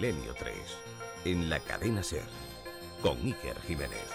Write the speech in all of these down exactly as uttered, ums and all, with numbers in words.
Milenio tres, en la cadena SER, con Iker Jiménez.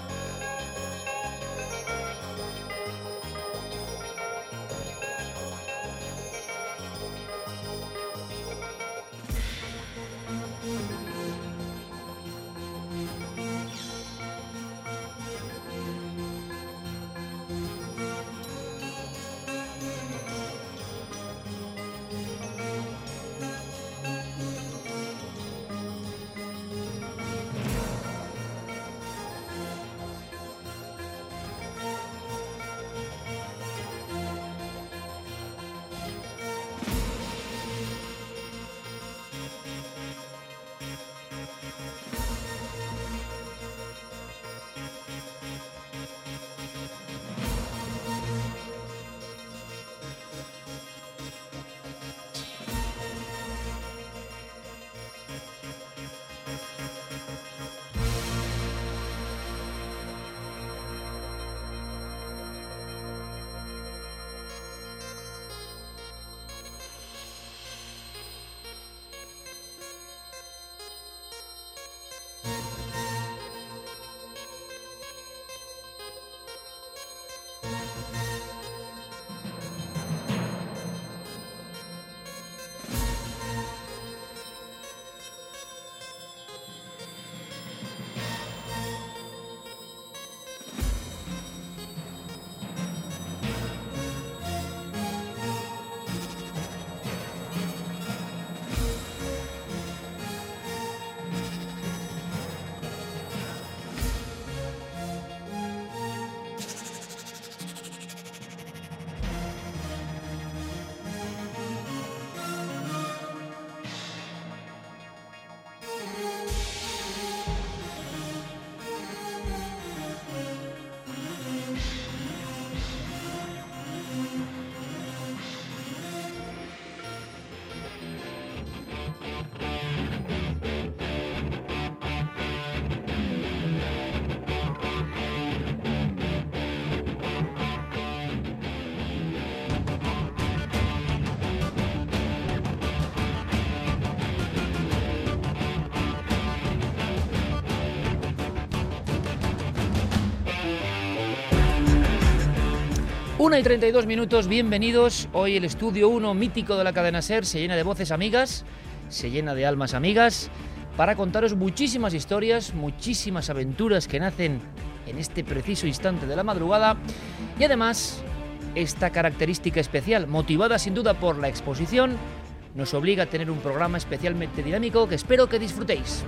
una y treinta y dos minutos, bienvenidos. Hoy el estudio uno mítico de la cadena SER se llena de voces amigas, se llena de almas amigas, para contaros muchísimas historias, muchísimas aventuras que nacen en este preciso instante de la madrugada. Y además, esta característica especial, motivada sin duda por la exposición, nos obliga a tener un programa especialmente dinámico que espero que disfrutéis.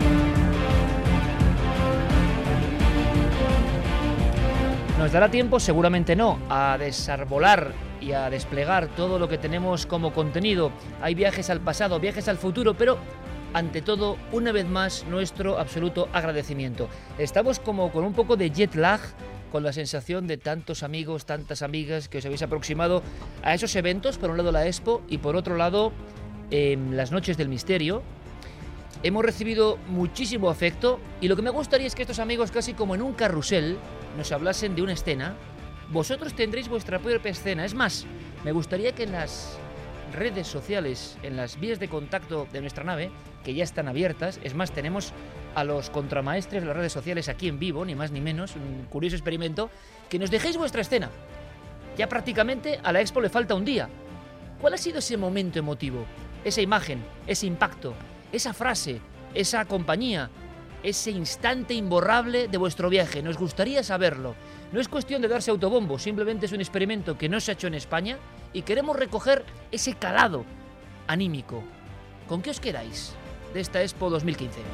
¿Nos dará tiempo? Seguramente no, a desarbolar y a desplegar todo lo que tenemos como contenido. Hay viajes al pasado, viajes al futuro, pero ante todo, una vez más, nuestro absoluto agradecimiento. Estamos como con un poco de jet lag, con la sensación de tantos amigos, tantas amigas que os habéis aproximado a esos eventos, por un lado la Expo y por otro lado eh, las Noches del Misterio. Hemos recibido muchísimo afecto y lo que me gustaría es que estos amigos, casi como en un carrusel, nos hablasen de una escena. Vosotros tendréis vuestra propia escena. Es más, me gustaría que en las redes sociales, en las vías de contacto de nuestra nave, que ya están abiertas, es más, tenemos a los contramaestres de las redes sociales aquí en vivo, ni más ni menos, un curioso experimento, que nos dejéis vuestra escena. Ya prácticamente a la Expo le falta un día. ¿Cuál ha sido ese momento emotivo? Esa imagen, ese impacto, esa frase, esa compañía, ese instante imborrable de vuestro viaje. Nos gustaría saberlo. No es cuestión de darse autobombo, simplemente es un experimento que no se ha hecho en España y queremos recoger ese calado anímico. ¿Con qué os quedáis de esta Expo dos mil quince?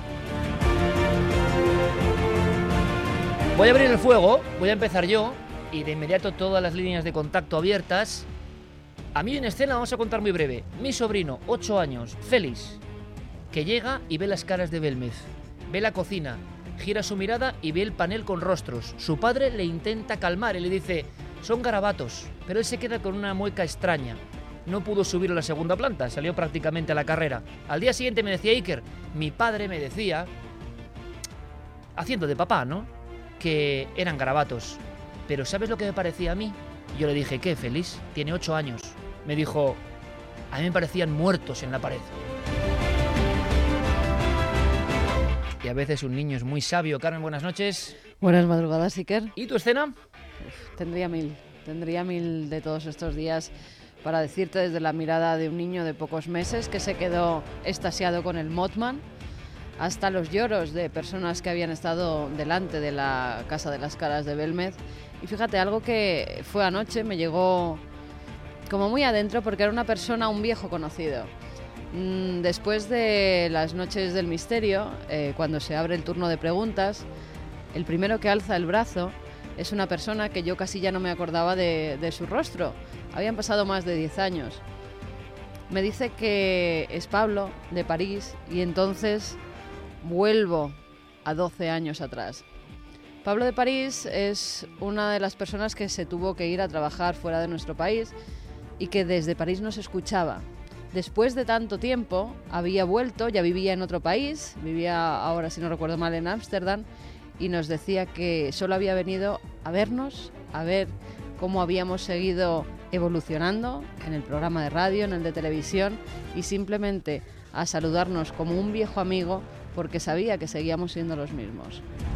Voy a abrir el fuego, voy a empezar yo y de inmediato todas las líneas de contacto abiertas. A mí en escena vamos a contar muy breve. Mi sobrino, ocho años, Félix, que llega y ve las caras de Belmez. Ve la cocina, gira su mirada y ve el panel con rostros. Su padre le intenta calmar y le dice, son garabatos, pero él se queda con una mueca extraña. No pudo subir a la segunda planta, salió prácticamente a la carrera. Al día siguiente me decía Iker, mi padre me decía, haciendo de papá, ¿no?, que eran garabatos. Pero ¿sabes lo que me parecía a mí? Yo le dije, ¿qué, Félix? Tiene ocho años. Me dijo, a mí me parecían muertos en la pared. y a veces un niño es muy sabio. Carmen, buenas noches. Buenas madrugadas, Iker. ¿Y tu escena? Uf, tendría mil, tendría mil de todos estos días para decirte desde la mirada de un niño de pocos meses que se quedó extasiado con el Mothman, hasta los lloros de personas que habían estado delante de la Casa de las Caras de Belmez. Y fíjate, algo que fue anoche me llegó como muy adentro porque era una persona, un viejo conocido. Después de las noches del misterio, eh, cuando se abre el turno de preguntas, el primero que alza el brazo es una persona que yo casi ya no me acordaba de, de su rostro. Habían pasado más de diez años. Me dice que es Pablo, de París, y entonces vuelvo a doce años atrás. Pablo de París es una de las personas que se tuvo que ir a trabajar fuera de nuestro país y que desde París nos escuchaba. Después de tanto tiempo había vuelto, ya vivía en otro país, vivía ahora, si no recuerdo mal, en Ámsterdam, y nos decía que solo había venido a vernos, a ver cómo habíamos seguido evolucionando en el programa de radio, en el de televisión, y simplemente a saludarnos como un viejo amigo porque sabía que seguíamos siendo los mismos.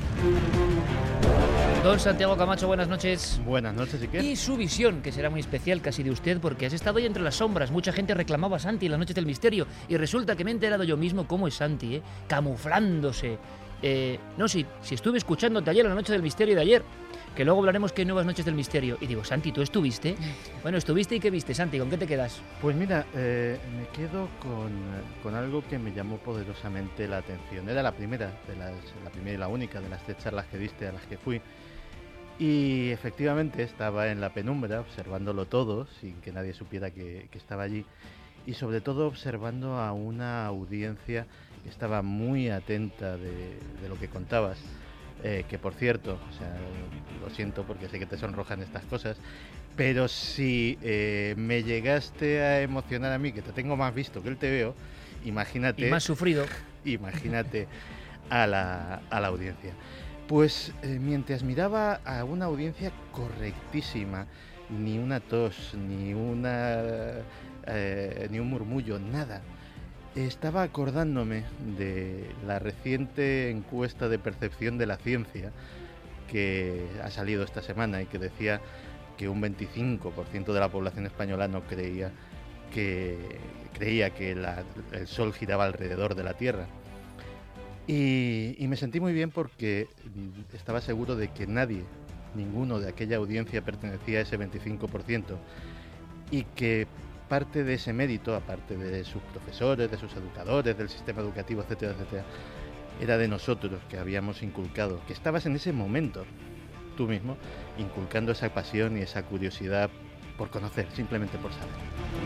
Don Santiago Camacho, buenas noches. Buenas noches, Iker. Y su visión, que será muy especial casi de usted, porque has estado ahí entre las sombras. Mucha gente reclamaba a Santi en las noches del misterio, y resulta que me he enterado yo mismo cómo es Santi, ¿eh? Camuflándose. Eh, no, si, si estuve escuchándote ayer en la noche del misterio de ayer, que luego hablaremos que hay nuevas noches del misterio. Y digo, Santi, ¿tú estuviste? Bueno, estuviste y ¿qué viste, Santi? ¿Con qué te quedas? Pues mira, eh, me quedo con, con algo que me llamó poderosamente la atención. Era la primera, de las, la primera y la única de las tres charlas que diste a las que fui. Y efectivamente estaba en la penumbra, observándolo todo, sin que nadie supiera que, que estaba allí. Y sobre todo observando a una audiencia que estaba muy atenta de, de lo que contabas. Eh, que por cierto, o sea, lo siento porque sé que te sonrojan estas cosas, pero si eh, me llegaste a emocionar a mí, que te tengo más visto que el te veo, imagínate... Y más sufrido. Imagínate a la, a la audiencia. Pues eh, mientras miraba a una audiencia correctísima, ni una tos, ni una eh, ni un murmullo, nada. Estaba acordándome de la reciente encuesta de percepción de la ciencia que ha salido esta semana y que decía que un veinticinco por ciento de la población española no creía que creía que la, el Sol giraba alrededor de la Tierra. Y, y me sentí muy bien porque estaba seguro de que nadie, ninguno de aquella audiencia pertenecía a ese veinticinco por ciento y que parte de ese mérito, aparte de sus profesores, de sus educadores, del sistema educativo, etcétera, etcétera, era de nosotros que habíamos inculcado, que estabas en ese momento, tú mismo, inculcando esa pasión y esa curiosidad por conocer, simplemente por saber.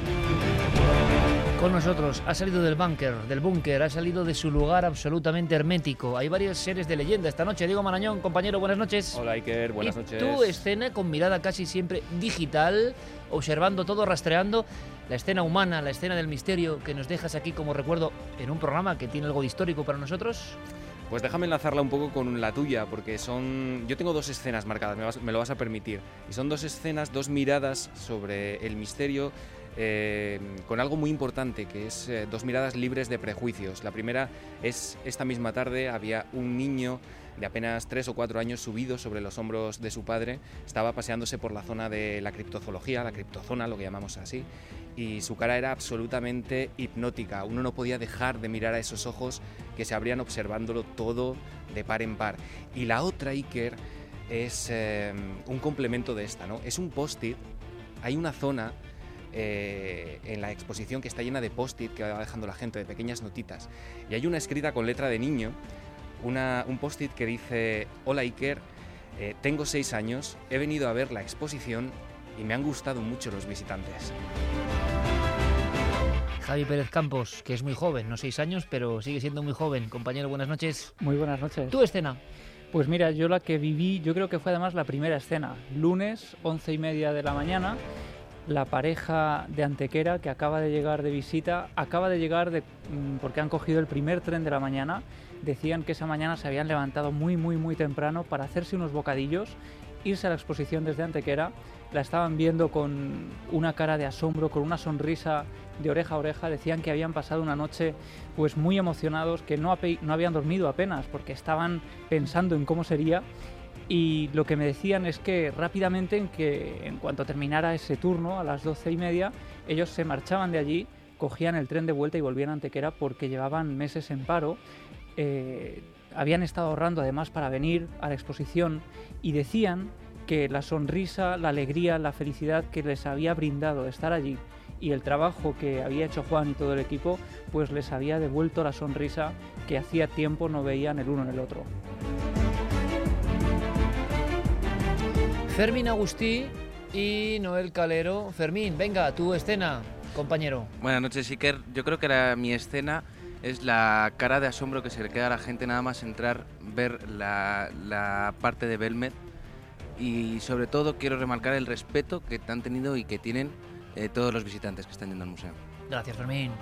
Con nosotros, ha salido del búnker, del búnker, ha salido de su lugar absolutamente hermético. Hay varias series de leyenda esta noche. Diego Marañón, compañero, buenas noches. Hola, Iker, buenas y noches. Tu escena con mirada casi siempre digital, observando todo, rastreando la escena humana, la escena del misterio que nos dejas aquí como recuerdo en un programa que tiene algo de histórico para nosotros. Pues déjame enlazarla un poco con la tuya, porque son... Yo tengo dos escenas marcadas, me, vas, me lo vas a permitir. Y son dos escenas, dos miradas sobre el misterio, eh, con algo muy importante, que es eh, dos miradas libres de prejuicios. La primera es, esta misma tarde había un niño de apenas tres o cuatro años subido sobre los hombros de su padre, estaba paseándose por la zona de la criptozoología, la criptozona, lo que llamamos así, y su cara era absolutamente hipnótica. Uno no podía dejar de mirar a esos ojos que se abrían observándolo todo de par en par. Y la otra, Iker, es eh, un complemento de esta, ¿no? Es un post-it, hay una zona eh, en la exposición que está llena de post-it que va dejando la gente, de pequeñas notitas, y hay una escrita con letra de niño, Una, un post-it que dice: hola Iker, eh, tengo seis años, he venido a ver la exposición y me han gustado mucho los visitantes. Javi Pérez Campos, que es muy joven, no seis años, pero sigue siendo muy joven. Compañero, buenas noches. Muy buenas noches. ¿Tu escena? Pues mira, yo la que viví, yo creo que fue además la primera escena. Lunes, once y media de la mañana, la pareja de Antequera, que acaba de llegar de visita, acaba de llegar de, porque han cogido el primer tren de la mañana. Decían que esa mañana se habían levantado muy, muy, muy temprano para hacerse unos bocadillos irse a la exposición desde Antequera, la estaban viendo con una cara de asombro, con una sonrisa de oreja a oreja. Decían que habían pasado una noche pues muy emocionados, que no, no habían dormido apenas porque estaban pensando en cómo sería. Y lo que me decían es que rápidamente, en, que, en cuanto terminara ese turno, a las doce y media, ellos se marchaban de allí, cogían el tren de vuelta y volvían a Antequera porque llevaban meses en paro. Eh, habían estado ahorrando además para venir a la exposición y decían que la sonrisa, la alegría, la felicidad que les había brindado estar allí y el trabajo que había hecho Juan y todo el equipo, pues les había devuelto la sonrisa que hacía tiempo no veían el uno en el otro. Fermín Agustí y Noel Calero. Fermín, venga, tu escena, compañero. Buenas noches, Iker. Yo creo que la, mi escena es la cara de asombro que se le queda a la gente nada más entrar, ver la, la parte de Belmed, y sobre todo quiero remarcar el respeto que han tenido y que tienen eh, todos los visitantes que están yendo al museo. Gracias, Fermín.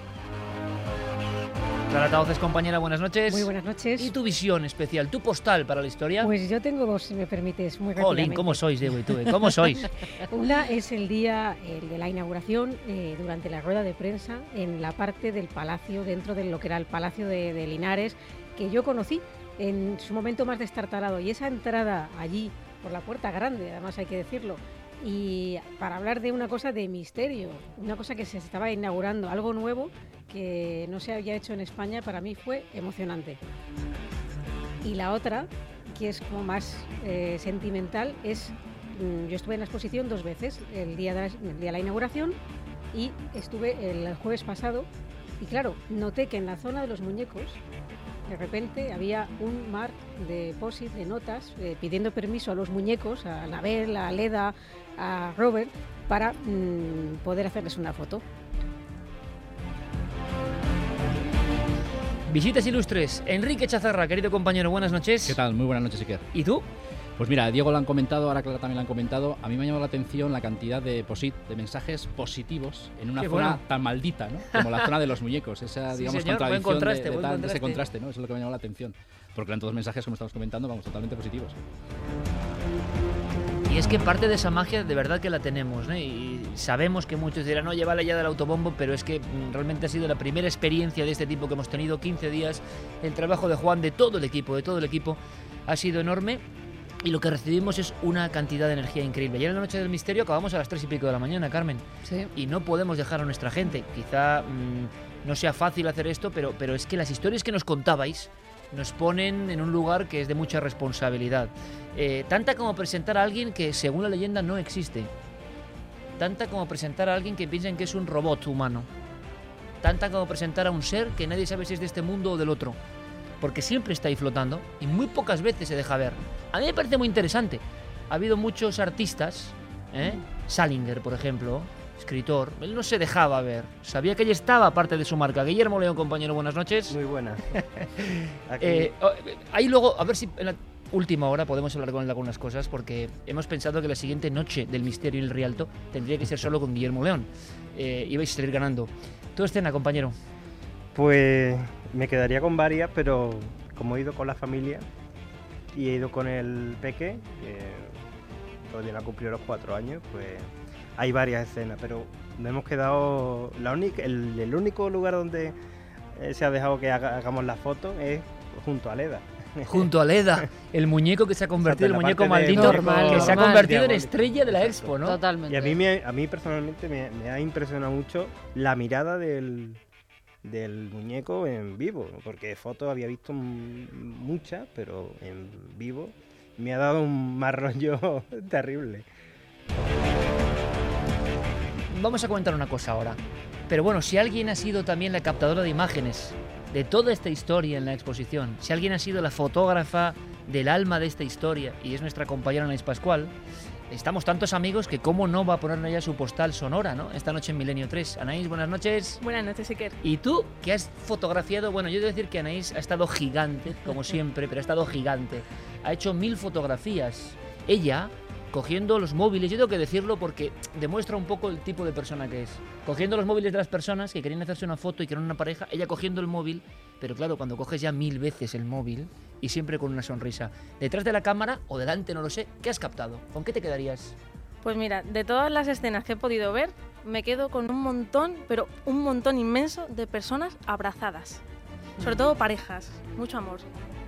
Clara Tauces, compañera, buenas noches. Muy buenas noches. ¿Y tu visión especial, tu postal para la historia? Pues yo tengo dos, si me permites, muy rápidamente. Jolín, ¿cómo sois, Diego y tú? ¿Cómo sois? Una es el día el de la inauguración, eh, durante la rueda de prensa, en la parte del palacio, dentro de lo que era el Palacio de, de Linares, que yo conocí en su momento más destartalado. Y esa entrada allí, por la puerta grande, además hay que decirlo, y para hablar de una cosa de misterio, una cosa que se estaba inaugurando, algo nuevo que no se había hecho en España, para mí fue emocionante. Y la otra, que es como más eh, sentimental, es, mmm, yo estuve en la exposición dos veces, el día, de la, el día de la inauguración y estuve el jueves pasado, y claro, noté que en la zona de los muñecos de repente había un mar de post-it, de notas, eh, pidiendo permiso a los muñecos, a Anabel, a Leda, a Robert, para mmm, poder hacerles una foto. Visitas ilustres. Enrique Chazarra, querido compañero, buenas noches. ¿Qué tal? Muy buenas noches, Iker. ¿Y tú? Pues mira, Diego lo han comentado, ahora Clara también lo han comentado. A mí me ha llamado la atención la cantidad de posit, de mensajes positivos en una Qué zona bueno. tan maldita, ¿no? Como la zona de los muñecos. Esa, Sí, digamos, señor, buen contradicción contraste, de, de, buen tal- de contraste. ese contraste, ¿no? Eso es lo que me ha llamado la atención. Porque eran todos mensajes, como estamos comentando, vamos, totalmente positivos. Y es que parte de esa magia de verdad que la tenemos, ¿no? Y sabemos que muchos dirán, no, llévala ya del autobombo, pero es que mm, realmente ha sido la primera experiencia de este tipo que hemos tenido, quince días. El trabajo de Juan, de todo el equipo, de todo el equipo, ha sido enorme. Y lo que recibimos es una cantidad de energía increíble. Ayer en la noche del misterio acabamos a las tres y pico de la mañana, Carmen. Sí. Y no podemos dejar a nuestra gente. Quizá mmm, no sea fácil hacer esto, pero, pero es que las historias que nos contabais nos ponen en un lugar que es de mucha responsabilidad. Eh, tanta como presentar a alguien que, según la leyenda, no existe. Tanta como presentar a alguien que piensan que es un robot humano. Tanta como presentar a un ser que nadie sabe si es de este mundo o del otro. Porque siempre está ahí flotando y muy pocas veces se deja ver. A mí me parece muy interesante. Ha habido muchos artistas, ¿eh? Salinger, por ejemplo, escritor, él no se dejaba ver. Sabía que allí estaba parte de su marca. Guillermo León, compañero, buenas noches. Muy buenas. Aquí... Eh, oh, ahí luego, a ver si en la última hora podemos hablar con él de algunas cosas, porque hemos pensado que la siguiente noche del Misterio y el Rialto tendría que ser solo con Guillermo León. Eh, ibais a salir ganando. Tu escena, compañero. Pues me quedaría con varias, pero como he ido con la familia y he ido con el peque, que todavía no ha cumplido los cuatro años, pues hay varias escenas, pero nos hemos quedado... La única, el, el único lugar donde eh, se ha dejado que haga, hagamos la foto es junto a Leda. Junto a Leda, el muñeco que se ha convertido, O sea, el la muñeco parte de- maldito, Normal, que se ha normal. convertido en Diabólico. estrella de la Exacto. expo, ¿no? Totalmente. Y a mí, me, a mí personalmente me, me ha impresionado mucho la mirada del, del muñeco en vivo, porque fotos había visto m- muchas, pero en vivo me ha dado un mal rollo terrible. Vamos a comentar una cosa ahora. Pero bueno, si alguien ha sido también la captadora de imágenes de toda esta historia en la exposición, si alguien ha sido la fotógrafa del alma de esta historia, y es nuestra compañera Anaís Pascual, estamos tantos amigos que cómo no va a poner ella su postal sonora, ¿no? Esta noche en Milenio tres. Anaís, buenas noches. Buenas noches, Iker. Y tú, que has fotografiado, bueno, yo debo decir que Anaís ha estado gigante, como siempre, pero ha estado gigante. Ha hecho mil fotografías. Ella cogiendo los móviles, yo tengo que decirlo porque demuestra un poco el tipo de persona que es. Cogiendo los móviles de las personas que querían hacerse una foto y que eran una pareja, ella cogiendo el móvil, pero claro, cuando coges ya mil veces el móvil y siempre con una sonrisa. Detrás de la cámara o delante, no lo sé, ¿qué has captado? ¿Con qué te quedarías? Pues mira, de todas las escenas que he podido ver, me quedo con un montón, pero un montón inmenso de personas abrazadas. Sobre todo parejas, mucho amor.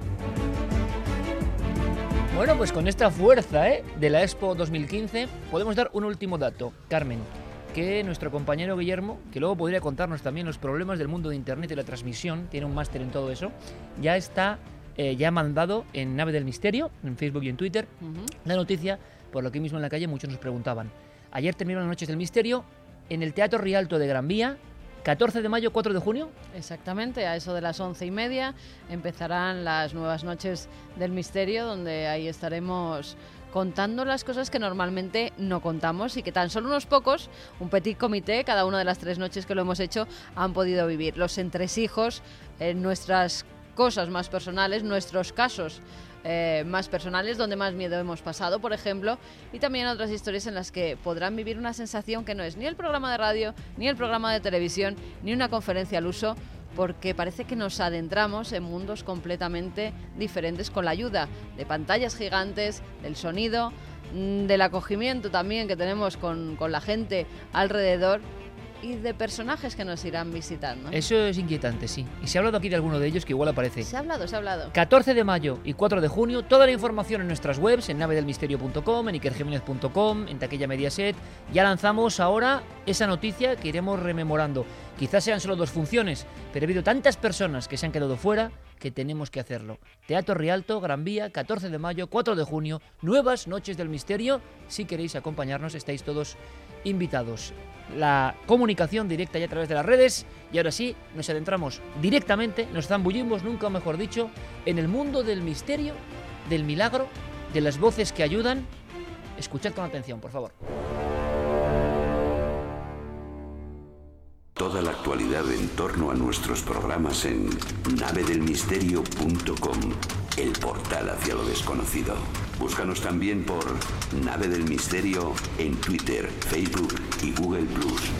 Bueno, pues con esta fuerza ¿eh? de la Expo dos mil quince podemos dar un último dato, Carmen, que nuestro compañero Guillermo, que luego podría contarnos también los problemas del mundo de Internet y la transmisión, tiene un máster en todo eso, ya está, eh, ya ha mandado en Nave del Misterio, en Facebook y en Twitter, uh-huh. la noticia, por lo que mismo en la calle muchos nos preguntaban. Ayer terminaron las Noches del Misterio en el Teatro Rialto de Gran Vía, catorce de mayo, cuatro de junio. Exactamente, a eso de las once y media empezarán las nuevas Noches del Misterio, donde ahí estaremos contando las cosas que normalmente no contamos y que tan solo unos pocos, un petit comité, cada una de las tres noches que lo hemos hecho, han podido vivir. Los entresijos, eh, nuestras cosas más personales, nuestros casos Eh, más personales, donde más miedo hemos pasado, por ejemplo, y también otras historias en las que podrán vivir una sensación que no es ni el programa de radio, ni el programa de televisión, ni una conferencia al uso, porque parece que nos adentramos en mundos completamente diferentes con la ayuda de pantallas gigantes, del sonido, del acogimiento también que tenemos con, con la gente alrededor, y de personajes que nos irán visitando. Eso es inquietante, sí. Y se ha hablado aquí de alguno de ellos que igual aparece. Se ha hablado, se ha hablado. catorce de mayo y cuatro de junio, toda la información en nuestras webs, en nave del misterio punto com, en iker jiménez punto com, en Taquilla Mediaset. Ya lanzamos ahora esa noticia que iremos rememorando. Quizás sean solo dos funciones, pero ha habido tantas personas que se han quedado fuera que tenemos que hacerlo. Teatro Rialto, Gran Vía, catorce de mayo, cuatro de junio, nuevas Noches del Misterio. Si queréis acompañarnos, estáis todos invitados. La comunicación directa ya a través de las redes, y ahora sí, nos adentramos directamente, nos zambullimos, nunca mejor dicho, en el mundo del misterio, del milagro, de las voces que ayudan. Escuchad con atención, por favor. Toda la actualidad en torno a nuestros programas en nave del misterio punto com, el portal hacia lo desconocido. Búscanos también por Nave del Misterio en Twitter, Facebook y Google plus.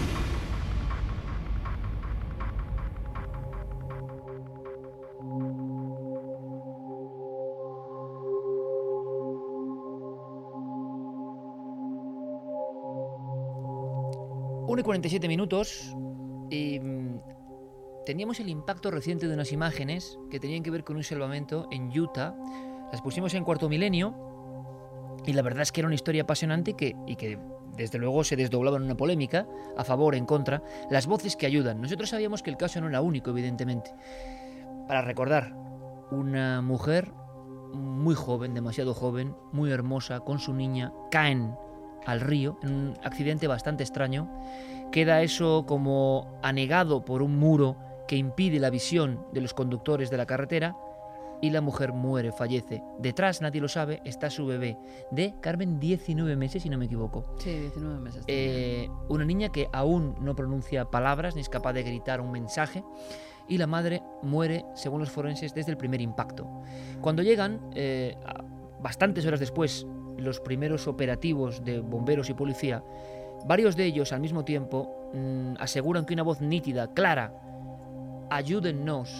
una y cuarenta y siete minutos. Y teníamos el impacto reciente de unas imágenes que tenían que ver con un salvamento en Utah. Las pusimos en Cuarto Milenio y la verdad es que era una historia apasionante y que, y que desde luego se desdoblaba en una polémica a favor, en contra. Las voces que ayudan. Nosotros sabíamos que el caso no era único, evidentemente. Para recordar, una mujer muy joven, demasiado joven, muy hermosa, con su niña, caen al río en un accidente bastante extraño. Queda eso como anegado por un muro que impide la visión de los conductores de la carretera y la mujer muere, fallece. Detrás, nadie lo sabe, está su bebé de, Carmen, diecinueve meses, si no me equivoco. Sí, diecinueve meses. Eh, una niña que aún no pronuncia palabras ni es capaz de gritar un mensaje, y la madre muere, según los forenses, desde el primer impacto. Cuando llegan, eh, bastantes horas después, los primeros operativos de bomberos y policía, varios de ellos al mismo tiempo mmm, aseguran que una voz nítida, clara, ayúdennos,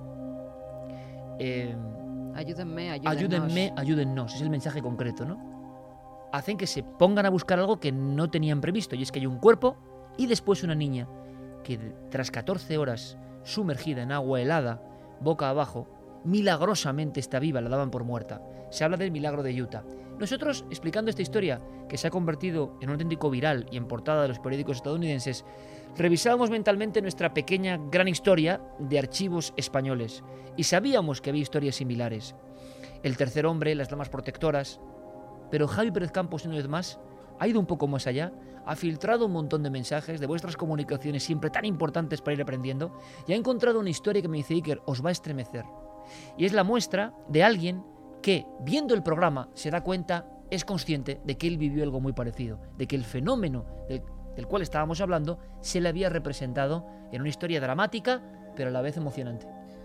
eh, ayúdenme, ayúdennos. ayúdenme, ayúdennos, es el mensaje concreto, ¿no? Hacen que se pongan a buscar algo que no tenían previsto, y es que hay un cuerpo y después una niña que tras catorce horas sumergida en agua helada, boca abajo, milagrosamente está viva, la daban por muerta. Se habla del milagro de Utah. Nosotros, explicando esta historia, que se ha convertido en un auténtico viral y en portada de los periódicos estadounidenses, revisábamos mentalmente nuestra pequeña gran historia de archivos españoles, y sabíamos que había historias similares. El tercer hombre, las damas protectoras. Pero Javi Pérez Campos, una vez más, ha ido un poco más allá, ha filtrado un montón de mensajes de vuestras comunicaciones, siempre tan importantes para ir aprendiendo, y ha encontrado una historia que me dice: Iker, os va a estremecer. Y es la muestra de alguien que, viendo el programa, se da cuenta, es consciente de que él vivió algo muy parecido, de que el fenómeno del, del cual estábamos hablando se le había representado en una historia dramática, pero a la vez emocionante.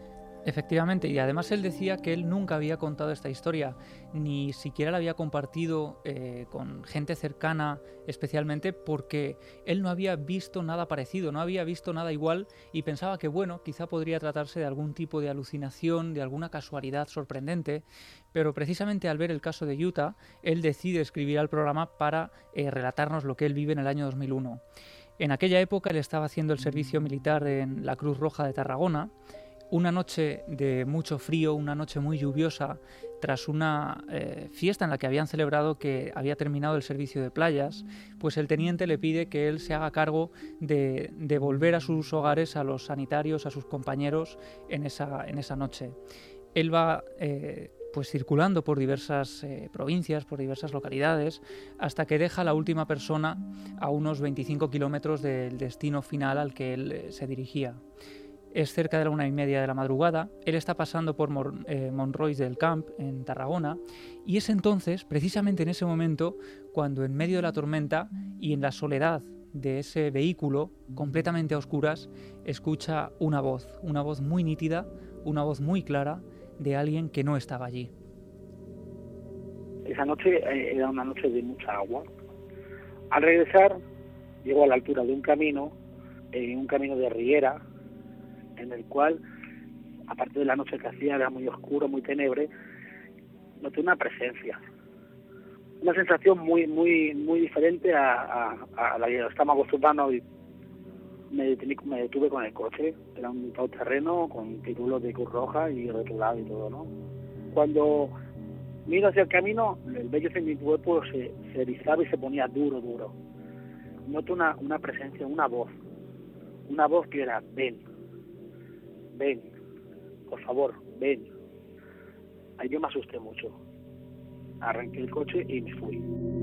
Efectivamente, y además él decía que él nunca había contado esta historia, ni siquiera la había compartido eh, con gente cercana, especialmente porque él no había visto nada parecido, no había visto nada igual y pensaba que, bueno, quizá podría tratarse de algún tipo de alucinación, de alguna casualidad sorprendente, pero precisamente al ver el caso de Utah, él decide escribir al programa para eh, relatarnos lo que él vive en el año dos mil uno. En aquella época él estaba haciendo el servicio militar en la Cruz Roja de Tarragona. Una noche de mucho frío, una noche muy lluviosa, tras una eh, fiesta en la que habían celebrado que había terminado el servicio de playas, pues el teniente le pide que él se haga cargo de, de volver a sus hogares, a los sanitarios, a sus compañeros en esa, en esa noche. Él va eh, pues circulando por diversas eh, provincias, por diversas localidades, hasta que deja a la última persona a unos veinticinco kilómetros del destino final al que él eh, se dirigía. Es cerca de la una y media de la madrugada, él está pasando por Mon, eh, Monrois del Camp, en Tarragona, y es entonces, precisamente en ese momento, cuando en medio de la tormenta y en la soledad de ese vehículo, completamente a oscuras, escucha una voz, una voz muy nítida, una voz muy clara, de alguien que no estaba allí. Esa noche eh, era una noche de mucha agua. Al regresar, llegó a la altura de un camino, eh, un camino de riera, en el cual, aparte de la noche que hacía, era muy oscuro, muy tenebre, noté una presencia, una sensación muy muy muy diferente a, a, a la que estamos acostumbrados. Y me, detuve, me detuve con el coche, era un todoterreno con títulos de Cruz Roja y rotulado y todo, ¿no? Cuando miro hacia el camino, el vello de mi cuerpo se, se erizaba y se ponía duro, duro. Noto una, una presencia, una voz, una voz que era, ven, ven, por favor, ven. Ahí yo me asusté mucho. Arranqué el coche y me fui.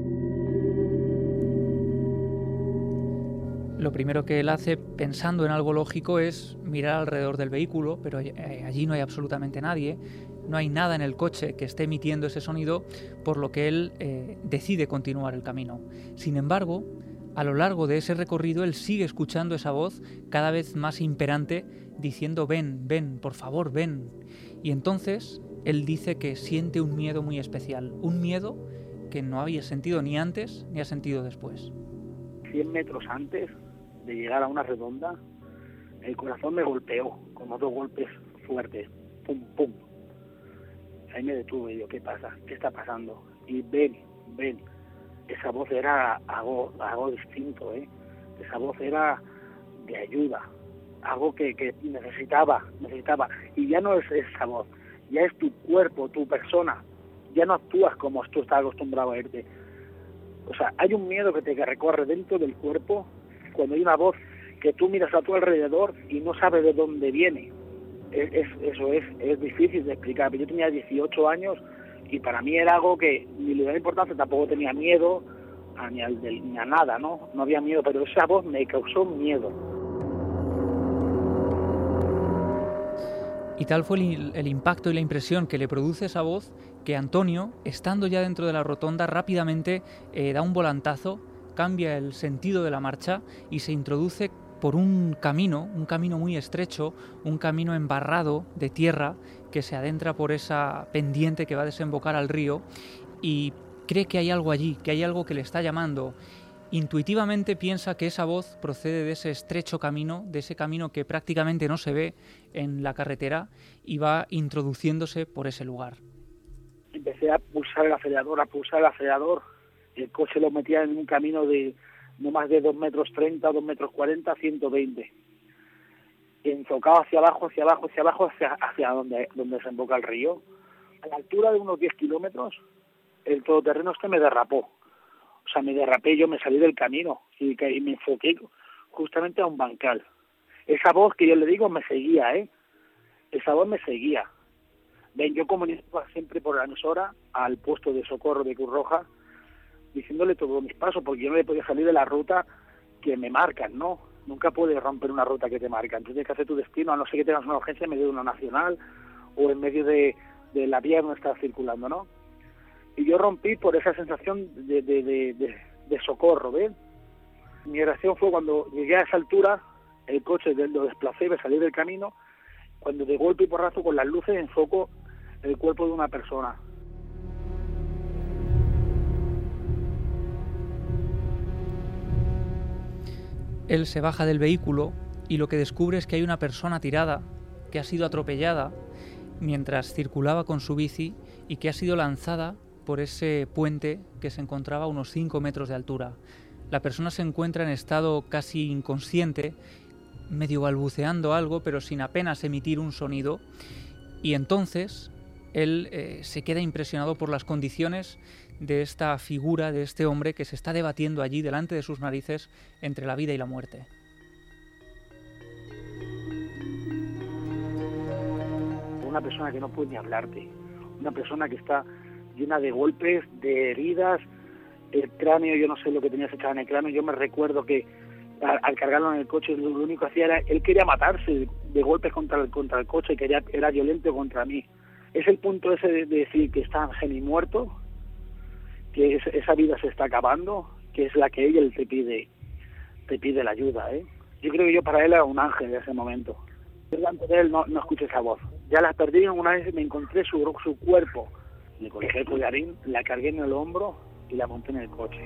Lo primero que él hace, pensando en algo lógico, es mirar alrededor del vehículo, pero allí no hay absolutamente nadie, no hay nada en el coche que esté emitiendo ese sonido, por lo que él eh, decide continuar el camino. Sin embargo, a lo largo de ese recorrido, él sigue escuchando esa voz cada vez más imperante, diciendo ven, ven, por favor, ven. Y entonces él dice que siente un miedo muy especial, un miedo que no había sentido ni antes ni ha sentido después. Cien metros antes de llegar a una redonda, el corazón me golpeó, como dos golpes fuertes, pum, pum. Ahí me detuve y digo, ¿qué pasa? ¿Qué está pasando? Y ven, ven. Esa voz era algo, algo distinto, ¿eh? Esa voz era de ayuda, algo que, que necesitaba, necesitaba. Y ya no es esa voz, ya es tu cuerpo, tu persona. Ya no actúas como tú estás acostumbrado a irte. O sea, hay un miedo que te recorre dentro del cuerpo cuando hay una voz que tú miras a tu alrededor y no sabes de dónde viene. Es, es, eso es, es difícil de explicar. Yo tenía dieciocho años y para mí era algo que ni le daba importancia, tampoco tenía miedo a, ni, al, ni a nada, ¿no? No había miedo, pero esa voz me causó miedo. Y tal fue el, el impacto y la impresión que le produce esa voz que Antonio, estando ya dentro de la rotonda, rápidamente eh, da un volantazo, cambia el sentido de la marcha y se introduce por un camino, un camino muy estrecho, un camino embarrado de tierra que se adentra por esa pendiente que va a desembocar al río y cree que hay algo allí, que hay algo que le está llamando. Intuitivamente piensa que esa voz procede de ese estrecho camino, de ese camino que prácticamente no se ve en la carretera y va introduciéndose por ese lugar. Empecé a pulsar el acelerador, a pulsar el acelerador. El coche lo metía en un camino de no más de dos metros treinta, dos metros cuarenta, ciento veinte. Enfocado hacia abajo, hacia abajo, hacia abajo, hacia, hacia donde, donde desemboca el río. A la altura de unos diez kilómetros, el todoterreno este me derrapó. O sea, me derrapé, yo me salí del camino y, y me enfoqué justamente a un bancal. Esa voz que yo le digo me seguía, ¿eh? Esa voz me seguía. Ven, yo comunicaba siempre por la emisora al puesto de socorro de Cruz Roja, diciéndole todos mis pasos, porque yo no le podía salir de la ruta que me marcan, ¿no? Nunca puedes romper una ruta que te marca. Entonces tienes que hacer tu destino, a no ser que tengas una urgencia en medio de una nacional o en medio de, de la vía donde estás circulando, ¿no? Y yo rompí por esa sensación de, de, de, de, de socorro, ¿ves? Mi reacción fue cuando llegué a esa altura, el coche lo desplacé, me salí del camino cuando de golpe y porrazo con las luces enfoco el cuerpo de una persona. Él se baja del vehículo y lo que descubre es que hay una persona tirada, que ha sido atropellada mientras circulaba con su bici y que ha sido lanzada por ese puente que se encontraba a unos cinco metros de altura. La persona se encuentra en estado casi inconsciente, medio balbuceando algo, pero sin apenas emitir un sonido, y entonces él eh, se queda impresionado por las condiciones de esta figura, de este hombre que se está debatiendo allí delante de sus narices entre la vida y la muerte. Una persona que no puede ni hablarte, una persona que está llena de golpes, de heridas, el cráneo, yo no sé lo que tenía echado en el cráneo, yo me recuerdo que al, al cargarlo en el coche lo único que hacía era, él quería matarse de golpes contra el, contra el coche, quería, era violento contra mí. Es el punto ese de, de decir que está semi-muerto, que es, esa vida se está acabando, que es la que ella te pide, te pide la ayuda, ¿eh? Yo creo que yo para él era un ángel en ese momento. Delante de él no, no escuché esa voz. Ya la perdí, una vez me encontré su, su cuerpo. Le coloqué el collarín, la cargué en el hombro y la monté en el coche.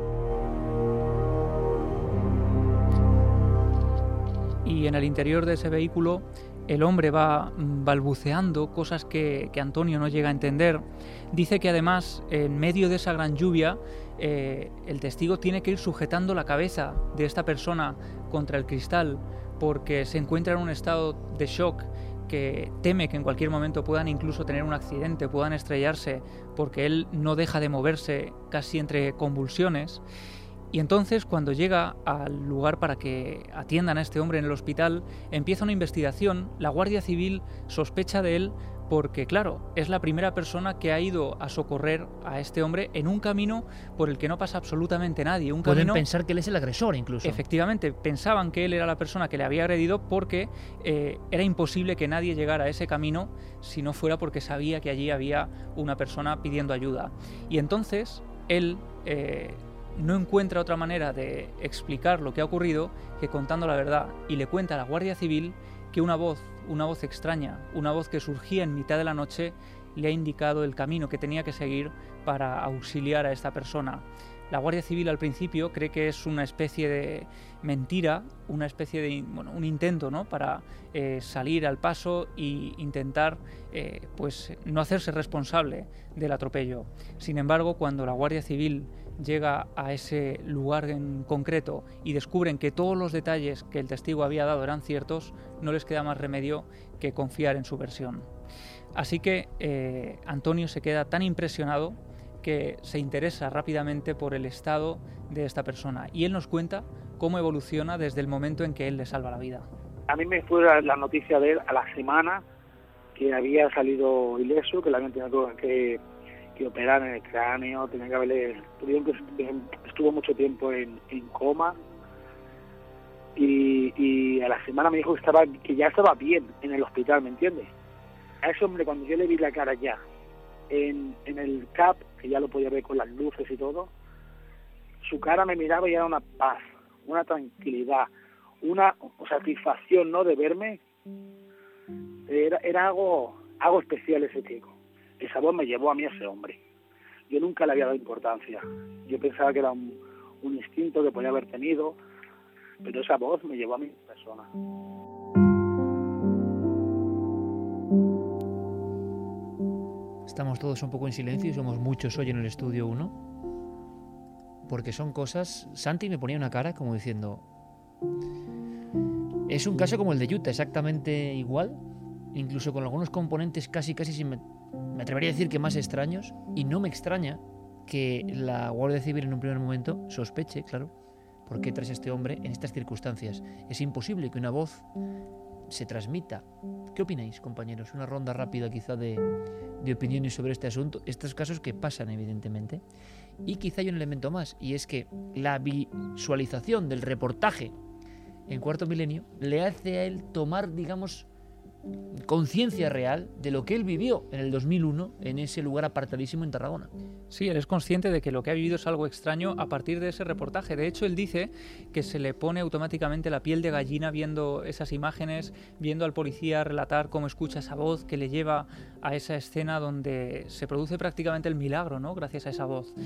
Y en el interior de ese vehículo el hombre va balbuceando cosas que, que Antonio no llega a entender. Dice que además, en medio de esa gran lluvia, eh, el testigo tiene que ir sujetando la cabeza de esta persona contra el cristal porque se encuentra en un estado de shock, que teme que en cualquier momento puedan incluso tener un accidente, puedan estrellarse, porque él no deja de moverse casi entre convulsiones. Y entonces, cuando llega al lugar para que atiendan a este hombre en el hospital, empieza una investigación. La Guardia Civil sospecha de él porque, claro, es la primera persona que ha ido a socorrer a este hombre en un camino por el que no pasa absolutamente nadie. Un Pueden camino... pensar que él es el agresor, incluso. Efectivamente, pensaban que él era la persona que le había agredido porque eh, era imposible que nadie llegara a ese camino si no fuera porque sabía que allí había una persona pidiendo ayuda. Y entonces, él... Eh, no encuentra otra manera de explicar lo que ha ocurrido que contando la verdad, y le cuenta a la Guardia Civil que una voz, una voz extraña, una voz que surgía en mitad de la noche, le ha indicado el camino que tenía que seguir para auxiliar a esta persona. La Guardia Civil al principio cree que es una especie de mentira, una especie de bueno, un intento, ¿no?, para eh, salir al paso e intentar eh, pues, no hacerse responsable del atropello. Sin embargo, cuando la Guardia Civil llega a ese lugar en concreto y descubren que todos los detalles que el testigo había dado eran ciertos, no les queda más remedio que confiar en su versión. Así que eh, Antonio se queda tan impresionado que se interesa rápidamente por el estado de esta persona y él nos cuenta cómo evoluciona desde el momento en que él le salva la vida. A mí me fue la, la noticia de él a la semana que había salido ileso, que le habían tenido que que operar en el cráneo, tenían que haberle, tuvieron que estuvo mucho tiempo en, en coma y, y a la semana me dijo que estaba que ya estaba bien en el hospital, ¿me entiendes? A ese hombre cuando yo le vi la cara ya en, en el C A P, que ya lo podía ver con las luces y todo, su cara me miraba y era una paz, una tranquilidad, una satisfacción, ¿no?, de verme. Era, era algo, algo especial ese chico. Esa voz me llevó a mí a ese hombre. Yo nunca le había dado importancia. Yo pensaba que era un, un instinto que podía haber tenido, pero esa voz me llevó a mi persona. Estamos todos un poco en silencio y somos muchos hoy en el estudio uno, porque son cosas... Santi me ponía una cara como diciendo... Es un caso como el de Utah, exactamente igual, incluso con algunos componentes casi, casi sin... Me atrevería a decir que más extraños, y no me extraña que la Guardia Civil en un primer momento sospeche, claro, por qué traes a este hombre en estas circunstancias. Es imposible que una voz se transmita. ¿Qué opináis, compañeros? Una ronda rápida quizá de, de opiniones sobre este asunto, estos casos que pasan evidentemente. Y quizá hay un elemento más, y es que la visualización del reportaje en Cuarto Milenio le hace a él tomar, digamos, conciencia real de lo que él vivió en el dos mil uno en ese lugar apartadísimo en Tarragona. Sí, él es consciente de que lo que ha vivido es algo extraño a partir de ese reportaje. De hecho, él dice que se le pone automáticamente la piel de gallina viendo esas imágenes, viendo al policía relatar cómo escucha esa voz que le lleva a esa escena donde se produce prácticamente el milagro, ¿no? Gracias a esa voz.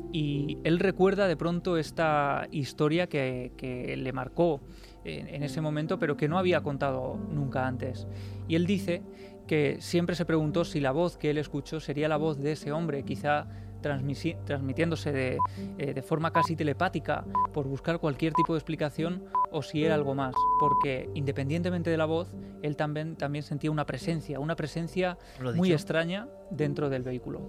Y él recuerda de pronto esta historia que, que le marcó en, en ese momento, pero que no había contado nunca antes. Y él dice que siempre se preguntó si la voz que él escuchó sería la voz de ese hombre, quizá transmisi- transmitiéndose de, eh, de forma casi telepática por buscar cualquier tipo de explicación, o si era algo más, porque independientemente de la voz, él también, también sentía una presencia, una presencia muy extraña dentro del vehículo.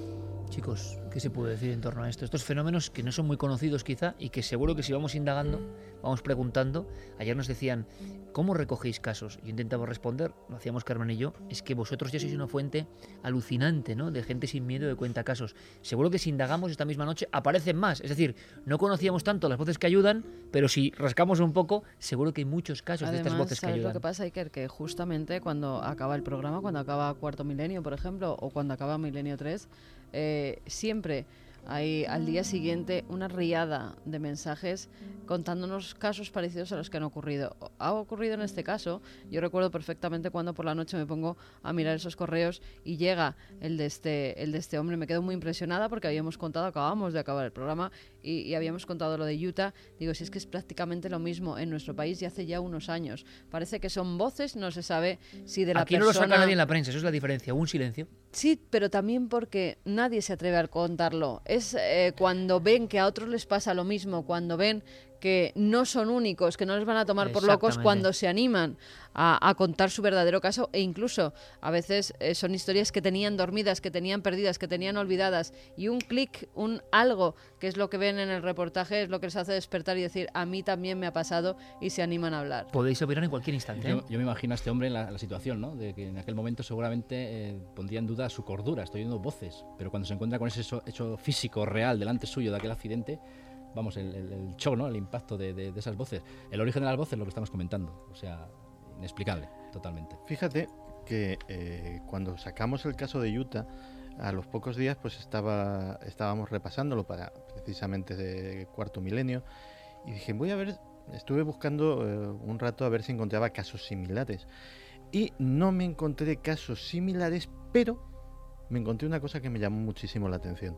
Chicos, ¿qué se puede decir en torno a esto? Estos fenómenos que no son muy conocidos quizá y que seguro que si vamos indagando, vamos preguntando. Ayer nos decían, ¿cómo recogéis casos? Yo intentaba responder, lo hacíamos Carmen y yo, es que vosotros ya sois una fuente alucinante, ¿no? De gente sin miedo que cuenta casos. Seguro que si indagamos esta misma noche aparecen más. Es decir, no conocíamos tanto las voces que ayudan, pero si rascamos un poco, seguro que hay muchos casos Además, de estas voces que ¿sabes ayudan. lo que pasa, Iker? Que justamente cuando acaba el programa, cuando acaba Cuarto Milenio, por ejemplo, o cuando acaba Milenio tres, eh, siempre hay al día siguiente una riada de mensajes contándonos casos parecidos a los que han ocurrido. Ha ocurrido en este caso, yo recuerdo perfectamente cuando por la noche me pongo a mirar esos correos y llega el de este, el de este hombre. Me quedo muy impresionada porque habíamos contado, acabamos de acabar el programa y, y habíamos contado lo de Utah. Digo, si es que es prácticamente lo mismo en nuestro país y hace ya unos años. Parece que son voces, no se sabe si de la Aquí persona... no lo saca nadie en la prensa, eso es la diferencia, un silencio. Sí, pero también porque nadie se atreve a contarlo. Es eh, cuando ven que a otros les pasa lo mismo, cuando ven que no son únicos, que no les van a tomar por locos, cuando se animan a, a contar su verdadero caso, e incluso a veces eh, son historias que tenían dormidas, que tenían perdidas, que tenían olvidadas, y un clic, un algo, que es lo que ven en el reportaje, es lo que les hace despertar y decir, a mí también me ha pasado, y se animan a hablar. Podéis opinar en cualquier instante. ¿eh? Yo, yo me imagino a este hombre en la, la situación, ¿no? De que en aquel momento seguramente eh, pondría en duda su cordura. Estoy oyendo voces, pero cuando se encuentra con ese hecho, hecho físico real delante suyo de aquel accidente, vamos, el, el, el shock, ¿no? El impacto de, de, de esas voces. El origen de las voces es lo que estamos comentando. O sea, inexplicable, totalmente. Fíjate que eh, cuando sacamos el caso de Utah, a los pocos días pues estaba estábamos repasándolo para precisamente de Cuarto Milenio y dije, voy a ver, estuve buscando eh, un rato a ver si encontraba casos similares y no me encontré casos similares, pero me encontré una cosa que me llamó muchísimo la atención.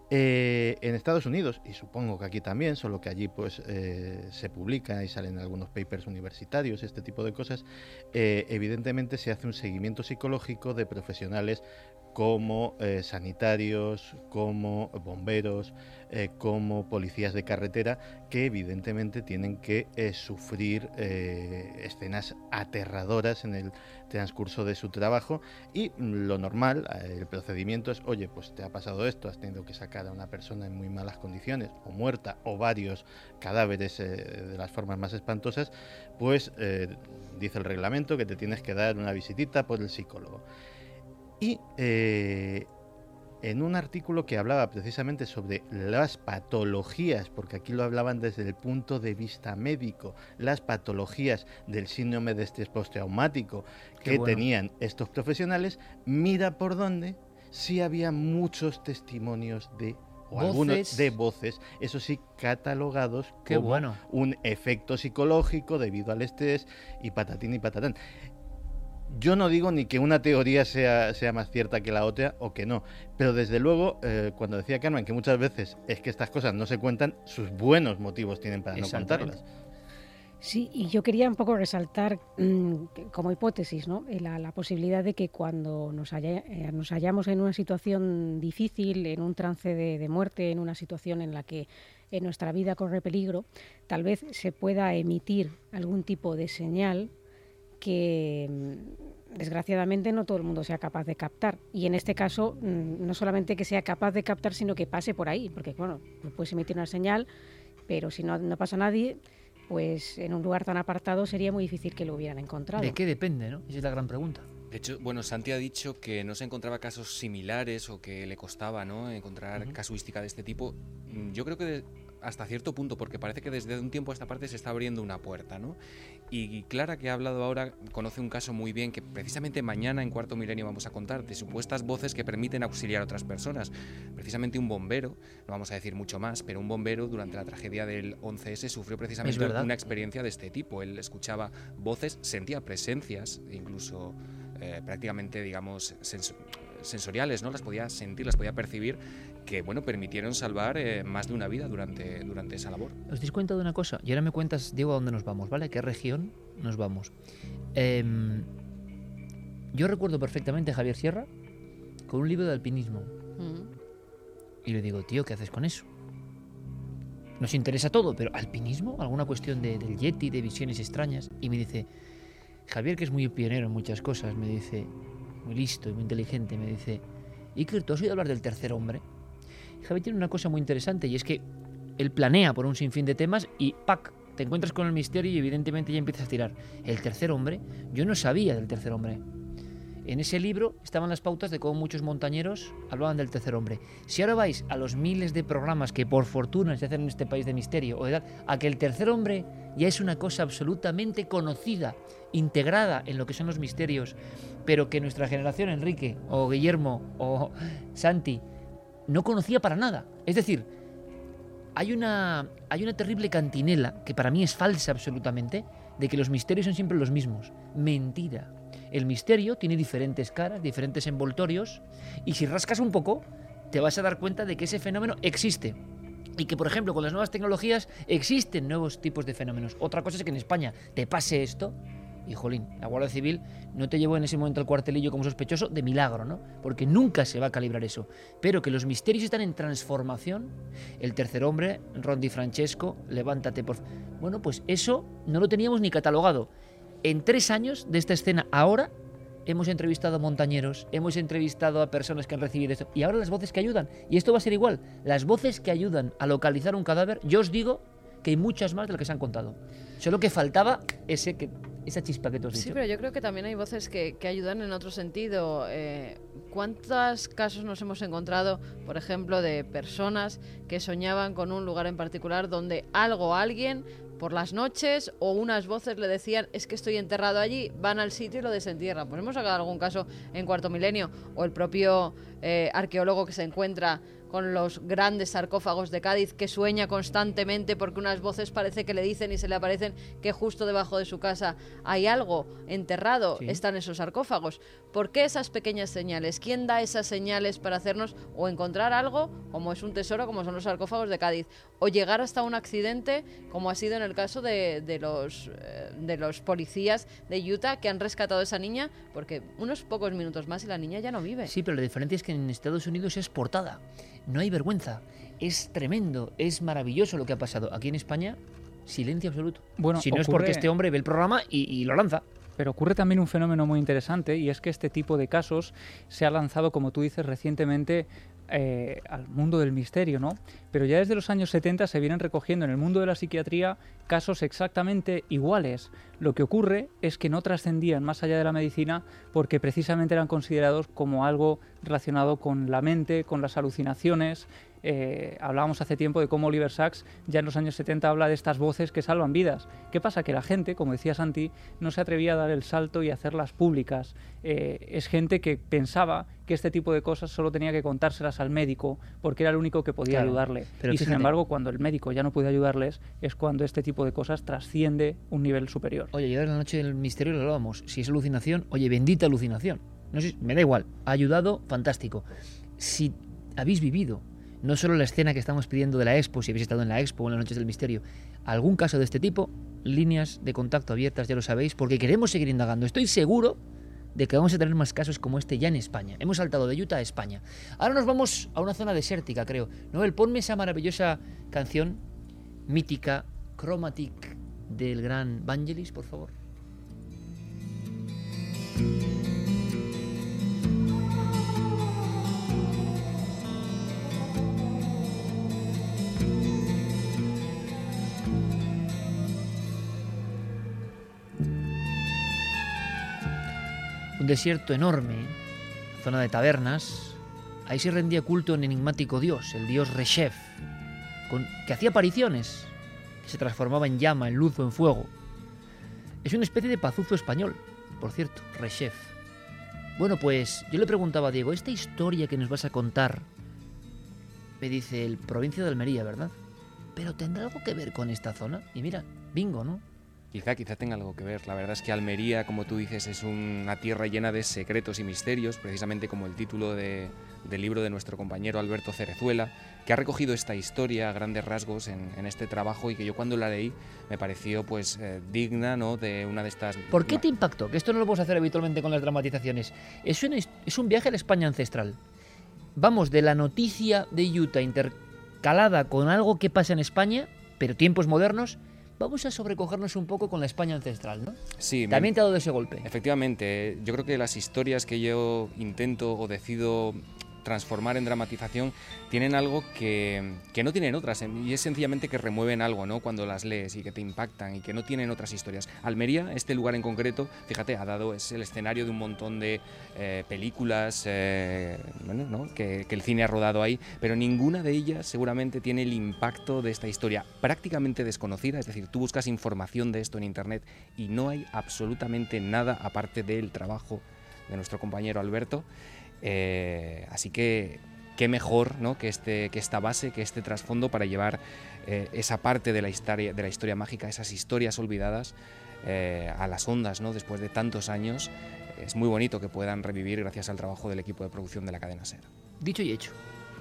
Eh, en Estados Unidos, y supongo que aquí también, solo que allí pues eh, se publica y salen algunos papers universitarios, este tipo de cosas, eh, evidentemente se hace un seguimiento psicológico de profesionales como eh, sanitarios, como bomberos, eh, como policías de carretera, que evidentemente tienen que eh, sufrir eh, escenas aterradoras en el transcurso de su trabajo, y lo normal, el procedimiento es, oye, pues te ha pasado esto, has tenido que sacar a una persona en muy malas condiciones, o muerta, o varios cadáveres eh, de las formas más espantosas, pues eh, dice el reglamento que te tienes que dar una visitita por el psicólogo. Y eh, en un artículo que hablaba precisamente sobre las patologías, porque aquí lo hablaban desde el punto de vista médico, las patologías del síndrome de estrés postraumático que bueno. tenían estos profesionales, mira por dónde sí había muchos testimonios de o Voces. algunos de voces, eso sí, catalogados Qué como bueno. un efecto psicológico debido al estrés y patatín y patatán. Yo no digo ni que una teoría sea, sea más cierta que la otra o que no, pero desde luego, eh, cuando decía Carmen que muchas veces es que estas cosas no se cuentan, sus buenos motivos tienen para no contarlas. Sí, y yo quería un poco resaltar mmm, como hipótesis, ¿no? la, la posibilidad de que cuando nos, haya, eh, nos hallamos en una situación difícil, en un trance de, de muerte, en una situación en la que en nuestra vida corre peligro, tal vez se pueda emitir algún tipo de señal que desgraciadamente no todo el mundo sea capaz de captar, y en este caso no solamente que sea capaz de captar, sino que pase por ahí, porque bueno, puedes emitir una señal, pero si no, no pasa nadie, pues en un lugar tan apartado sería muy difícil que lo hubieran encontrado. ¿De qué depende, no? Esa es la gran pregunta. De hecho, bueno, Santi ha dicho que no se encontraba casos similares o que le costaba, ¿no?, encontrar uh-huh. casuística de este tipo. Yo creo que de, hasta cierto punto, porque parece que desde un tiempo a esta parte se está abriendo una puerta, ¿no? Y Clara, que ha hablado ahora, conoce un caso muy bien que precisamente mañana en Cuarto Milenio vamos a contar, de supuestas voces que permiten auxiliar a otras personas. Precisamente un bombero, no vamos a decir mucho más, pero un bombero durante la tragedia del once ese sufrió precisamente una experiencia de este tipo. Él escuchaba voces, sentía presencias, incluso eh, prácticamente, digamos, sens sensoriales, ¿no? Las podía sentir, las podía percibir, que, bueno, permitieron salvar eh, más de una vida durante, durante esa labor. ¿Os dais cuenta de una cosa? Y ahora me cuentas, Diego, a dónde nos vamos, ¿vale? ¿A qué región nos vamos? Eh, yo recuerdo perfectamente a Javier Sierra con un libro de alpinismo. Mm. Y le digo, tío, ¿qué haces con eso? Nos interesa todo, pero ¿alpinismo? ¿Alguna cuestión de, del Yeti, de visiones extrañas? Y me dice, Javier, que es muy pionero en muchas cosas, me dice, muy listo y muy inteligente, me dice, Iker, ¿tú has oído hablar del tercer hombre? Y Javier tiene una cosa muy interesante, y es que él planea por un sinfín de temas y ¡pac! Te encuentras con el misterio y evidentemente ya empiezas a tirar. El tercer hombre, yo no sabía del tercer hombre. En ese libro estaban las pautas de cómo muchos montañeros hablaban del tercer hombre. Si ahora vais a los miles de programas que por fortuna se hacen en este país de misterio, o de edad, a que el tercer hombre ya es una cosa absolutamente conocida, integrada en lo que son los misterios, pero que nuestra generación, Enrique, o Guillermo, o Santi, no conocía para nada. Es decir, hay una, hay una terrible cantinela, que para mí es falsa absolutamente, de que los misterios son siempre los mismos. Mentira. El misterio tiene diferentes caras, diferentes envoltorios, y si rascas un poco, te vas a dar cuenta de que ese fenómeno existe. Y que, por ejemplo, con las nuevas tecnologías existen nuevos tipos de fenómenos. Otra cosa es que en España te pase esto, y jolín, la Guardia Civil no te llevó en ese momento al cuartelillo como sospechoso de milagro, ¿no? Porque nunca se va a calibrar eso. Pero que los misterios están en transformación. El tercer hombre, Ron Di Francesco, levántate por... Bueno, pues eso no lo teníamos ni catalogado. En tres años de esta escena ahora hemos entrevistado a montañeros, hemos entrevistado a personas que han recibido esto, y ahora las voces que ayudan. Y esto va a ser igual. Las voces que ayudan a localizar un cadáver, yo os digo que hay muchas más de las que se han contado. Solo que faltaba ese que... esa chispa que tú has dicho. Sí, pero yo creo que también hay voces que, que ayudan en otro sentido. Eh, ¿Cuántos casos nos hemos encontrado, por ejemplo, de personas que soñaban con un lugar en particular donde algo, alguien, por las noches, o unas voces le decían, es que estoy enterrado allí, van al sitio y lo desentierran? Pues hemos sacado algún caso en Cuarto Milenio, o el propio eh, arqueólogo que se encuentra con los grandes sarcófagos de Cádiz, que sueña constantemente porque unas voces parece que le dicen y se le aparecen que justo debajo de su casa hay algo enterrado, sí. Están esos sarcófagos. ¿Por qué esas pequeñas señales? ¿Quién da esas señales para hacernos o encontrar algo, como es un tesoro, como son los sarcófagos de Cádiz, o llegar hasta un accidente, como ha sido en el caso de, de, los, eh, de los policías de Utah que han rescatado a esa niña, porque unos pocos minutos más y la niña ya no vive? Sí, pero la diferencia es que en Estados Unidos es portada. No hay vergüenza. Es tremendo, es maravilloso lo que ha pasado. Aquí en España, silencio absoluto. Bueno, si no ocurre... es porque este hombre ve el programa y, y lo lanza. Pero ocurre también un fenómeno muy interesante, y es que este tipo de casos se ha lanzado, como tú dices, recientemente eh, al mundo del misterio, ¿no? Pero ya desde los años setenta se vienen recogiendo en el mundo de la psiquiatría casos exactamente iguales. Lo que ocurre es que no trascendían más allá de la medicina porque precisamente eran considerados como algo relacionado con la mente, con las alucinaciones. Eh, hablábamos hace tiempo de cómo Oliver Sacks ya en los años setenta habla de estas voces que salvan vidas. ¿Qué pasa? Que la gente, como decía Santi, no se atrevía a dar el salto y hacerlas públicas. Eh, es gente que pensaba que este tipo de cosas solo tenía que contárselas al médico porque era el único que podía claro, ayudarle. Pero y fíjate, sin embargo, cuando el médico ya no puede ayudarles, es cuando este tipo de cosas trasciende un nivel superior. Oye, yo en la noche del misterio lo hablábamos. Si es alucinación, oye, bendita alucinación. No sé, me da igual. Ha ayudado, fantástico. Si habéis vivido no solo la escena que estamos pidiendo de la Expo, si habéis estado en la Expo o en las noches del misterio, algún caso de este tipo, líneas de contacto abiertas, ya lo sabéis, porque queremos seguir indagando. Estoy seguro de que vamos a tener más casos como este ya en España. Hemos saltado de Utah a España. Ahora nos vamos a una zona desértica, creo. Noel, ponme esa maravillosa canción mítica, Chromatic, del gran Vangelis, por favor. Un desierto enorme, zona de tabernas. Ahí se rendía culto a un enigmático dios, el dios Reshef. con, que hacía apariciones, que se transformaba en llama, en luz o en fuego. Es una especie de Pazuzu español, por cierto, Rechef. Bueno, pues yo le preguntaba a Diego, esta historia que nos vas a contar, me dice, el provincia de Almería, ¿verdad? Pero ¿tendrá algo que ver con esta zona? Y mira, bingo, ¿no? Quizá, quizá tenga algo que ver. La verdad es que Almería, como tú dices, es una tierra llena de secretos y misterios, precisamente como el título de, del libro de nuestro compañero Alberto Cerezuela, que ha recogido esta historia a grandes rasgos en, en este trabajo y que yo cuando la leí me pareció pues eh, digna, ¿no?, de una de estas... ¿Por qué te impactó? Que esto no lo podemos hacer habitualmente con las dramatizaciones. Es un, es un viaje a la España ancestral. Vamos de la noticia de Utah intercalada con algo que pasa en España, pero tiempos modernos. Vamos a sobrecogernos un poco con la España ancestral, ¿no? Sí. También me... te ha dado ese golpe. Efectivamente. Yo creo que las historias que yo intento o decido transformar en dramatización tienen algo que, que no tienen otras, y es sencillamente que remueven algo, ¿no?, cuando las lees y que te impactan y que no tienen otras historias. Almería, este lugar en concreto, fíjate, ha dado, es el escenario de un montón de eh, películas eh, bueno, ¿no?, que, que el cine ha rodado ahí, pero ninguna de ellas seguramente tiene el impacto de esta historia prácticamente desconocida. Es decir, tú buscas información de esto en internet y no hay absolutamente nada aparte del trabajo de nuestro compañero Alberto. Eh, así que qué mejor, ¿no?, que, este, que esta base, que este trasfondo para llevar eh, esa parte de la historia, de la historia mágica, esas historias olvidadas eh, a las ondas, ¿no?, después de tantos años. Es muy bonito que puedan revivir gracias al trabajo del equipo de producción de la cadena SER. Dicho y hecho.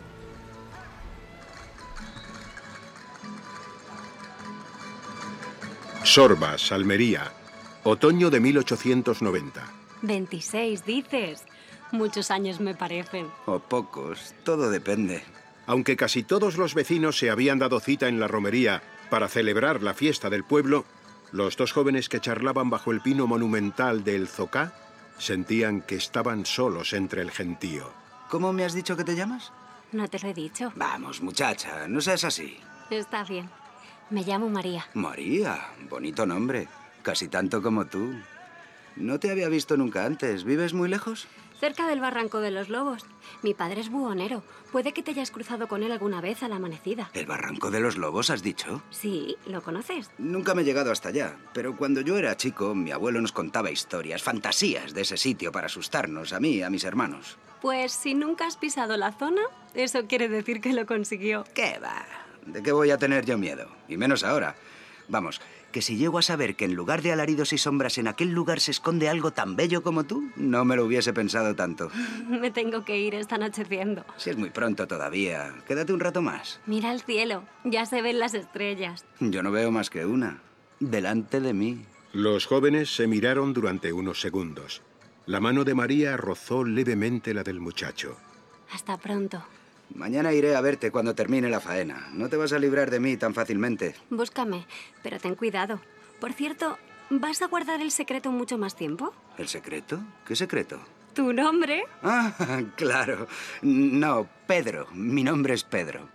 Sorbas, Almería, otoño de mil ochocientos noventa. veintiséis, dices. Muchos años me parecen. O pocos, todo depende. Aunque casi todos los vecinos se habían dado cita en la romería para celebrar la fiesta del pueblo, los dos jóvenes que charlaban bajo el pino monumental del Zocá sentían que estaban solos entre el gentío. ¿Cómo me has dicho que te llamas? No te lo he dicho. Vamos, muchacha, no seas así. Está bien. Me llamo María. María, bonito nombre. Casi tanto como tú. No te había visto nunca antes. ¿Vives muy lejos? Cerca del Barranco de los Lobos. Mi padre es buhonero. Puede que te hayas cruzado con él alguna vez a la amanecida. ¿El Barranco de los Lobos, has dicho? Sí, ¿lo conoces? Nunca me he llegado hasta allá, pero cuando yo era chico, mi abuelo nos contaba historias, fantasías de ese sitio para asustarnos, a mí y a mis hermanos. Pues si nunca has pisado la zona, eso quiere decir que lo consiguió. ¿Qué va? ¿De qué voy a tener yo miedo? Y menos ahora. Vamos, que si llego a saber que en lugar de alaridos y sombras en aquel lugar se esconde algo tan bello como tú, no me lo hubiese pensado tanto. Me tengo que ir, está anocheciendo. Si es muy pronto todavía, quédate un rato más. Mira al cielo, ya se ven las estrellas. Yo no veo más que una, delante de mí. Los jóvenes se miraron durante unos segundos. La mano de María rozó levemente la del muchacho. Hasta pronto. Mañana iré a verte cuando termine la faena. No te vas a librar de mí tan fácilmente. Búscame, pero ten cuidado. Por cierto, ¿vas a guardar el secreto mucho más tiempo? ¿El secreto? ¿Qué secreto? ¿Tu nombre? Ah, claro. No, Pedro. Mi nombre es Pedro.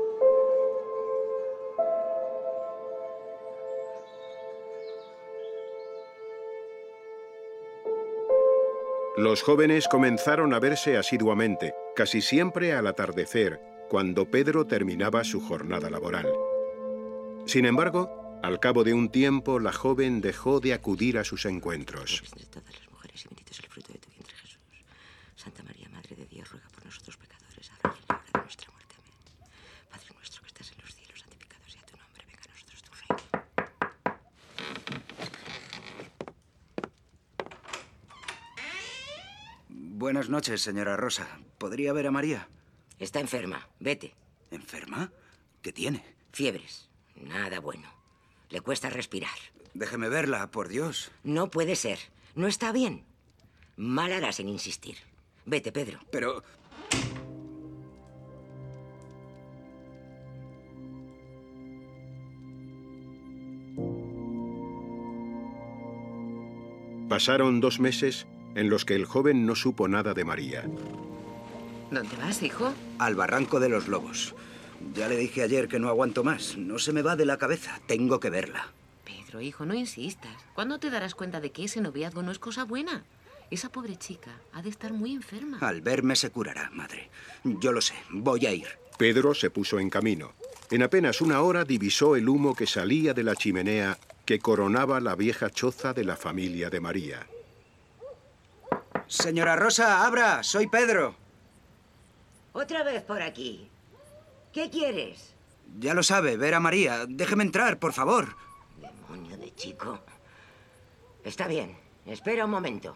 Los jóvenes comenzaron a verse asiduamente, casi siempre al atardecer, cuando Pedro terminaba su jornada laboral. Sin embargo, al cabo de un tiempo, la joven dejó de acudir a sus encuentros. De todas las mujeres y bendito es el fruto de tu vientre, Jesús. Santa María, Madre de Dios, ruega por nosotros pecadores, ahora y en la hora de nuestra muerte. Amén. Padre nuestro que estás en los cielos, santificado sea tu nombre, venga a nosotros tu reino. Buenas noches, señora Rosa. ¿Podría ver a María? Está enferma. Vete. ¿Enferma? ¿Qué tiene? Fiebres. Nada bueno. Le cuesta respirar. Déjeme verla, por Dios. No puede ser. No está bien. Mal harás en insistir. Vete, Pedro. Pero... Pasaron dos meses en los que el joven no supo nada de María. ¿Dónde vas, hijo? Al Barranco de los Lobos. Ya le dije ayer que no aguanto más. No se me va de la cabeza. Tengo que verla. Pedro, hijo, no insistas. ¿Cuándo te darás cuenta de que ese noviazgo no es cosa buena? Esa pobre chica ha de estar muy enferma. Al verme se curará, madre. Yo lo sé. Voy a ir. Pedro se puso en camino. En apenas una hora divisó el humo que salía de la chimenea que coronaba la vieja choza de la familia de María. Señora Rosa, abra, soy Pedro. Otra vez por aquí. ¿Qué quieres? Ya lo sabe, ver a María. Déjeme entrar, por favor. Demonio de chico. Está bien, espera un momento.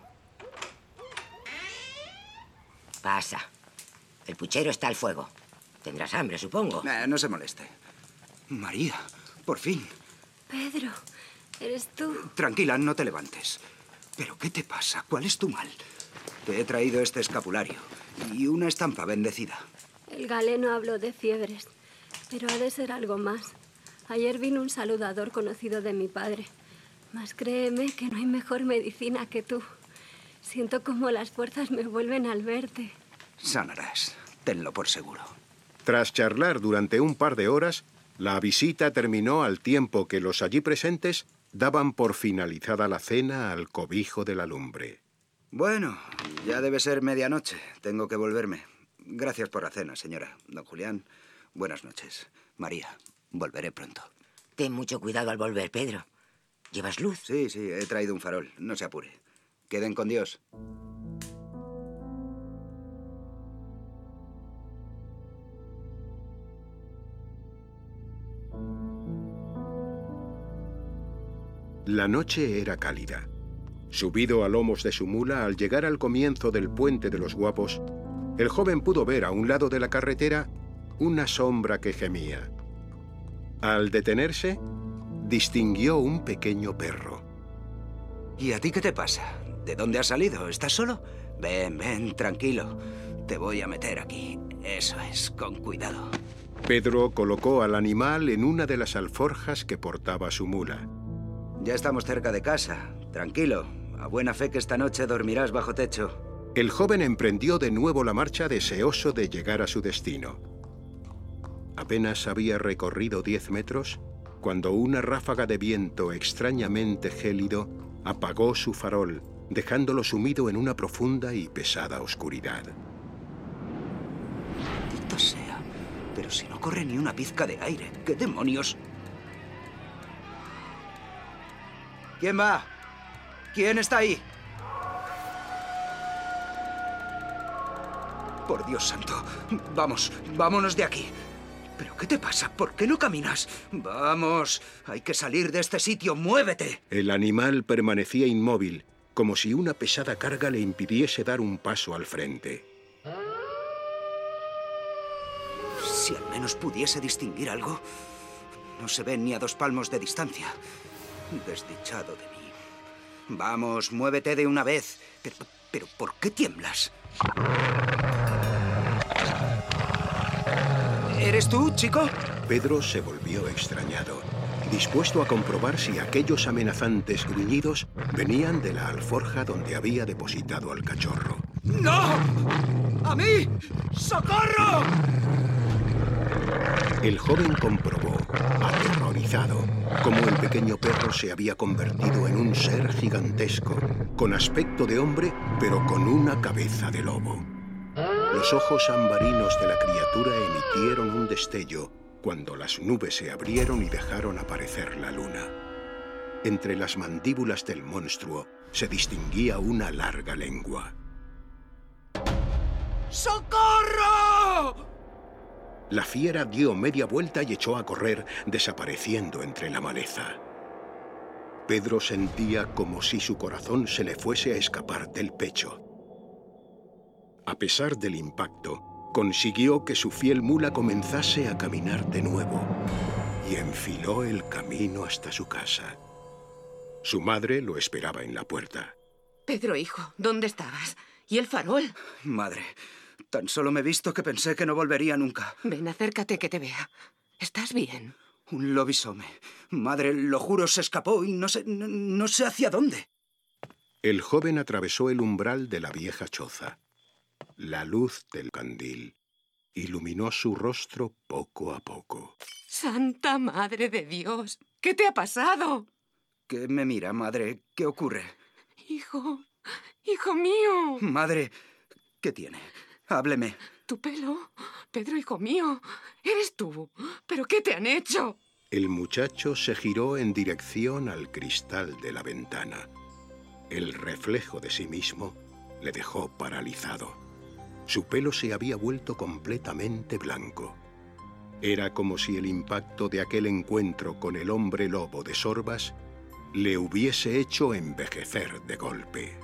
Pasa. El puchero está al fuego. Tendrás hambre, supongo. Eh, no se moleste. María, por fin. Pedro, ¿eres tú? Tranquila, no te levantes. ¿Pero qué te pasa? ¿Cuál es tu mal? Te he traído este escapulario y una estampa bendecida. El galeno habló de fiebres, pero ha de ser algo más. Ayer vino un saludador conocido de mi padre. Mas créeme que no hay mejor medicina que tú. Siento como las fuerzas me vuelven al verte. Sanarás, tenlo por seguro. Tras charlar durante un par de horas, la visita terminó al tiempo que los allí presentes daban por finalizada la cena al cobijo de la lumbre. Bueno, ya debe ser medianoche. Tengo que volverme. Gracias por la cena, señora. Don Julián, buenas noches. María, volveré pronto. Ten mucho cuidado al volver, Pedro. ¿Llevas luz? Sí, sí, he traído un farol. No se apure. Queden con Dios. La noche era cálida. Subido a lomos de su mula, al llegar al comienzo del Puente de los Guapos, el joven pudo ver a un lado de la carretera una sombra que gemía. Al detenerse, distinguió un pequeño perro. ¿Y a ti qué te pasa? ¿De dónde has salido? ¿Estás solo? Ven, ven, tranquilo. Te voy a meter aquí. Eso es, con cuidado. Pedro colocó al animal en una de las alforjas que portaba su mula. Ya estamos cerca de casa. Tranquilo. A buena fe que esta noche dormirás bajo techo. El joven emprendió de nuevo la marcha deseoso de llegar a su destino. Apenas había recorrido diez metros cuando una ráfaga de viento extrañamente gélido apagó su farol, dejándolo sumido en una profunda y pesada oscuridad. Maldito sea, pero si no corre ni una pizca de aire, ¿qué demonios? ¿Quién va? ¿Quién está ahí? Por Dios santo, vamos, vámonos de aquí. ¿Pero qué te pasa? ¿Por qué no caminas? Vamos, hay que salir de este sitio, ¡muévete! El animal permanecía inmóvil, como si una pesada carga le impidiese dar un paso al frente. Si al menos pudiese distinguir algo. No se ve ni a dos palmos de distancia. Desdichado de mí. Vamos, muévete de una vez. Pero, pero ¿por qué tiemblas? ¿Eres tú, chico? Pedro se volvió extrañado, dispuesto a comprobar si aquellos amenazantes gruñidos venían de la alforja donde había depositado al cachorro. ¡No! ¡A mí! ¡Socorro! El joven comprobó, aterrorizado, cómo el pequeño perro se había convertido en un ser gigantesco, con aspecto de hombre, pero con una cabeza de lobo. Los ojos ambarinos de la criatura emitieron un destello cuando las nubes se abrieron y dejaron aparecer la luna. Entre las mandíbulas del monstruo se distinguía una larga lengua. ¡Socorro! La fiera dio media vuelta y echó a correr, desapareciendo entre la maleza. Pedro sentía como si su corazón se le fuese a escapar del pecho. A pesar del impacto, consiguió que su fiel mula comenzase a caminar de nuevo y enfiló el camino hasta su casa. Su madre lo esperaba en la puerta. Pedro, hijo, ¿dónde estabas? ¿Y el farol? Madre, tan solo me he visto que pensé que no volvería nunca. Ven, acércate que te vea. ¿Estás bien? Un lobisome. Madre, lo juro, se escapó y no sé, no, no sé hacia dónde. El joven atravesó el umbral de la vieja choza. La luz del candil iluminó su rostro poco a poco. ¡Santa Madre de Dios! ¿Qué te ha pasado? ¿Qué me mira, madre? ¿Qué ocurre? Hijo, hijo mío. Madre, ¿qué tiene? Hábleme. ¿Tu pelo? Pedro, hijo mío, eres tú. ¿Pero qué te han hecho? El muchacho se giró en dirección al cristal de la ventana. El reflejo de sí mismo le dejó paralizado. Su pelo se había vuelto completamente blanco. Era como si el impacto de aquel encuentro con el hombre lobo de Sorbas le hubiese hecho envejecer de golpe.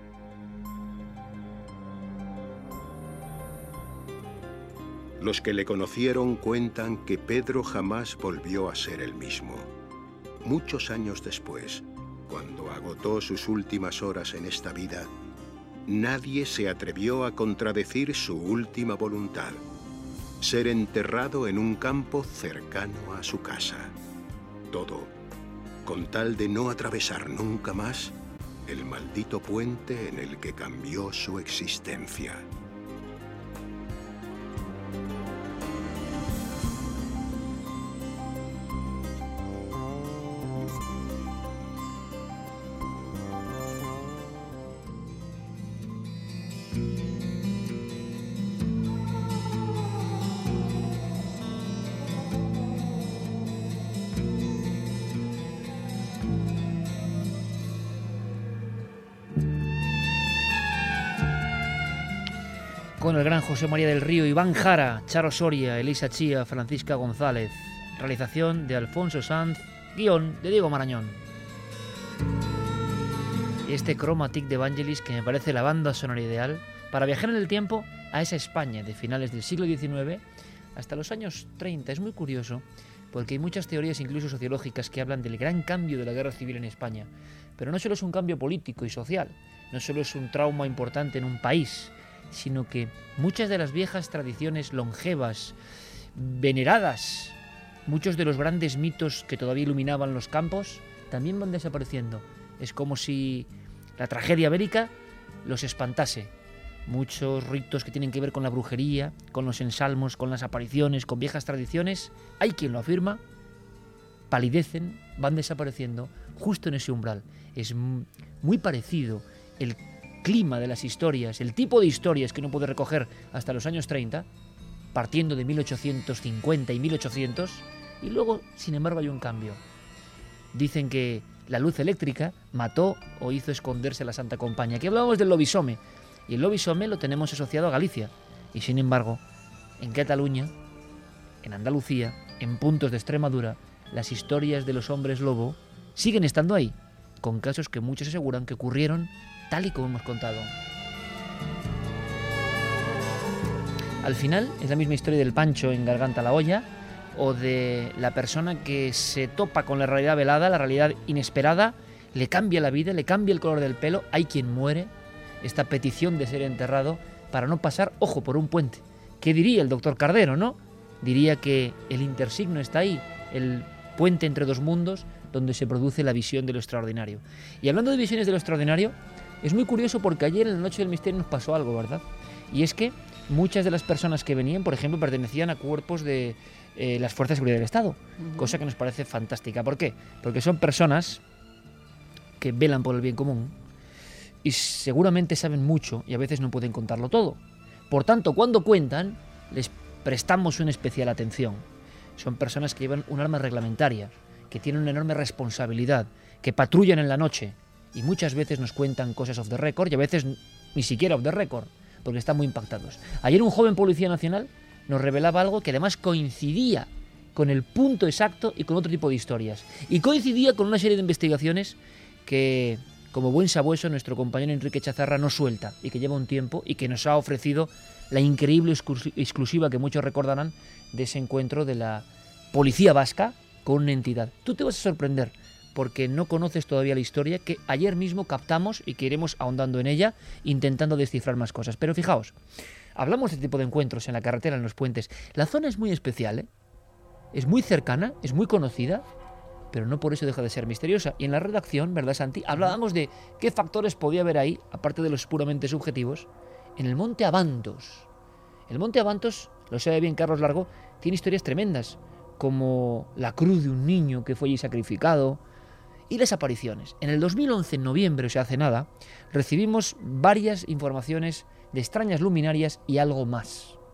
Los que le conocieron cuentan que Pedro jamás volvió a ser el mismo. Muchos años después, cuando agotó sus últimas horas en esta vida, nadie se atrevió a contradecir su última voluntad: ser enterrado en un campo cercano a su casa. Todo con tal de no atravesar nunca más el maldito puente en el que cambió su existencia. Con el gran José María del Río, Iván Jara, Charo Soria, Elisa Chía, Francisca González. Realización de Alfonso Sanz, guión de Diego Marañón. Este Chromatic de Vangelis, que me parece la banda sonora ideal para viajar en el tiempo a esa España de finales del siglo diecinueve hasta los años treinta. Es muy curioso porque hay muchas teorías, incluso sociológicas, que hablan del gran cambio de la guerra civil en España. Pero no solo es un cambio político y social, no solo es un trauma importante en un país, sino que muchas de las viejas tradiciones longevas, veneradas, muchos de los grandes mitos que todavía iluminaban los campos, también van desapareciendo. Es como si la tragedia bélica los espantase. Muchos ritos que tienen que ver con la brujería, con los ensalmos, con las apariciones, con viejas tradiciones, hay quien lo afirma, palidecen, van desapareciendo justo en ese umbral. Es muy parecido el clima de las historias, el tipo de historias que uno puede recoger hasta los años treinta, partiendo de mil ochocientos cincuenta y mil ochocientos, y luego, sin embargo, hay un cambio. Dicen que la luz eléctrica mató o hizo esconderse a la Santa Compañía. Aquí hablábamos del lobisome, y el lobisome lo tenemos asociado a Galicia, y sin embargo, en Cataluña, en Andalucía, en puntos de Extremadura, las historias de los hombres lobo siguen estando ahí, con casos que muchos aseguran que ocurrieron tal y como hemos contado. Al final es la misma historia del Pancho en Garganta la olla, o de la persona que se topa con la realidad velada, la realidad inesperada, le cambia la vida, le cambia el color del pelo, hay quien muere, esta petición de ser enterrado para no pasar, ojo, por un puente. ¿Qué diría el doctor Cardero, no? Diría que el intersigno está ahí, el puente entre dos mundos, donde se produce la visión de lo extraordinario. Y hablando de visiones de lo extraordinario, es muy curioso porque ayer en la Noche del Misterio nos pasó algo, ¿verdad? Y es que muchas de las personas que venían, por ejemplo, pertenecían a cuerpos de eh, las Fuerzas de Seguridad del Estado, uh-huh. Cosa que nos parece fantástica. ¿Por qué? Porque son personas que velan por el bien común y seguramente saben mucho y a veces no pueden contarlo todo. Por tanto, cuando cuentan, les prestamos una especial atención. Son personas que llevan un arma reglamentaria, que tienen una enorme responsabilidad, que patrullan en la noche y muchas veces nos cuentan cosas off the record y a veces ni siquiera off the record, porque están muy impactados. Ayer un joven policía nacional nos revelaba algo que además coincidía con el punto exacto y con otro tipo de historias. Y coincidía con una serie de investigaciones que, como buen sabueso, nuestro compañero Enrique Chazarra no suelta y que lleva un tiempo y que nos ha ofrecido la increíble exclusiva que muchos recordarán de ese encuentro de la policía vasca con una entidad. Tú te vas a sorprender porque no conoces todavía la historia que ayer mismo captamos y que iremos ahondando en ella, intentando descifrar más cosas. Pero fijaos, hablamos de este tipo de encuentros en la carretera, en los puentes. La zona es muy especial, ¿eh? Es muy cercana, es muy conocida, pero no por eso deja de ser misteriosa. Y en la redacción, ¿verdad, Santi? Hablábamos de qué factores podía haber ahí, aparte de los puramente subjetivos, en el Monte Abantos. El Monte Abantos, lo sabe bien Carlos Largo, tiene historias tremendas, como la cruz de un niño que fue allí sacrificado, y las apariciones. En el dos mil once, en noviembre, o sea, hace nada, recibimos varias informaciones de extrañas luminarias y algo más.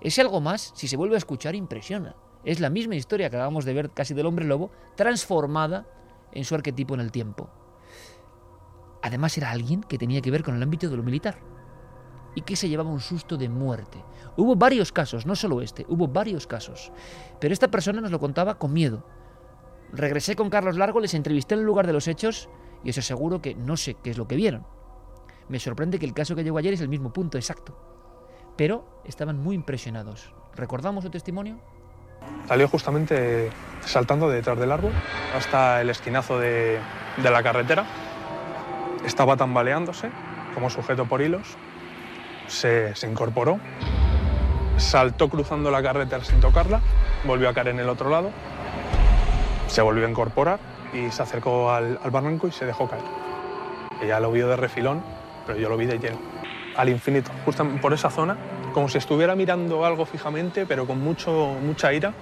Ese algo más, si se vuelve a escuchar, impresiona. Es la misma historia que acabamos de ver casi del hombre lobo, transformada en su arquetipo en el tiempo. Además era alguien que tenía que ver con el ámbito de lo militar y que se llevaba un susto de muerte. Hubo varios casos, no solo este, hubo varios casos. Pero esta persona nos lo contaba con miedo. Regresé con Carlos Largo, les entrevisté en el lugar de los hechos y os aseguro que no sé qué es lo que vieron. Me sorprende que el caso que llegó ayer es el mismo punto exacto. Pero estaban muy impresionados. ¿Recordamos su testimonio? Salió justamente saltando de detrás del árbol hasta el esquinazo de, de la carretera. Estaba tambaleándose como sujeto por hilos. Se, se incorporó. Saltó cruzando la carretera sin tocarla. Volvió a caer en el otro lado. Se volvió a incorporar y se acercó al, al barranco y se dejó caer. Ella lo vio de refilón, pero yo lo vi de lleno. Al infinito, justo por esa zona, como si estuviera mirando algo fijamente, pero con mucho, mucha ira.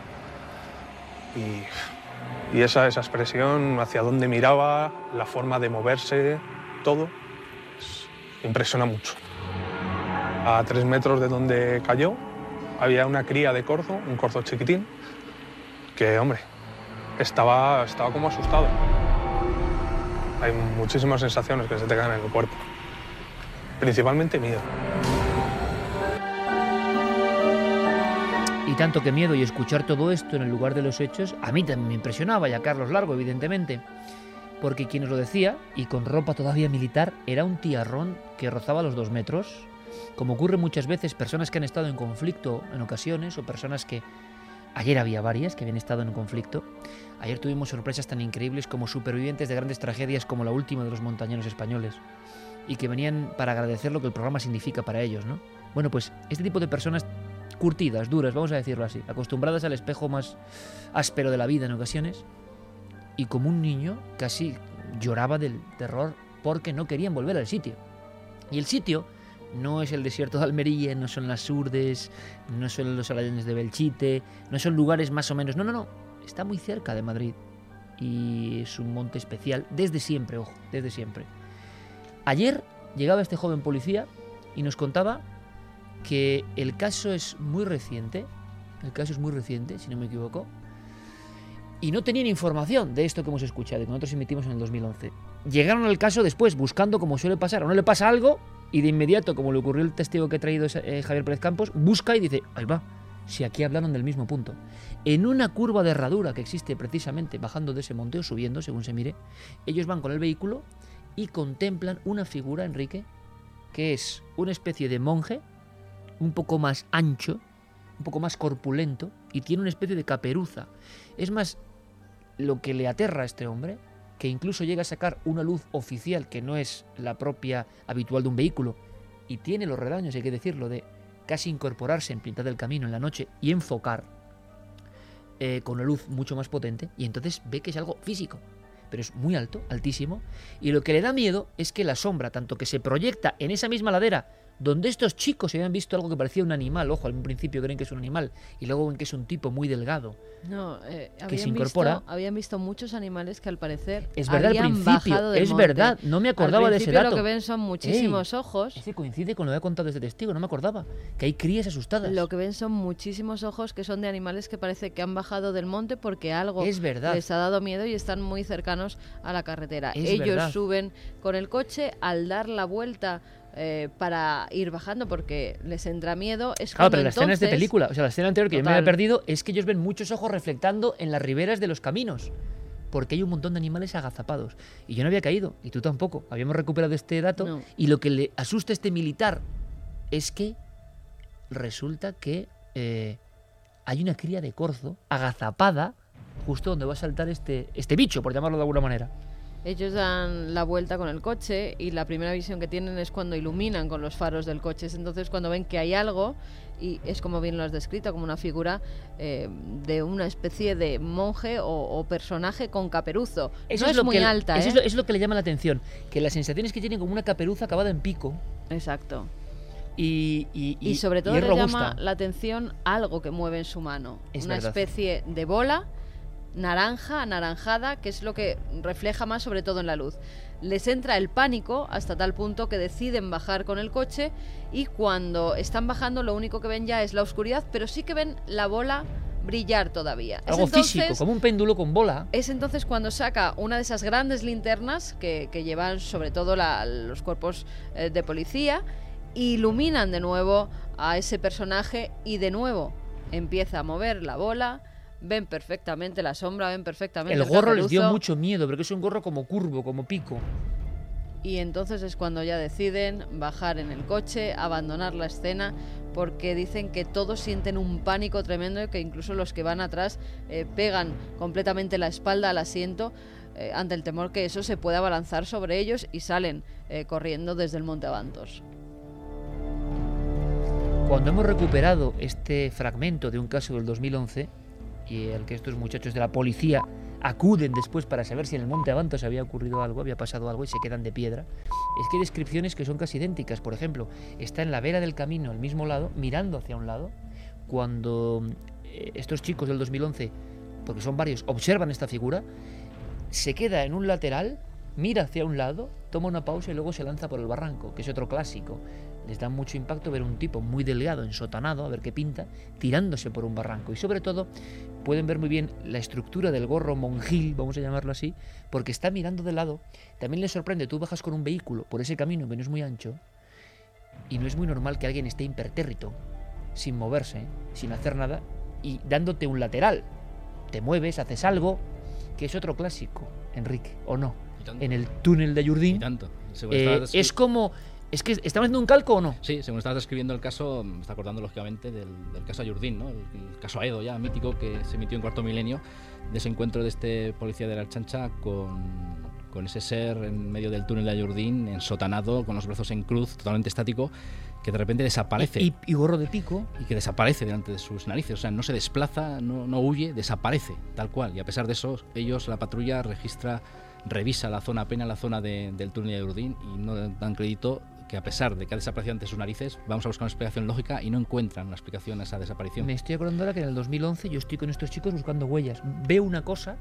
Y, y esa, esa expresión, hacia dónde miraba, la forma de moverse, todo, pues, impresiona mucho. A tres metros de donde cayó, había una cría de corzo, un corzo chiquitín, que, hombre, estaba, estaba como asustado. Hay muchísimas sensaciones que se te quedan en el cuerpo. Principalmente miedo. Y tanto que miedo, y escuchar todo esto en el lugar de los hechos, a mí también me impresionaba, y a Carlos Largo, evidentemente. Porque quien os lo decía, y con ropa todavía militar, era un tiarrón que rozaba los dos metros. Como ocurre muchas veces, personas que han estado en conflicto en ocasiones, o personas que... Ayer había varias que habían estado en conflicto. Ayer tuvimos sorpresas tan increíbles como supervivientes de grandes tragedias como la última de los montañeros españoles, y que venían para agradecer lo que el programa significa para ellos, ¿no? Bueno, pues este tipo de personas curtidas, duras, vamos a decirlo así, acostumbradas al espejo más áspero de la vida en ocasiones, y como un niño casi lloraba del terror porque no querían volver al sitio. Y el sitio no es el desierto de Almería, no son las Urdes, no son los aladenes de Belchite, no son lugares más o menos... No, no, no. Está muy cerca de Madrid. Y es un monte especial desde siempre, ojo, desde siempre. Ayer llegaba este joven policía y nos contaba que el caso es muy reciente. El caso es muy reciente, si no me equivoco. Y no tenían información de esto que hemos escuchado, que nosotros emitimos en el dos mil once. Llegaron al caso después, buscando como suele pasar. A uno le pasa algo y de inmediato, como le ocurrió el testigo que ha traído eh, Javier Pérez Campos, busca y dice, ahí va, si aquí hablaron del mismo punto. En una curva de herradura que existe precisamente bajando de ese monte o subiendo, según se mire, ellos van con el vehículo y contemplan una figura, Enrique, que es una especie de monje, un poco más ancho, un poco más corpulento, y tiene una especie de caperuza. Es más, lo que le aterra a este hombre, que incluso llega a sacar una luz oficial que no es la propia habitual de un vehículo, y tiene los redaños, hay que decirlo, de casi incorporarse en mitad del camino en la noche y enfocar eh, con una luz mucho más potente, y entonces ve que es algo físico, pero es muy alto, altísimo, y lo que le da miedo es que la sombra, tanto que se proyecta en esa misma ladera donde estos chicos habían visto algo que parecía un animal, ojo, al principio creen que es un animal, y luego ven que es un tipo muy delgado, no, eh, que se incorpora. Visto, habían visto muchos animales que al parecer es verdad, habían al principio, bajado del es monte. verdad, no me acordaba de ese dato. Lo que ven son muchísimos Ey, ojos. Ese coincide con lo que ha contado este testigo, no me acordaba, que hay crías asustadas. Lo que ven son muchísimos ojos que son de animales que parece que han bajado del monte porque algo es verdad. les ha dado miedo y están muy cercanos a la carretera. Es Ellos verdad. suben con el coche, al dar la vuelta Eh, para ir bajando porque les entra miedo. Es claro, pero entonces... la escena es de película. O sea, la escena anterior que Total. yo me había perdido es que ellos ven muchos ojos reflectando en las riberas de los caminos, porque hay un montón de animales agazapados. Y yo no había caído, y tú tampoco. Habíamos recuperado este dato. No. Y lo que le asusta a este militar es que resulta que eh, hay una cría de corzo agazapada justo donde va a saltar este, este bicho, por llamarlo de alguna manera. Ellos dan la vuelta con el coche y la primera visión que tienen es cuando iluminan con los faros del coche. Es entonces cuando ven que hay algo, y es como bien lo has descrito, como una figura eh, de una especie de monje o, o personaje con caperuzo. Eso no es, es, lo muy que, alta, eso ¿eh? es, lo, es lo que le llama la atención, que la sensación es que tiene como una caperuza acabada en pico. Exacto. Y, y, y, y sobre todo y es le robusta. llama la atención algo que mueve en su mano. Es una verdad. especie de bola naranja, anaranjada, que es lo que refleja más sobre todo en la luz. Les entra el pánico hasta tal punto que deciden bajar con el coche, y cuando están bajando lo único que ven ya es la oscuridad, pero sí que ven la bola brillar todavía. Algo es entonces, físico, como un péndulo con bola. Es entonces cuando saca una de esas grandes linternas que, que llevan sobre todo la, los cuerpos eh, de policía, iluminan de nuevo a ese personaje y de nuevo empieza a mover la bola. Ven perfectamente la sombra, ven perfectamente el, el gorro caperuzo. Les dio mucho miedo, porque es un gorro como curvo, como pico. Y entonces es cuando ya deciden bajar en el coche, abandonar la escena, porque dicen que todos sienten un pánico tremendo y que incluso los que van atrás eh, pegan completamente la espalda al asiento eh, ante el temor que eso se pueda abalanzar sobre ellos, y salen eh, corriendo desde el Monte Avantos. Cuando hemos recuperado este fragmento de un caso del dos mil once, y al que estos muchachos de la policía acuden después para saber si en el Monte Avantos había ocurrido algo, había pasado algo, y se quedan de piedra, es que hay descripciones que son casi idénticas. Por ejemplo, está en la vera del camino, al mismo lado, mirando hacia un lado, cuando eh, estos chicos del dos mil once, porque son varios, observan esta figura, se queda en un lateral, mira hacia un lado, toma una pausa y luego se lanza por el barranco, que es otro clásico. Les da mucho impacto ver un tipo muy delgado, ensotanado, a ver qué pinta, tirándose por un barranco. Y sobre todo pueden ver muy bien la estructura del gorro monjil, vamos a llamarlo así, porque está mirando de lado. También les sorprende, tú bajas con un vehículo por ese camino que no es muy ancho, y no es muy normal que alguien esté impertérrito, sin moverse, sin hacer nada, y dándote un lateral. Te mueves, haces algo, que es otro clásico, Enrique, ¿o no? En el túnel de Ayurdín. Y tanto. Eh, es como... Es que, ¿estamos haciendo un calco o no? Sí, según estabas describiendo el caso, me está acordando lógicamente del, del caso Ayurdín, ¿no? El, el caso Aedo ya mítico que se emitió en Cuarto Milenio, de ese encuentro de este policía de la Archancha con, con ese ser en medio del túnel de Ayurdín, ensotanado, con los brazos en cruz, totalmente estático, que de repente desaparece. Y, y gorro de pico. Y que desaparece delante de sus narices, o sea, no se desplaza, no, no huye, desaparece, tal cual. Y a pesar de eso, ellos, la patrulla, registra, revisa la zona, apenas la zona de, del túnel de Ayurdín, y no dan crédito que a pesar de que ha desaparecido ante sus narices, vamos a buscar una explicación lógica y no encuentran una explicación a esa desaparición. Me estoy acordando ahora que en el dos mil once yo estoy con estos chicos buscando huellas. Veo una cosa,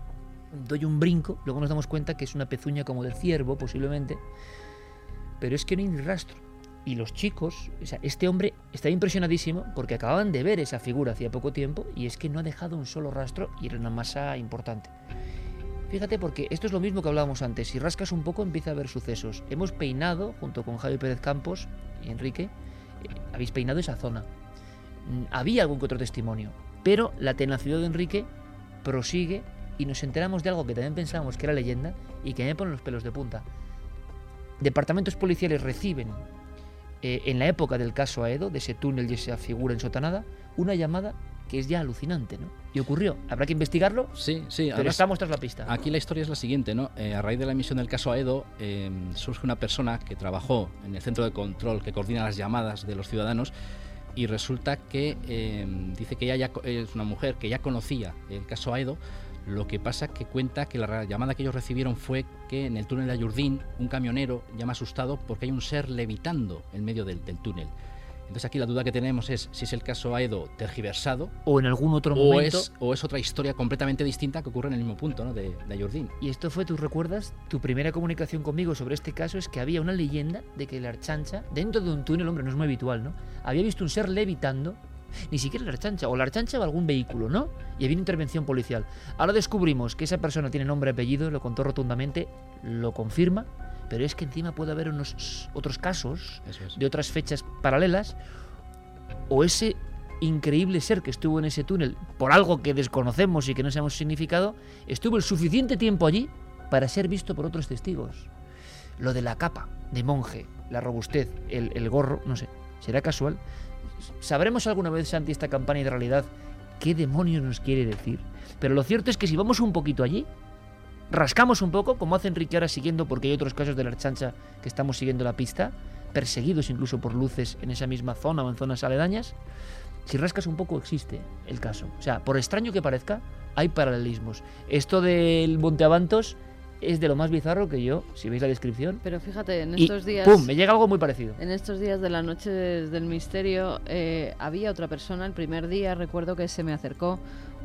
doy un brinco, luego nos damos cuenta que es una pezuña como del ciervo, posiblemente, pero es que no hay ni rastro. Y los chicos, o sea, este hombre está impresionadísimo porque acababan de ver esa figura hacía poco tiempo, y es que no ha dejado un solo rastro, y era una masa importante. Fíjate, porque esto es lo mismo que hablábamos antes. Si rascas un poco empieza a haber sucesos. Hemos peinado, junto con Javi Pérez Campos y Enrique, eh, habéis peinado esa zona. Mm, había algún que otro testimonio, pero la tenacidad de Enrique prosigue, y nos enteramos de algo que también pensábamos que era leyenda y que me pone los pelos de punta. Departamentos policiales reciben, eh, en la época del caso Aedo, de ese túnel y esa figura ensotanada, una llamada que es ya alucinante, ¿no? Y ocurrió. ¿Habrá que investigarlo? Sí, sí. Pero Además, estamos tras la pista. Aquí la historia es la siguiente, ¿no? Eh, a raíz de la emisión del caso Aedo, eh, surge una persona que trabajó en el centro de control que coordina las llamadas de los ciudadanos, y resulta que eh, dice que ella ya es una mujer que ya conocía el caso Aedo. Lo que pasa que cuenta que la llamada que ellos recibieron fue que en el túnel de Ayurdín un camionero llama asustado porque hay un ser levitando en medio del, del túnel. Entonces aquí la duda que tenemos es si es el caso Aedo tergiversado o en algún otro o momento es, o es otra historia completamente distinta que ocurre en el mismo punto, ¿no? de, de Ayurdín. Y esto fue, ¿tú recuerdas? Tu primera comunicación conmigo sobre este caso es que había una leyenda de que la Archancha, dentro de un túnel, hombre, no es muy habitual, ¿no? Había visto un ser levitando, ni siquiera la Archancha, o la Archancha o algún vehículo, ¿no? Y había una intervención policial. Ahora descubrimos que esa persona tiene nombre y apellido, lo contó rotundamente, lo confirma, pero es que encima puede haber unos otros casos es. de otras fechas paralelas, o ese increíble ser que estuvo en ese túnel por algo que desconocemos y que no sabemos su significado, estuvo el suficiente tiempo allí para ser visto por otros testigos. Lo de la capa de monje, la robustez, el, el gorro, no sé, ¿será casual? ¿Sabremos alguna vez, Santi, esta campaña de realidad qué demonios nos quiere decir? Pero lo cierto es que si vamos un poquito allí, rascamos un poco, como hace Enrique ahora siguiendo, porque hay otros casos de la Archancha que estamos siguiendo la pista, perseguidos incluso por luces en esa misma zona o en zonas aledañas. Si rascas un poco existe el caso. O sea, por extraño que parezca, hay paralelismos. Esto del Monte Avantos es de lo más bizarro que yo, si veis la descripción. Pero fíjate, en estos y, días... ¡pum!, me llega algo muy parecido. En estos días de la noche del misterio, eh, había otra persona. El primer día recuerdo que se me acercó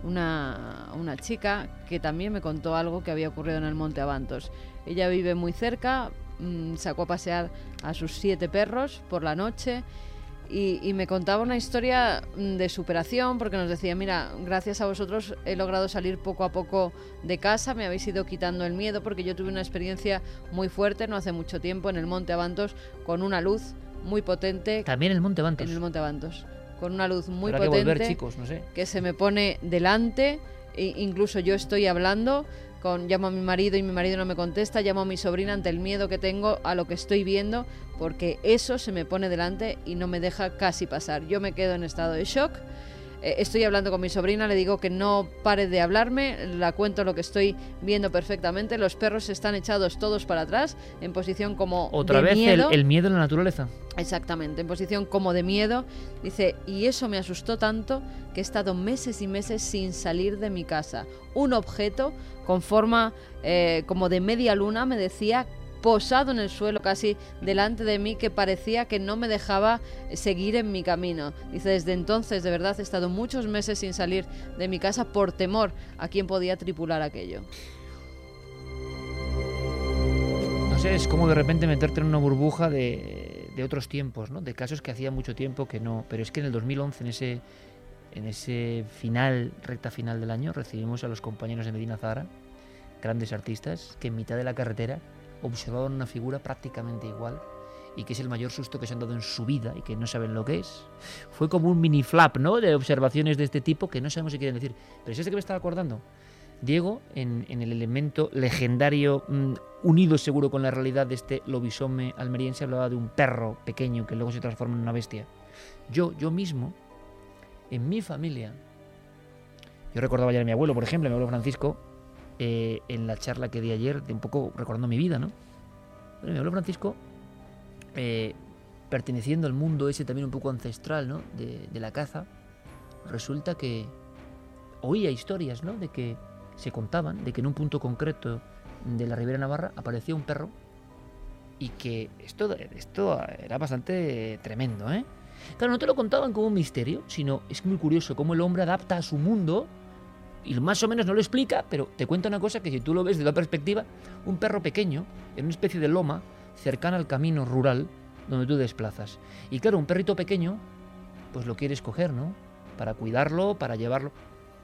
una, una chica que también me contó algo que había ocurrido en el Monte Abantos. Ella vive muy cerca, mmm, sacó a pasear a sus siete perros por la noche y, y me contaba una historia de superación, porque nos decía, mira, gracias a vosotros he logrado salir poco a poco de casa, me habéis ido quitando el miedo, porque yo tuve una experiencia muy fuerte no hace mucho tiempo en el Monte Abantos con una luz muy potente. También en el Monte Abantos. En el Monte Abantos. Con una luz muy Habrá potente que volver, chicos, no sé. que se me pone delante, e incluso yo estoy hablando, con, llamo a mi marido y mi marido no me contesta, llamo a mi sobrina ante el miedo que tengo a lo que estoy viendo, porque eso se me pone delante y no me deja casi pasar. Yo me quedo en estado de shock. Eh, estoy hablando con mi sobrina, le digo que no pare de hablarme, la cuento lo que estoy viendo perfectamente. Los perros están echados todos para atrás, en posición como Otra de vez miedo. El, el miedo en la naturaleza. Exactamente, en posición como de miedo. Dice, y eso me asustó tanto que he estado meses y meses sin salir de mi casa. Un objeto con forma eh, como de media luna, me decía, posado en el suelo casi delante de mí, que parecía que no me dejaba seguir en mi camino. Dice, desde entonces de verdad he estado muchos meses sin salir de mi casa por temor a quién podía tripular aquello. No sé, es como de repente meterte en una burbuja de, de otros tiempos, ¿no? De casos que hacía mucho tiempo que no. Pero es que en el dos mil once, en ese, en ese final, recta final del año, recibimos a los compañeros de Medina Zahara, grandes artistas, que en mitad de la carretera observaban una figura prácticamente igual y que es el mayor susto que se han dado en su vida y que no saben lo que es. Fue como un mini flap, ¿no?, de observaciones de este tipo que no sabemos qué quieren decir. Pero es este que me estaba acordando. Diego, en, en el elemento legendario, mmm, unido seguro con la realidad de este lobisome almeriense, hablaba de un perro pequeño que luego se transforma en una bestia. Yo, yo mismo, en mi familia, yo recordaba ya a mi abuelo, por ejemplo, mi abuelo Francisco, Eh, en la charla que di ayer, de un poco recordando mi vida, ¿no? Bueno, mi abuelo Francisco, eh, perteneciendo al mundo ese también un poco ancestral, ¿no?, de, de la caza, resulta que oía historias, ¿no?, de que se contaban, de que en un punto concreto de la Ribera Navarra aparecía un perro y que esto, esto era bastante tremendo, ¿eh? Claro, no te lo contaban como un misterio, sino es muy curioso cómo el hombre adapta a su mundo y más o menos no lo explica, pero te cuenta una cosa que si tú lo ves desde la perspectiva, un perro pequeño en una especie de loma cercana al camino rural donde tú desplazas. Y claro, un perrito pequeño, pues lo quieres coger, ¿no?, para cuidarlo, para llevarlo.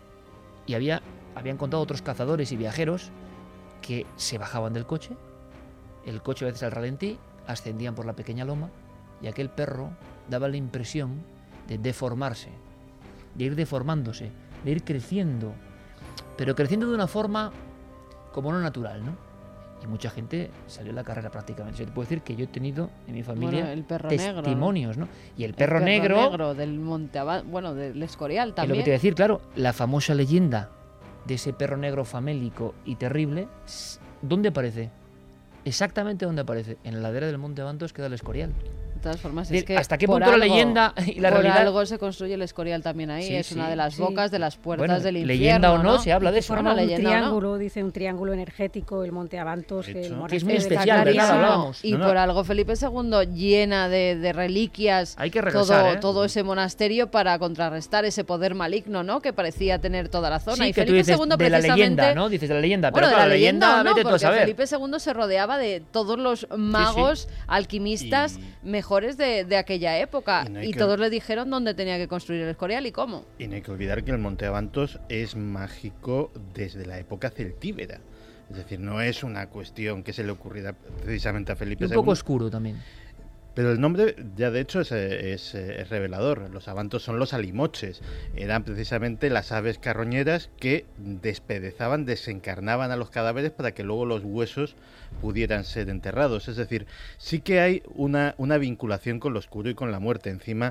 Y había, habían contado otros cazadores y viajeros que se bajaban del coche, el coche a veces al ralentí, ascendían por la pequeña loma y aquel perro daba la impresión de deformarse, de ir deformándose, de ir creciendo, pero creciendo de una forma como no natural, ¿no? Y mucha gente salió a la carrera prácticamente. Yo te puedo decir que yo he tenido en mi familia bueno, el perro testimonios, negro, ¿no? Y el perro, el perro negro, negro del Monte Abantos, bueno, del Escorial es también. lo que te voy a decir, claro, la famosa leyenda de ese perro negro famélico y terrible, ¿dónde aparece? Exactamente donde aparece, en la ladera del Monte Abantos, que da el Escorial. De todas formas, de, es que ¿hasta qué por punto algo, la leyenda y la por realidad? algo se construye el Escorial también ahí, Sí, es sí. una de las Sí. bocas de las puertas Bueno, del infierno. leyenda o no, ¿no? se habla de eso. Forma Una un leyenda, ¿no? triángulo, dice un triángulo energético, el Monte Abantos, que, el Que es muy monasterio de especial, Calatrava. ¿verdad? Hablábamos. Y No, no. por algo Felipe segundo llena de, de reliquias Hay que regresar, todo, ¿eh? todo ese monasterio para contrarrestar ese poder maligno, ¿no?, que parecía tener toda la zona. Sí, y que tú Felipe dices segundo de la precisamente, leyenda, ¿no? Dices de la leyenda, pero bueno, claro, de la leyenda, o no, vete tú a porque saber. Felipe segundo se rodeaba de todos los magos, alquimistas mejores de, de aquella época Y y, no hay que- todos le dijeron dónde tenía que construir el Escorial y cómo. Y no hay que olvidar que el Monte Abantos es mágico desde la época celtíbera. Es decir, no es una cuestión que se le ocurriera precisamente a Felipe Y un segundo. poco oscuro también. Pero el nombre ya de hecho es, es, es revelador. Los abantos son los alimoches. Eran precisamente las aves carroñeras que despedezaban, desencarnaban a los cadáveres para que luego los huesos pudieran ser enterrados. Es decir, sí que hay una, una vinculación con lo oscuro y con la muerte. Encima,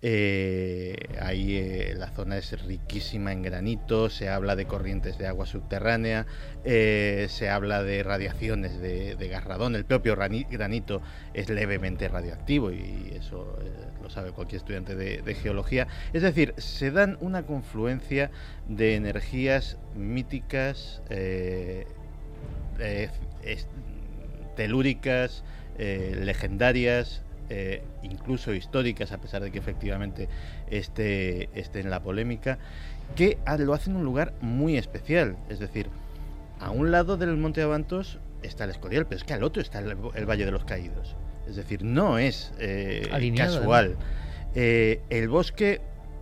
eh, ahí eh, la zona es riquísima en granito, se habla de corrientes de agua subterránea, eh, se habla de radiaciones de, de garradón. El propio grani- granito es levemente radioactivo y eso eh, lo sabe cualquier estudiante de, de geología. Es decir, se dan una confluencia de energías míticas, eh, eh, es- telúricas, eh, legendarias, eh, incluso históricas, a pesar de que efectivamente esté, esté en la polémica, que lo hace en un lugar muy especial. Es decir, a un lado del Monte Abantos está el Escorial, pero es que al otro está el, el Valle de los Caídos. Es decir, no es eh, casual. Eh, el bosque,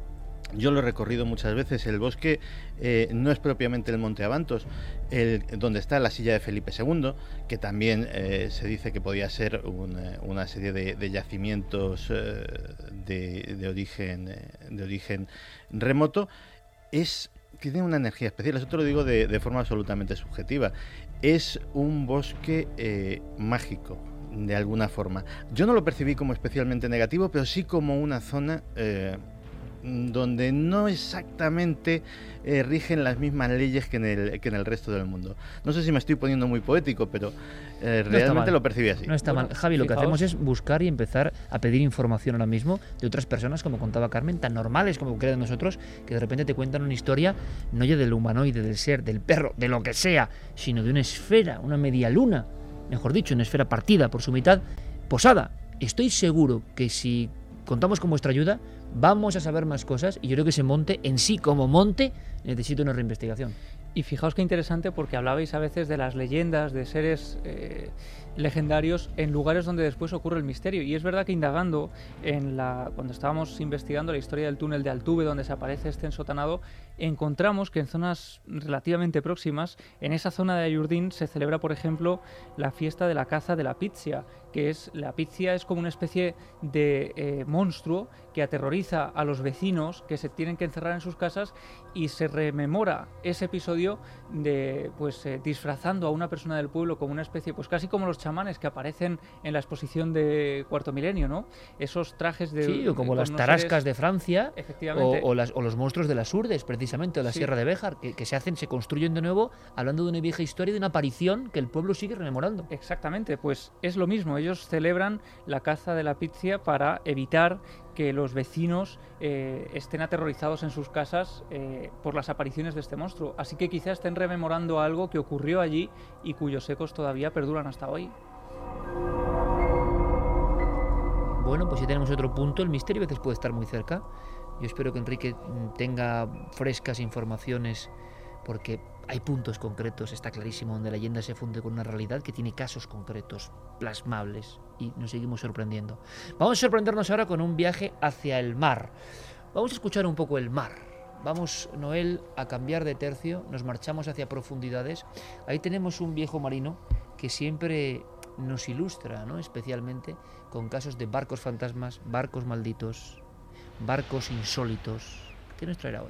yo lo he recorrido muchas veces, el bosque eh, no es propiamente el Monte Abantos, el, donde está la silla de Felipe segundo, que también eh, se dice que podía ser una, una serie de, de yacimientos eh, de, de, origen, eh, de origen remoto. Es, tiene una energía especial, eso te lo digo de, de forma absolutamente subjetiva. Es un bosque eh, mágico, de alguna forma. Yo no lo percibí como especialmente negativo, pero sí como una zona eh, donde no exactamente eh, rigen las mismas leyes que en, el, que en el resto del mundo. No sé si me estoy poniendo muy poético, pero eh, no realmente lo percibí así. No está Bueno, mal. Javi, lo que fijaos. hacemos es buscar y empezar a pedir información ahora mismo de otras personas, como contaba Carmen, tan normales como creen nosotros, que de repente te cuentan una historia no ya del humanoide, del ser, del perro, de lo que sea, sino de una esfera, una media luna, mejor dicho, una esfera partida por su mitad, posada. Estoy seguro que si contamos con vuestra ayuda, vamos a saber más cosas, y yo creo que ese monte en sí, como monte, necesita una reinvestigación. Y fijaos qué interesante, porque hablabais a veces de las leyendas, de seres eh, legendarios en lugares donde después ocurre el misterio. Y es verdad que indagando, en la, cuando estábamos investigando la historia del túnel de Altuve, donde se aparece este ensotanado, encontramos que en zonas relativamente próximas, en esa zona de Ayurdín, se celebra, por ejemplo, la fiesta de la caza de la pizia, que es, la pizia es como una especie de eh, monstruo que aterroriza a los vecinos, que se tienen que encerrar en sus casas, y se rememora ese episodio de, pues, eh, disfrazando a una persona del pueblo como una especie, pues casi como los chamanes que aparecen en la exposición de Cuarto Milenio, ¿no? Esos trajes de... Sí, o como con las unos tarascas seres- de Francia, Efectivamente. o, o, las, o los monstruos de las Urdes, precisamente, o la Sí. Sierra de Béjar, que, que se hacen, se construyen de nuevo, hablando de una vieja historia, de una aparición que el pueblo sigue rememorando. Exactamente, pues es lo mismo. Ellos celebran la caza de la pizia para evitar que los vecinos eh, estén aterrorizados en sus casas eh, por las apariciones de este monstruo. Así que quizás estén rememorando algo que ocurrió allí y cuyos ecos todavía perduran hasta hoy. Bueno, pues ya tenemos otro punto. El misterio a veces puede estar muy cerca. Yo espero que Enrique mm, tenga frescas informaciones, porque hay puntos concretos, está clarísimo, donde la leyenda se funde con una realidad que tiene casos concretos, plasmables, y nos seguimos sorprendiendo. Vamos a sorprendernos ahora con un viaje hacia el mar. Vamos a escuchar un poco el mar. Vamos, Noel, a cambiar de tercio, nos marchamos hacia profundidades. Ahí tenemos un viejo marino que siempre nos ilustra, ¿no?, especialmente con casos de barcos fantasmas, barcos malditos, barcos insólitos. ¿Qué nos traerá hoy?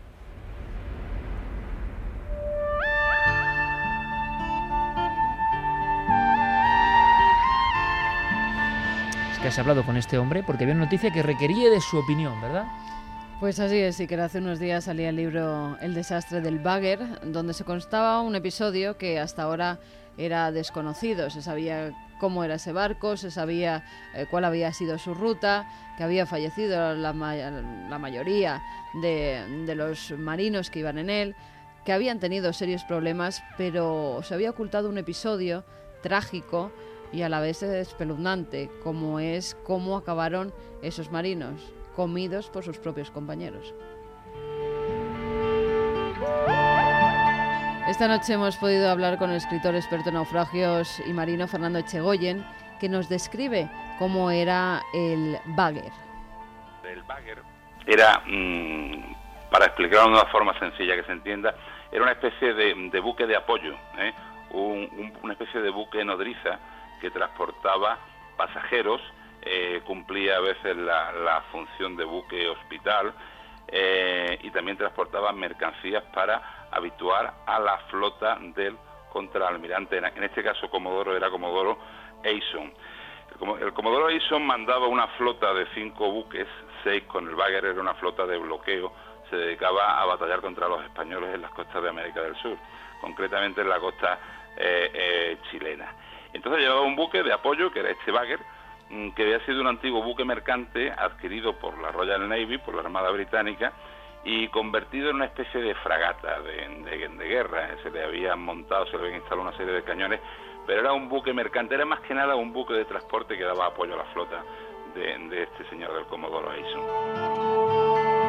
Es que has hablado con este hombre porque había una noticia que requería de su opinión, ¿verdad? Pues así es, y que hace unos días salía el libro El desastre del bagger, donde se constaba un episodio que hasta ahora era desconocido. Se sabía cómo era ese barco, se sabía eh, cuál había sido su ruta, que había fallecido la, ma la mayoría de, de los marinos que iban en él, que habían tenido serios problemas, pero se había ocultado un episodio trágico y a la vez espeluznante, como es cómo acabaron esos marinos, comidos por sus propios compañeros. Esta noche hemos podido hablar con el escritor experto en naufragios y marino Fernando Echegoyen, que nos describe cómo era el bagger. El bagger era, mmm, para explicarlo de una forma sencilla que se entienda, era una especie de, de buque de apoyo, ¿eh? un, un, una especie de buque nodriza que transportaba pasajeros, eh, cumplía a veces la, la función de buque hospital, eh, y también transportaba mercancías para habituar a la flota del contraalmirante. En este caso Comodoro era Comodoro Eison. El, el Comodoro Eison mandaba una flota de cinco buques, seis con el bagger, era una flota de bloqueo, se dedicaba a batallar contra los españoles en las costas de América del Sur, concretamente en la costa eh, eh, chilena. Entonces llevaba un buque de apoyo, que era este bagger, que había sido un antiguo buque mercante adquirido por la Royal Navy, por la Armada Británica, y convertido en una especie de fragata de, de, de guerra. Se le habían montado, se le habían instalado una serie de cañones pero era un buque mercante, era más que nada un buque de transporte que daba apoyo a la flota de, de este señor del Comodoro Eison.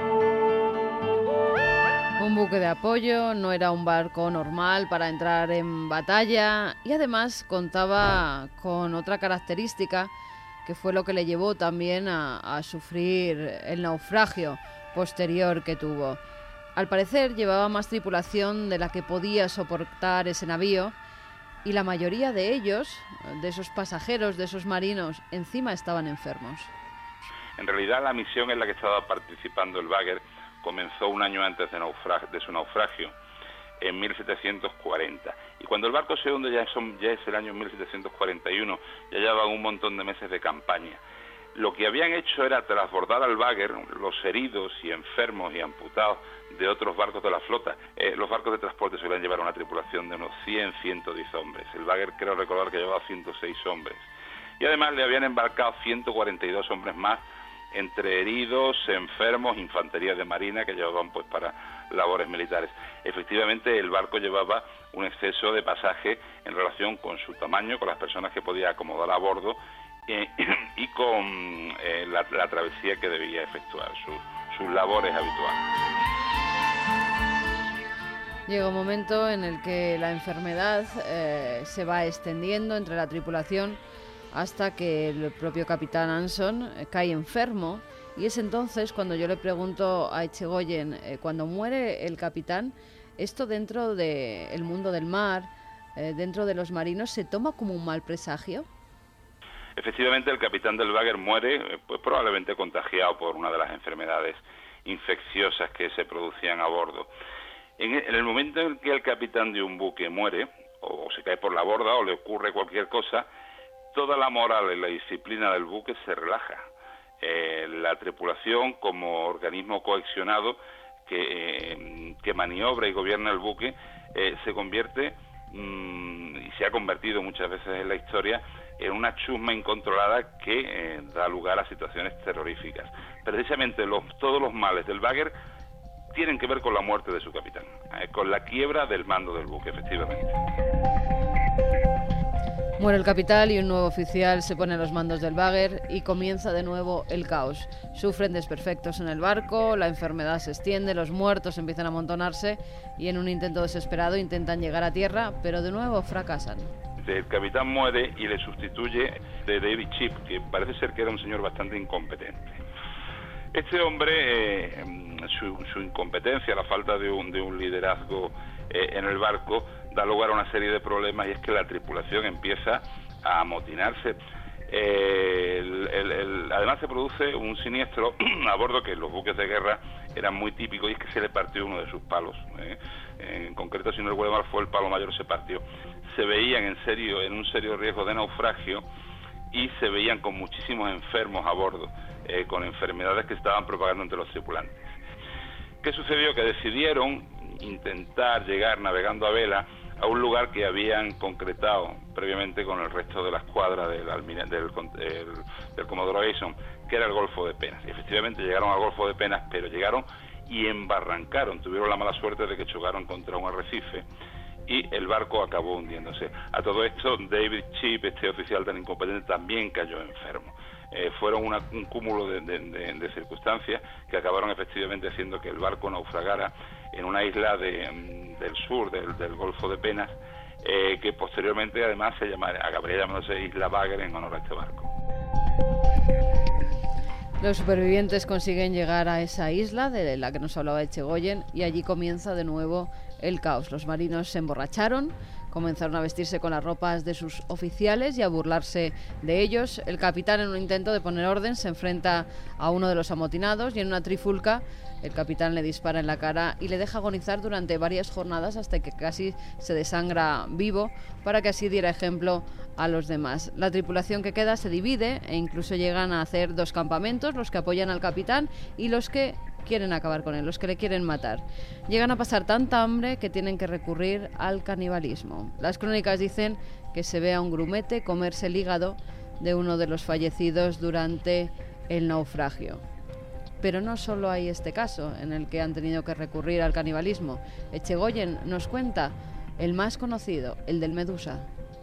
Un buque de apoyo, no era un barco normal para entrar en batalla y además contaba con otra característica que fue lo que le llevó también a, a sufrir el naufragio posterior que tuvo. Al parecer llevaba más tripulación de la que podía soportar ese navío y la mayoría de ellos, de esos pasajeros, de esos marinos, encima estaban enfermos. En realidad la misión en la que estaba participando el Bagger comenzó un año antes de, naufrag- de su naufragio, en mil setecientos cuarenta. Y cuando el barco se hunde ya, son, ya es el año mil setecientos cuarenta y uno, ya llevaban un montón de meses de campaña. Lo que habían hecho era transbordar al Bagger los heridos y enfermos y amputados de otros barcos de la flota. Eh, los barcos de transporte suelen llevar una tripulación de unos cien, ciento diez hombres. El Bagger creo recordar que llevaba ciento seis hombres. Y además le habían embarcado ciento cuarenta y dos hombres más, entre heridos, enfermos, infantería de marina que llevaban pues para labores militares. Efectivamente el barco llevaba un exceso de pasaje en relación con su tamaño, con las personas que podía acomodar a bordo eh, y con eh, la, la travesía que debía efectuar, su, sus labores habituales. Llega un momento en el que la enfermedad eh, se va extendiendo entre la tripulación hasta que el propio capitán Anson cae enfermo, y es entonces cuando yo le pregunto a Echegoyen, eh, cuando muere el capitán, ¿esto dentro del mundo del mar, eh, dentro de los marinos, se toma como un mal presagio? Efectivamente el capitán del Bagger muere, pues probablemente contagiado por una de las enfermedades infecciosas que se producían a bordo. En el momento en que el capitán de un buque muere, o se cae por la borda, o le ocurre cualquier cosa, toda la moral y la disciplina del buque se relaja. Eh, la tripulación, como organismo cohesionado que, eh, que maniobra y gobierna el buque, eh, se convierte, mmm, y se ha convertido muchas veces en la historia, en una chusma incontrolada que eh, da lugar a situaciones terroríficas. Precisamente los, todos los males del Bagger tienen que ver con la muerte de su capitán, eh, con la quiebra del mando del buque, efectivamente. Muere el capitán y un nuevo oficial se pone a los mandos del Bagger y comienza de nuevo el caos. Sufren desperfectos en el barco, la enfermedad se extiende, los muertos empiezan a amontonarse y en un intento desesperado intentan llegar a tierra, pero de nuevo fracasan. El capitán muere y le sustituye de David Chip, que parece ser que era un señor bastante incompetente. Este hombre, eh, su, su incompetencia, la falta de un, de un liderazgo eh, en el barco, da lugar a una serie de problemas, y es que la tripulación empieza a amotinarse. Eh, el, el, el, además se produce un siniestro a bordo que en los buques de guerra era muy típico, y es que se le partió uno de sus palos. Eh. En concreto, si no recuerdo mal, fue el palo mayor, se partió. Se veían en serio, en un serio riesgo de naufragio, y se veían con muchísimos enfermos a bordo, eh, con enfermedades que estaban propagando entre los tripulantes. ¿Qué sucedió? Que decidieron intentar llegar navegando a vela a un lugar que habían concretado previamente con el resto de la escuadra del, del, del, del Comodoro Eison, que era el Golfo de Penas. Y efectivamente llegaron al Golfo de Penas, pero llegaron y embarrancaron, tuvieron la mala suerte de que chocaron contra un arrecife y el barco acabó hundiéndose. A todo esto, David Chip, este oficial tan incompetente, también cayó enfermo. Eh, fueron una, un cúmulo de, de, de, de circunstancias que acabaron efectivamente haciendo que el barco naufragara en una isla de, del sur del, del Golfo de Penas, eh, que posteriormente además se llamaría, acabaría llamándose Isla Bagger en honor a este barco. Los supervivientes consiguen llegar a esa isla de la que nos hablaba Echegoyen, y allí comienza de nuevo el caos. Los marinos se emborracharon, comenzaron a vestirse con las ropas de sus oficiales y a burlarse de ellos. El capitán, en un intento de poner orden, se enfrenta a uno de los amotinados y en una trifulca el capitán le dispara en la cara y le deja agonizar durante varias jornadas hasta que casi se desangra vivo, para que así diera ejemplo a los demás. La tripulación que queda se divide e incluso llegan a hacer dos campamentos, los que apoyan al capitán y los que quieren acabar con él, los que le quieren matar. Llegan a pasar tanta hambre que tienen que recurrir al canibalismo. Las crónicas dicen que se ve a un grumete comerse el hígado de uno de los fallecidos durante el naufragio. Pero no solo hay este caso en el que han tenido que recurrir al canibalismo. Echegoyen nos cuenta el más conocido, el del Medusa.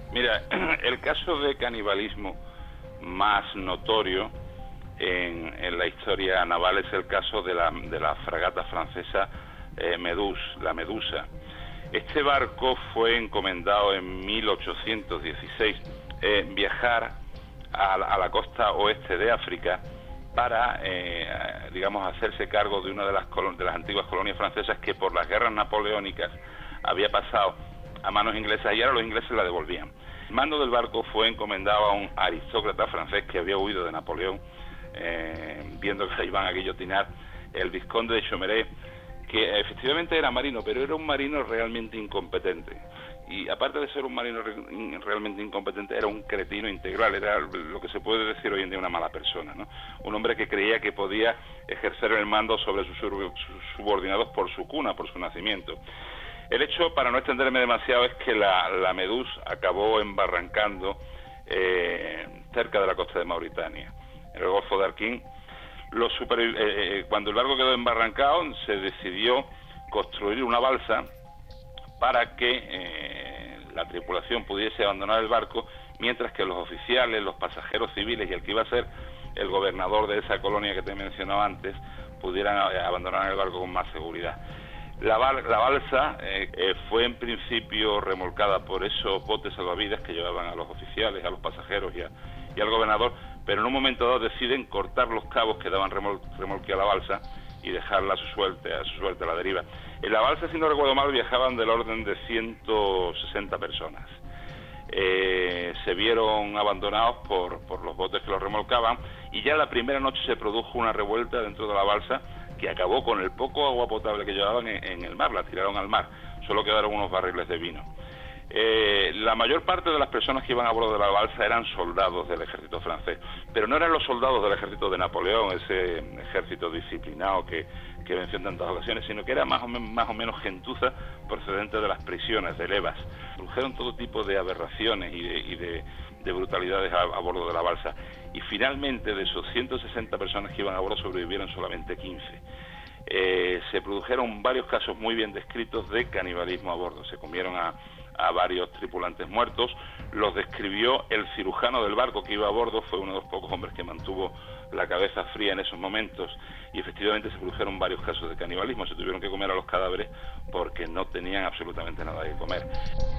Mira, el caso de canibalismo más notorio en, en la historia naval es el caso de la, de la fragata francesa eh, Medus, la Medusa. Este barco fue encomendado en mil ochocientos dieciséis eh, viajar a la, a la costa oeste de África para, eh, digamos, hacerse cargo de una de las, de las antiguas colonias francesas que por las guerras napoleónicas había pasado a manos inglesas y ahora los ingleses la devolvían. El mando del barco fue encomendado a un aristócrata francés que había huido de Napoleón, eh, viendo que se iban a guillotinar, el vizconde de Chomeret, que efectivamente era marino, pero era un marino realmente incompetente. Y aparte de ser un marino re realmente incompetente, era un cretino integral, era lo que se puede decir hoy en día una mala persona, ¿no? Un hombre que creía que podía ejercer el mando sobre sus, sus subordinados por su cuna, por su nacimiento. El hecho, para no extenderme demasiado, es que la, la Medus acabó embarrancando eh, cerca de la costa de Mauritania, en el Golfo de Arquín. Los super, eh, eh, cuando el barco quedó embarrancado, se decidió construir una balsa para que eh, la tripulación pudiese abandonar el barco, mientras que los oficiales, los pasajeros civiles y el que iba a ser el gobernador de esa colonia que te he mencionado antes, pudieran eh, abandonar el barco con más seguridad. La, bal la balsa eh, eh, fue en principio remolcada por esos botes salvavidas que llevaban a los oficiales, a los pasajeros y, a, y al gobernador, pero en un momento dado deciden cortar los cabos que daban remol remolque a la balsa y dejarla a su suerte, a su suerte a la deriva. En la balsa, si no recuerdo mal, viajaban del orden de ciento sesenta personas. Eh, se vieron abandonados por, por los botes que los remolcaban y ya la primera noche se produjo una revuelta dentro de la balsa que acabó con el poco agua potable que llevaban en, en el mar, la tiraron al mar, solo quedaron unos barriles de vino. Eh, la mayor parte de las personas que iban a bordo de la balsa eran soldados del ejército francés, pero no eran los soldados del ejército de Napoleón, ese ejército disciplinado que, que venció en tantas ocasiones, sino que era más o, más o menos gentuza procedente de las prisiones, de levas. Produjeron todo tipo de aberraciones y de, y de, de brutalidades a, a bordo de la balsa. Y finalmente, de esos ciento sesenta personas que iban a bordo, sobrevivieron solamente quince. Eh, se produjeron varios casos muy bien descritos de canibalismo a bordo. Se comieron a, a varios tripulantes muertos. Los describió el cirujano del barco que iba a bordo, fue uno de los pocos hombres que mantuvo la cabeza fría en esos momentos, y efectivamente se produjeron varios casos de canibalismo. Se tuvieron que comer a los cadáveres porque no tenían absolutamente nada que comer.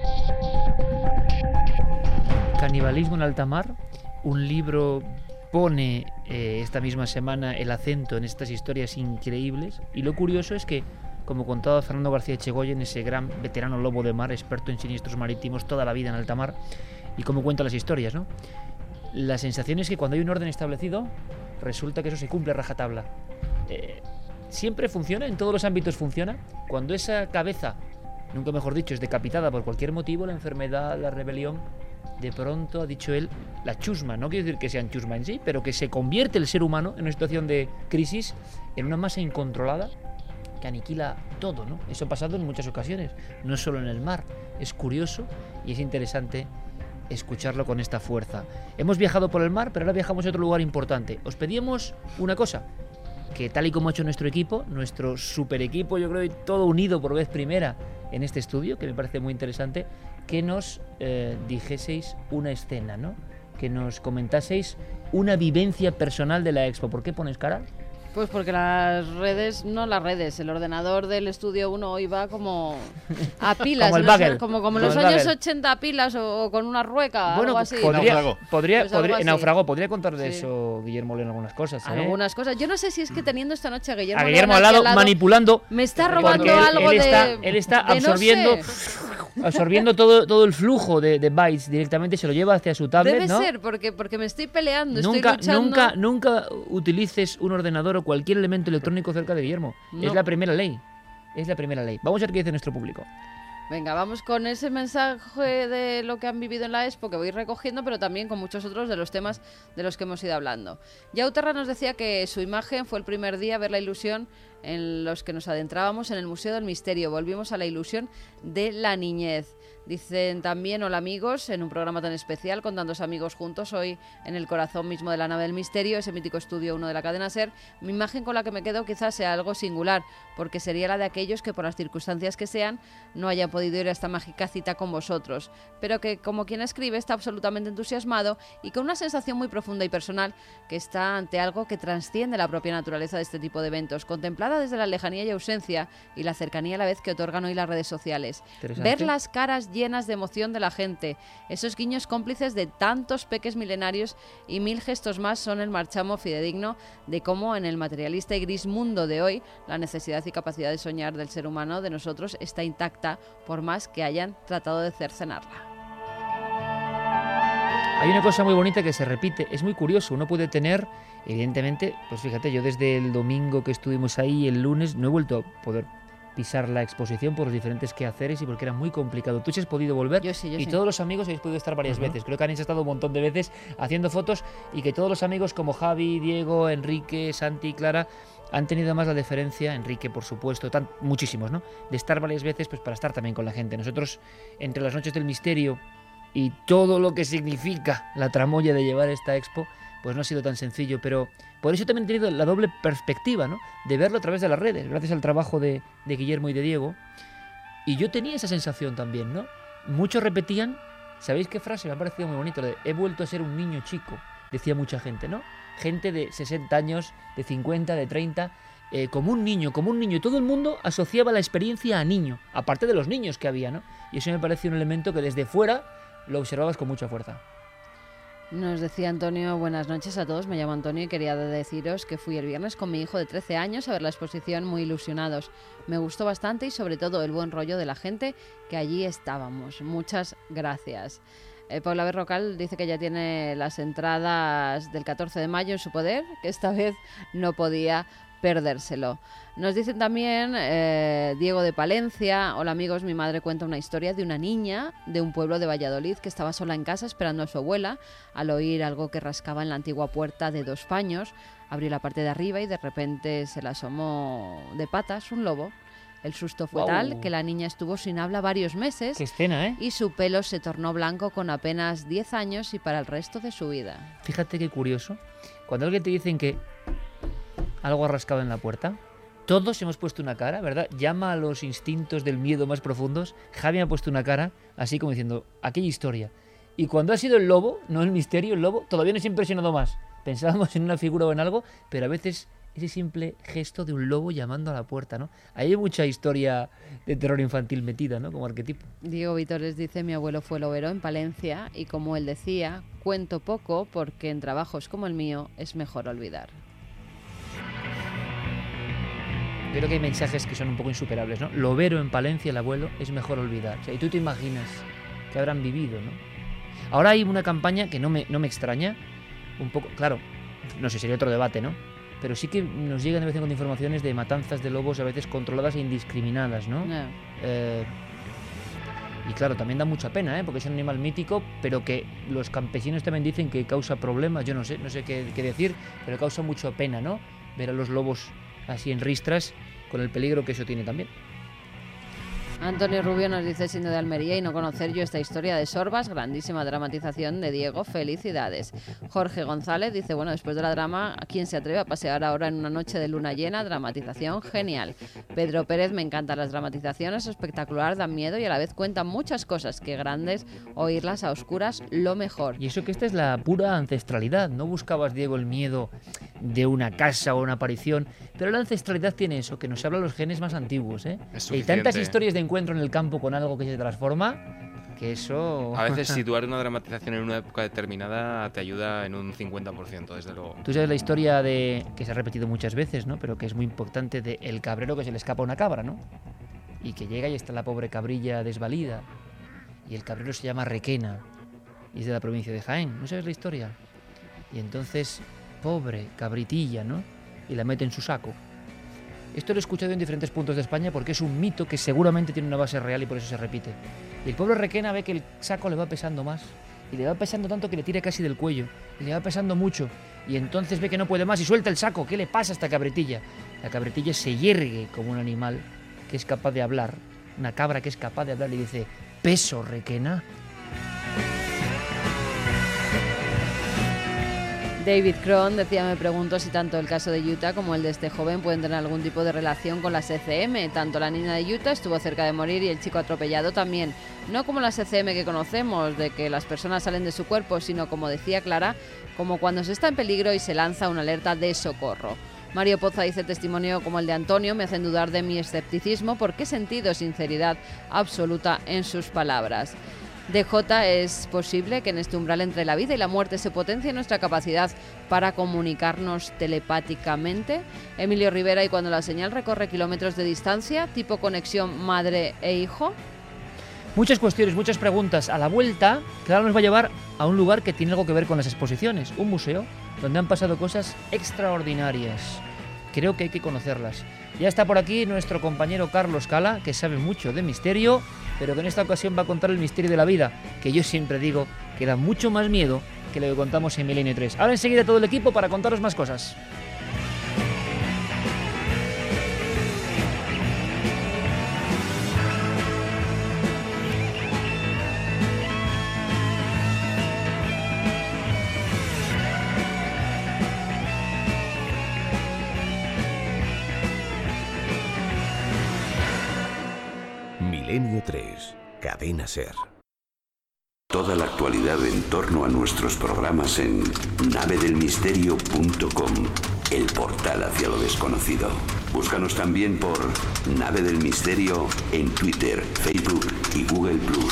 Canibalismo en alta mar. Un libro pone eh, esta misma semana el acento en estas historias increíbles, y lo curioso es que, como contaba Fernando García Echegoyen, ese gran veterano lobo de mar, experto en siniestros marítimos toda la vida en alta mar, y como cuenta las historias, ¿no? La sensación es que cuando hay un orden establecido, resulta que eso se cumple a rajatabla. Eh, siempre funciona, en todos los ámbitos funciona. Cuando esa cabeza, nunca mejor dicho, es decapitada por cualquier motivo, la enfermedad, la rebelión, de pronto, ha dicho él, la chusma, no quiero decir que sean chusma en sí, pero que se convierte el ser humano en una situación de crisis en una masa incontrolada que aniquila todo, ¿no? Eso ha pasado en muchas ocasiones, no solo en el mar. Es curioso y es interesante escucharlo con esta fuerza. Hemos viajado por el mar, pero ahora viajamos a otro lugar importante. Os pedíamos una cosa, que tal y como ha hecho nuestro equipo, nuestro super equipo, yo creo que todo unido por vez primera en este estudio, que me parece muy interesante, que nos eh, dijeseis una escena, ¿no? Que nos comentaseis una vivencia personal de la expo. ¿Por qué pones cara? Pues porque las redes, no las redes, el ordenador del Estudio uno hoy va como a pilas, como el no sé, bagel. como, como en Como los el años bagel. ochenta a pilas o, o con una rueca, Bueno, algo así. podría, Naufragó. podría, Pues algo podría, así. naufragó, podría contar de Sí. eso Guillermo León algunas cosas, ¿eh? Algunas cosas. Yo no sé si es que teniendo esta noche a Guillermo, A Guillermo León al aquí lado, manipulando, me está porque robando él- algo él está- de él está de no absorbiendo- sé. absorbiendo todo, todo el flujo de, de bytes directamente, se lo lleva hacia su tablet, Debe ¿no? ser, porque, porque me estoy peleando, Nunca, estoy luchando. nunca, nunca utilices un ordenador o cualquier elemento electrónico cerca de Guillermo. No. Es la primera ley. Es la primera ley. Vamos a ver qué dice nuestro público. Venga, vamos con ese mensaje de lo que han vivido en la Expo, que voy recogiendo, pero también con muchos otros de los temas de los que hemos ido hablando. Yauterra nos decía que su imagen fue el primer día ver la ilusión en los que nos adentrábamos en el Museo del Misterio. Volvimos a la ilusión de la niñez. Dicen también, hola amigos, en un programa tan especial con tantos amigos juntos, hoy en el corazón mismo de la nave del misterio, ese mítico estudio uno de la cadena SER, mi imagen con la que me quedo quizás sea algo singular, porque sería la de aquellos que por las circunstancias que sean no hayan podido ir a esta mágica cita con vosotros, pero que como quien escribe está absolutamente entusiasmado y con una sensación muy profunda y personal que está ante algo que trasciende la propia naturaleza de este tipo de eventos, contemplada desde la lejanía y ausencia y la cercanía a la vez que otorgan hoy las redes sociales. Ver las caras llenas de emoción de la gente, esos guiños cómplices de tantos peques milenarios y mil gestos más son el marchamo fidedigno de cómo en el materialista y gris mundo de hoy la necesidad y capacidad de soñar del ser humano, de nosotros, está intacta por más que hayan tratado de cercenarla. Hay una cosa muy bonita que se repite, es muy curioso, uno puede tener, evidentemente, pues fíjate, yo desde el domingo que estuvimos ahí, el lunes, no he vuelto a poder pisar la exposición por los diferentes quehaceres y porque era muy complicado. Tú sí has podido volver yo sí, yo y sí. todos los amigos habéis podido estar varias uh-huh. veces. Creo que han estado un montón de veces haciendo fotos y que todos los amigos como Javi, Diego, Enrique, Santi, Clara han tenido más la deferencia, Enrique por supuesto, tan, muchísimos, ¿no? De estar varias veces pues para estar también con la gente. Nosotros, entre las noches del misterio y todo lo que significa la tramoya de llevar esta expo, pues no ha sido tan sencillo, pero por eso también he tenido la doble perspectiva, ¿no? De verlo a través de las redes, gracias al trabajo de, de Guillermo y de Diego. Y yo tenía esa sensación también, ¿no? Muchos repetían, ¿sabéis qué frase? Me ha parecido muy bonito, de he vuelto a ser un niño chico, decía mucha gente, ¿no? Gente de sesenta años, de cincuenta, de treinta, eh, como un niño, como un niño. Y todo el mundo asociaba la experiencia a niño, aparte de los niños que había, ¿no? Y eso me parece un elemento que desde fuera lo observabas con mucha fuerza. Nos decía Antonio, buenas noches a todos, me llamo Antonio y quería deciros que fui el viernes con mi hijo de trece años a ver la exposición muy ilusionados. Me gustó bastante y sobre todo el buen rollo de la gente que allí estábamos. Muchas gracias. Eh, Paula Berrocal dice que ya tiene las entradas del catorce de mayo en su poder, que esta vez no podía perdérselo. Nos dicen también eh, Diego de Palencia, hola amigos, mi madre cuenta una historia de una niña de un pueblo de Valladolid que estaba sola en casa esperando a su abuela. Al oír algo que rascaba en la antigua puerta de dos paños, abrió la parte de arriba y de repente se le asomó de patas un lobo. El susto fue wow. tal que la niña estuvo sin habla varios meses. ¡Qué escena, eh! Y su pelo se tornó blanco con apenas diez años y para el resto de su vida. Fíjate qué curioso. Cuando alguien te dicen que algo ha rascado en la puerta, todos hemos puesto una cara, ¿verdad? Llama a los instintos del miedo más profundos. Javi ha puesto una cara así como diciendo, aquella historia. Y cuando ha sido el lobo, no el misterio, el lobo, todavía nos ha impresionado más. Pensábamos en una figura o en algo, pero a veces ese simple gesto de un lobo llamando a la puerta, ¿no? Ahí hay mucha historia de terror infantil metida, ¿no? Como arquetipo. Diego Vitores dice, mi abuelo fue lobero en Palencia y como él decía, cuento poco porque en trabajos como el mío es mejor olvidar. Yo creo que hay mensajes que son un poco insuperables, ¿no? Lobero en Palencia, el abuelo, es mejor olvidar. O sea, y tú te imaginas que habrán vivido, ¿no? Ahora hay una campaña que no me, no me extraña, un poco, claro, no sé, sería otro debate, ¿no? Pero sí que nos llegan de vez en cuando informaciones de matanzas de lobos a veces controladas e indiscriminadas, ¿no? No. Eh, y claro, también da mucha pena, ¿eh? Porque es un animal mítico, pero que los campesinos también dicen que causa problemas, yo no sé, no sé qué, qué decir, pero causa mucha pena, ¿no? Ver a los lobos así en ristras, con el peligro que eso tiene también. Antonio Rubio nos dice, siendo de Almería y no conocer yo esta historia de Sorbas, grandísima dramatización de Diego, felicidades. Jorge González dice, bueno, después de la drama, ¿quién se atreve a pasear ahora en una noche de luna llena? Dramatización genial. Pedro Pérez, me encantan las dramatizaciones, espectacular, dan miedo y a la vez cuentan muchas cosas, que grandes, oírlas a oscuras, lo mejor. Y eso que esta es la pura ancestralidad, no buscabas, Diego, el miedo de una casa o una aparición, pero la ancestralidad tiene eso, que nos habla los genes más antiguos, ¿eh? Hay tantas historias de encuentro en el campo con algo que se transforma, que eso... A veces situar una dramatización en una época determinada te ayuda en un cincuenta por ciento, desde luego. Tú sabes la historia de que se ha repetido muchas veces, ¿no? Pero que es muy importante, de el cabrero que se le escapa una cabra, ¿no? Y que llega y está la pobre cabrilla desvalida. Y el cabrero se llama Requena y es de la provincia de Jaén. ¿No sabes la historia? Y entonces, pobre cabritilla, ¿no? Y la mete en su saco. Esto lo he escuchado en diferentes puntos de España porque es un mito que seguramente tiene una base real y por eso se repite. Y el pobre Requena ve que el saco le va pesando más y le va pesando tanto que le tira casi del cuello y le va pesando mucho y entonces ve que no puede más y suelta el saco. ¿Qué le pasa a esta cabritilla? La cabritilla se yergue como un animal que es capaz de hablar, una cabra que es capaz de hablar y dice, peso Requena? David Cron decía, me pregunto si tanto el caso de Utah como el de este joven pueden tener algún tipo de relación con las E C M. Tanto la niña de Utah estuvo cerca de morir y el chico atropellado también. No como las E C M que conocemos, de que las personas salen de su cuerpo, sino como decía Clara, como cuando se está en peligro y se lanza una alerta de socorro. Mario Poza dice, testimonio como el de Antonio me hacen dudar de mi escepticismo porque he sentido sinceridad absoluta en sus palabras. D J, es posible que en este umbral entre la vida y la muerte se potencie nuestra capacidad para comunicarnos telepáticamente. Emilio Rivera, y cuando la señal recorre kilómetros de distancia, tipo conexión madre e hijo. Muchas cuestiones, muchas preguntas. A la vuelta, Clara nos va a llevar a un lugar que tiene algo que ver con las exposiciones, un museo donde han pasado cosas extraordinarias. Creo que hay que conocerlas. Ya está por aquí nuestro compañero Carlos Cala, que sabe mucho de misterio, pero que en esta ocasión va a contar el misterio de la vida, que yo siempre digo que da mucho más miedo que lo que contamos en Milenio tres. Ahora enseguida todo el equipo para contaros más cosas. Milenio tres, Cadena SER. Toda la actualidad en torno a nuestros programas en nave del misterio punto com, el portal hacia lo desconocido. Búscanos también por Nave del Misterio en Twitter, Facebook y Google plus.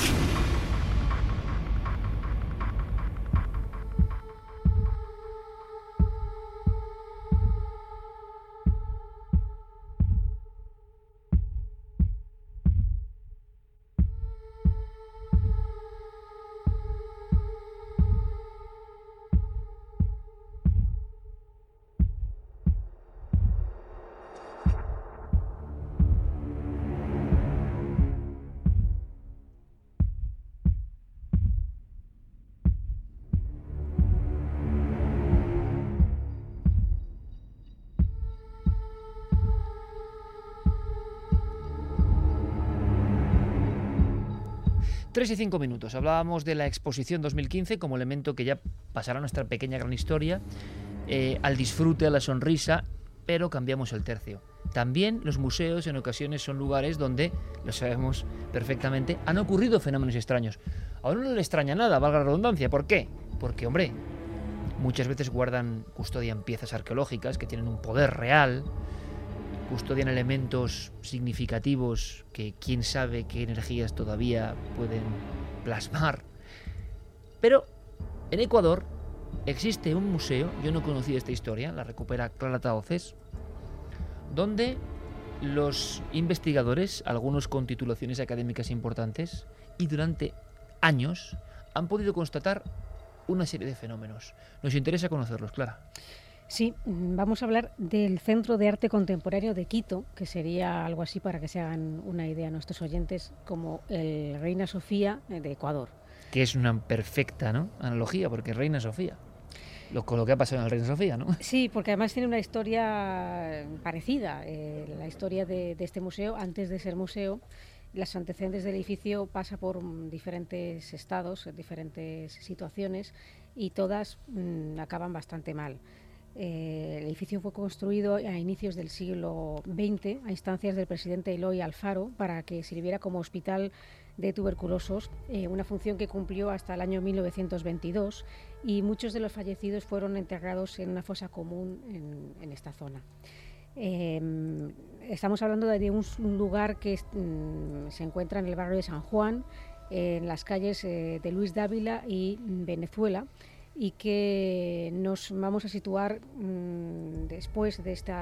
tres y cinco minutos. Hablábamos de la exposición dos mil quince como elemento que ya pasará a nuestra pequeña gran historia, eh, al disfrute, a la sonrisa, pero cambiamos el tercio. También los museos en ocasiones son lugares donde, lo sabemos perfectamente, han ocurrido fenómenos extraños. A uno no le extraña nada, valga la redundancia. ¿Por qué? Porque, hombre, muchas veces guardan, custodian piezas arqueológicas que tienen un poder real, custodian elementos significativos que quién sabe qué energías todavía pueden plasmar. Pero en Ecuador existe un museo, yo no conocía esta historia, la recupera Clara Tahoces, donde los investigadores, algunos con titulaciones académicas importantes, y durante años han podido constatar una serie de fenómenos. Nos interesa conocerlos, Clara. Sí, vamos a hablar del Centro de Arte Contemporáneo de Quito, que sería algo así, para que se hagan una idea nuestros oyentes, como el Reina Sofía de Ecuador. Que es una perfecta, ¿no?, analogía, porque Reina Sofía, lo, con lo que ha pasado en el Reina Sofía, ¿no? Sí, porque además tiene una historia parecida. Eh, la historia de, de este museo, antes de ser museo, los antecedentes del edificio pasa por diferentes estados, diferentes situaciones, y todas mmm, acaban bastante mal. Eh, el edificio fue construido a inicios del siglo veinte a instancias del presidente Eloy Alfaro para que sirviera como hospital de tuberculosos, eh, una función que cumplió hasta el año mil novecientos veintidós, y muchos de los fallecidos fueron enterrados en una fosa común en, en esta zona. Eh, estamos hablando de un, un lugar que mm, se encuentra en el barrio de San Juan, eh, en las calles eh, de Luis Dávila y Venezuela, y que nos vamos a situar mmm, después de este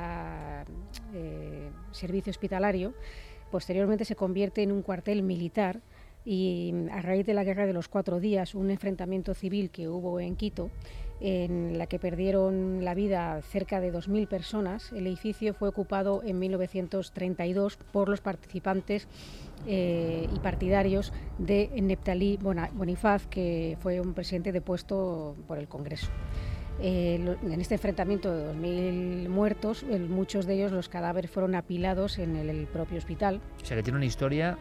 eh, servicio hospitalario. Posteriormente se convierte en un cuartel militar, y a raíz de la Guerra de los Cuatro Días, un enfrentamiento civil que hubo en Quito, en la que perdieron la vida cerca de dos mil personas, el edificio fue ocupado en mil novecientos treinta y dos por los participantes eh, y partidarios de Neptalí Bonifaz, que fue un presidente depuesto por el Congreso. Eh, en este enfrentamiento de dos mil muertos, el, muchos de ellos, los cadáveres, fueron apilados en el, el propio hospital. O sea, que tiene una historia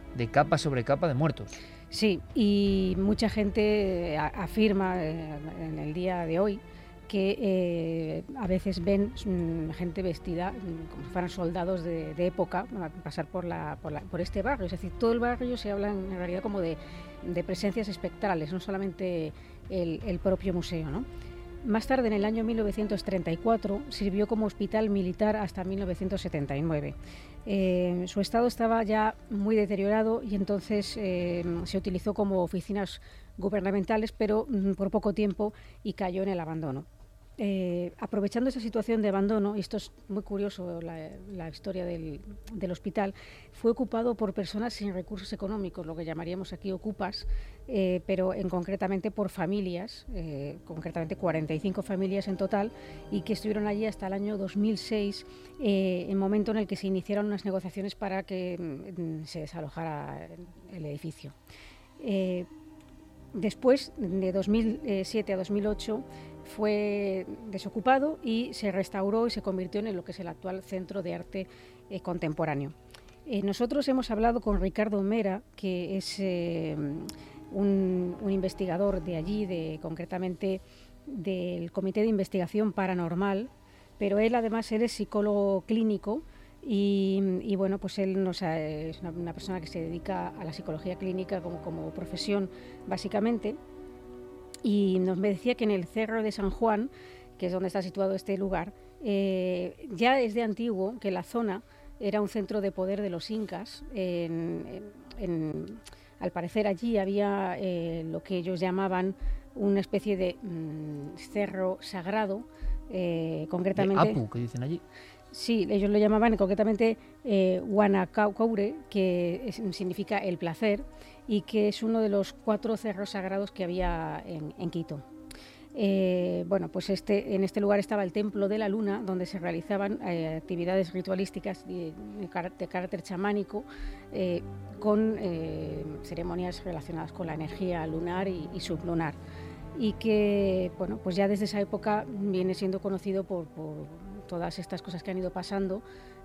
de capa sobre capa de muertos. Sí, y mucha gente afirma en el día de hoy que eh, a veces ven mm, gente vestida mm, como si fueran soldados de, de época pasar por, la, por, la, por este barrio. Es decir, todo el barrio se habla en realidad como de, de presencias espectrales, no solamente el, el propio museo, ¿no? Más tarde, en el año mil novecientos treinta y cuatro, sirvió como hospital militar hasta mil novecientos setenta y nueve. Eh, su estado estaba ya muy deteriorado y entonces eh, se utilizó como oficinas gubernamentales, pero mm, por poco tiempo, y cayó en el abandono. Eh, aprovechando esa situación de abandono, y esto es muy curioso, la, la historia del, del hospital, fue ocupado por personas sin recursos económicos, lo que llamaríamos aquí ocupas, eh, pero en concretamente por familias, eh, concretamente cuarenta y cinco familias en total, y que estuvieron allí hasta el año dos mil seis, eh, el momento en el que se iniciaron unas negociaciones para que mm, se desalojara el edificio. Eh, después, de dos mil siete a dos mil ocho, fue desocupado y se restauró y se convirtió en lo que es el actual Centro de Arte eh, Contemporáneo. Eh, nosotros hemos hablado con Ricardo Mera, que es eh, un, un investigador de allí, de, concretamente del Comité de Investigación Paranormal, pero él además él es psicólogo clínico y, y bueno, pues él nos ha, es una, una persona que se dedica a la psicología clínica como, como profesión básicamente. Y nos decía que en el Cerro de San Juan, que es donde está situado este lugar, eh, ya desde antiguo que la zona era un centro de poder de los incas. En, en, en, al parecer allí había eh, lo que ellos llamaban una especie de mm, cerro sagrado, eh, concretamente... De Apu, que dicen allí. Sí, ellos lo llamaban concretamente eh, Huanacaure, que es, significa el placer, y que es uno de los cuatro cerros sagrados que había en, en Quito. Eh, bueno, pues este, en este lugar estaba el Templo de la Luna, donde se realizaban eh, actividades ritualísticas de, de, carácter, de carácter chamánico, eh, con eh, ceremonias relacionadas con la energía lunar y, y sublunar. Y que, bueno, pues ya desde esa época viene siendo conocido por, por todas estas cosas que han ido pasando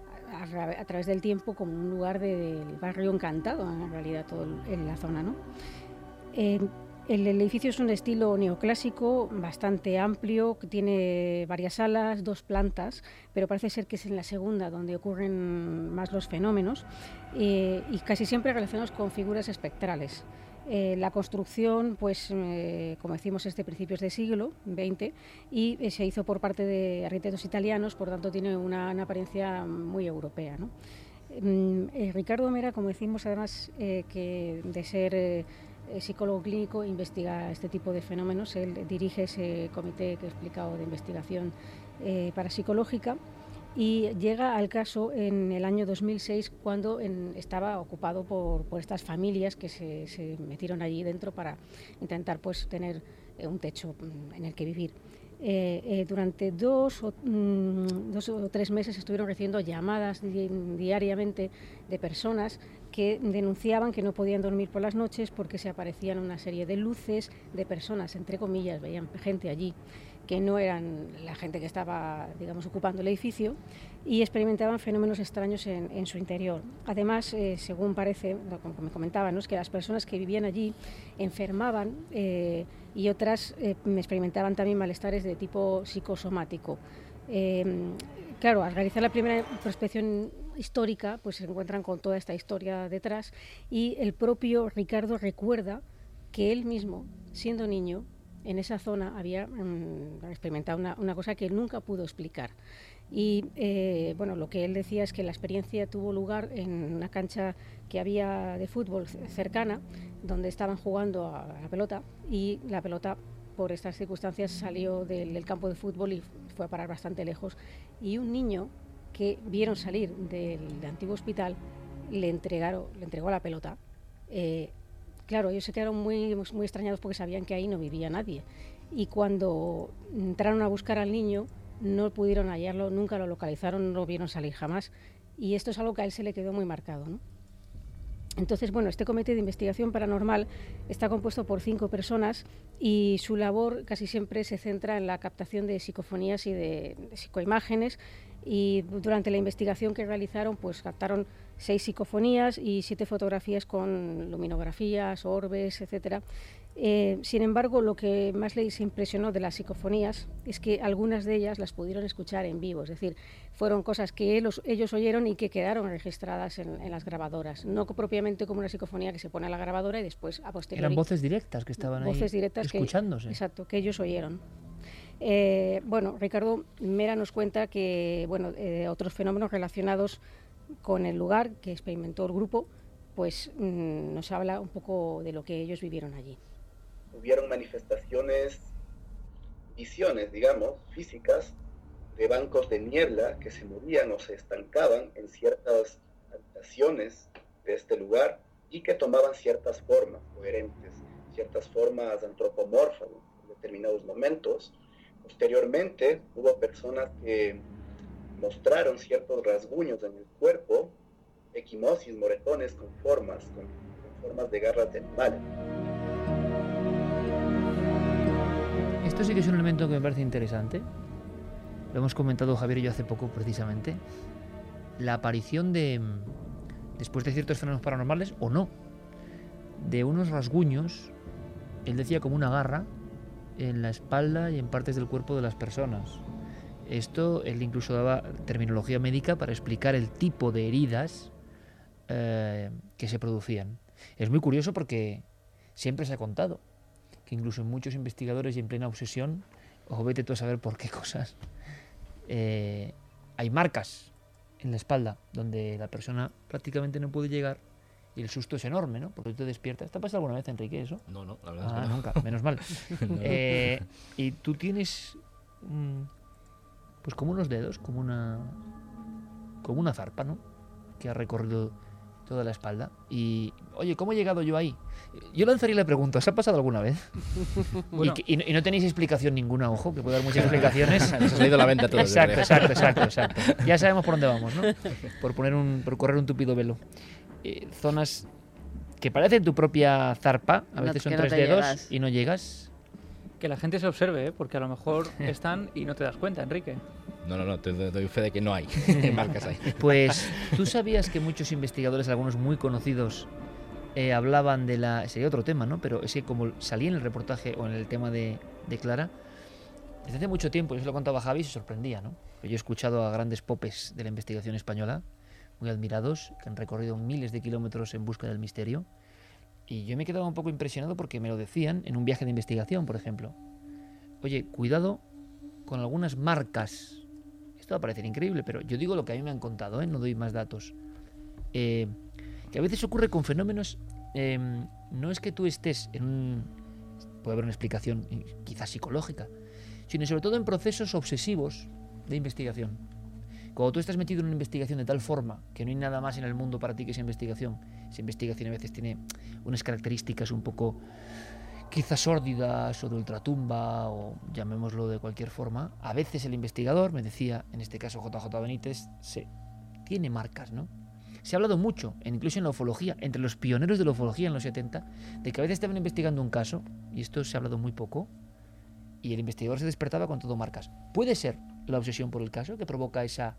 a, a través del tiempo como un lugar de, del barrio encantado, en realidad, todo el, en la zona, ¿no? Eh, el, el edificio es un estilo neoclásico bastante amplio, que tiene varias salas, dos plantas, pero parece ser que es en la segunda donde ocurren más los fenómenos, eh, y casi siempre relacionados con figuras espectrales. Eh, la construcción, pues, eh, como decimos, es de principios del siglo veinte y eh, se hizo por parte de arquitectos italianos, por tanto tiene una, una apariencia muy europea, ¿no? Eh, Ricardo Mera, como decimos, además eh, que de ser eh, psicólogo clínico, investiga este tipo de fenómenos. Él dirige ese comité que he explicado de investigación eh, parapsicológica. Y llega al caso en el año dos mil seis, cuando en, estaba ocupado por, por estas familias que se, se metieron allí dentro para intentar, pues, tener eh, un techo en el que vivir. Eh, eh, durante dos o, mm, dos o tres meses estuvieron recibiendo llamadas di diariamente de personas que denunciaban que no podían dormir por las noches porque se aparecían una serie de luces de personas, entre comillas, veían gente allí que no eran la gente que estaba, digamos, ocupando el edificio, y experimentaban fenómenos extraños en, en su interior. Además, eh, según parece, como me comentaban, ¿no?, es que las personas que vivían allí enfermaban eh, y otras eh, experimentaban también malestares de tipo psicosomático. Eh, claro, al realizar la primera prospección histórica, pues se encuentran con toda esta historia detrás, y el propio Ricardo recuerda que él mismo, siendo niño, en esa zona había um, experimentado una, una cosa que él nunca pudo explicar. Y eh, bueno, lo que él decía es que la experiencia tuvo lugar en una cancha que había de fútbol cercana, donde estaban jugando a la pelota, y la pelota, por estas circunstancias, salió del, del campo de fútbol y fue a parar bastante lejos. Y un niño que vieron salir del, del antiguo hospital le, entregaron, le entregó la pelota. Eh, Claro, ellos se quedaron muy, muy extrañados porque sabían que ahí no vivía nadie. Y cuando entraron a buscar al niño, no pudieron hallarlo, nunca lo localizaron, no lo vieron salir jamás. Y esto es algo que a él se le quedó muy marcado, ¿no? Entonces, bueno, este comité de investigación paranormal está compuesto por cinco personas y su labor casi siempre se centra en la captación de psicofonías y de, de psicoimágenes. Y durante la investigación que realizaron, pues captaron seis psicofonías y siete fotografías con luminografías, orbes, etcétera. Eh, sin embargo, lo que más les impresionó de las psicofonías es que algunas de ellas las pudieron escuchar en vivo, es decir, fueron cosas que ellos, ellos oyeron y que quedaron registradas en, en las grabadoras, no propiamente como una psicofonía que se pone a la grabadora y después a posteriori. Eran voces directas que estaban voces ahí directas escuchándose. Que, exacto, que ellos oyeron. Eh, bueno, Ricardo Mera nos cuenta que bueno, eh, otros fenómenos relacionados con el lugar que experimentó el grupo, pues mmm, nos habla un poco de lo que ellos vivieron allí. Hubieron manifestaciones, visiones, digamos, físicas, de bancos de niebla que se movían o se estancaban en ciertas habitaciones de este lugar y que tomaban ciertas formas coherentes, ciertas formas antropomorfas en determinados momentos. Posteriormente hubo personas que mostraron ciertos rasguños en el cuerpo, equimosis, moretones con formas, con, con formas de garras de animales. Esto sí que es un elemento que me parece interesante. Lo hemos comentado Javier y yo hace poco precisamente. La aparición de, después de ciertos fenómenos paranormales, o no, de unos rasguños, él decía como una garra, en la espalda y en partes del cuerpo de las personas. Esto, él incluso daba terminología médica para explicar el tipo de heridas eh, que se producían. Es muy curioso porque siempre se ha contado que incluso muchos investigadores y en plena obsesión, o vete tú a saber por qué cosas, eh, hay marcas en la espalda donde la persona prácticamente no puede llegar y el susto es enorme, ¿no? Porque tú te despiertas. ¿Te ha pasado alguna vez, Enrique, eso? No, no, la verdad ah, es que no. nunca, menos mal. No. eh, y tú tienes mm, pues como unos dedos, como una como una zarpa, ¿no? Que ha recorrido toda la espalda. Y, oye, ¿cómo he llegado yo ahí? Yo lanzaría la pregunta, ¿os ha pasado alguna vez? Bueno. y, que, y, no, y no tenéis explicación ninguna, ojo, que puede dar muchas explicaciones. Nos ha salido la venta todo. Exacto, exacto, exacto, exacto. Ya sabemos por dónde vamos, ¿no? Por poner un, por correr un tupido velo. Eh, zonas que parecen tu propia zarpa, a veces son no tres te dedos llegas. y no llegas. Que la gente se observe, ¿eh? Porque a lo mejor están y no te das cuenta, Enrique. No, no, no, te doy fe de que no hay marcas ahí. Pues, ¿tú sabías que muchos investigadores, algunos muy conocidos, eh, hablaban de la... Sería otro tema, ¿no? Pero es que como salía en el reportaje o en el tema de, de Clara, desde hace mucho tiempo, yo se lo contaba a Javi y se sorprendía, ¿no? Yo he escuchado a grandes popes de la investigación española, muy admirados, que han recorrido miles de kilómetros en busca del misterio, y yo me he quedado un poco impresionado porque me lo decían en un viaje de investigación, por ejemplo. Oye, cuidado con algunas marcas. Esto va a parecer increíble, pero yo digo lo que a mí me han contado, ¿eh? No doy más datos. Eh, que a veces ocurre con fenómenos... Eh, no es que tú estés en un... Puede haber una explicación quizás psicológica, sino sobre todo en procesos obsesivos de investigación. Cuando tú estás metido en una investigación de tal forma que no hay nada más en el mundo para ti que esa investigación, esa investigación a veces tiene unas características un poco quizás sórdidas o de ultratumba o llamémoslo de cualquier forma, a veces el investigador, me decía en este caso J J Benítez, se, tiene marcas, ¿no? Se ha hablado mucho, incluso en la ufología, entre los pioneros de la ufología en los setenta, de que a veces estaban investigando un caso, y esto se ha hablado muy poco, y el investigador se despertaba con todo marcas. Puede ser la obsesión por el caso que provoca esa...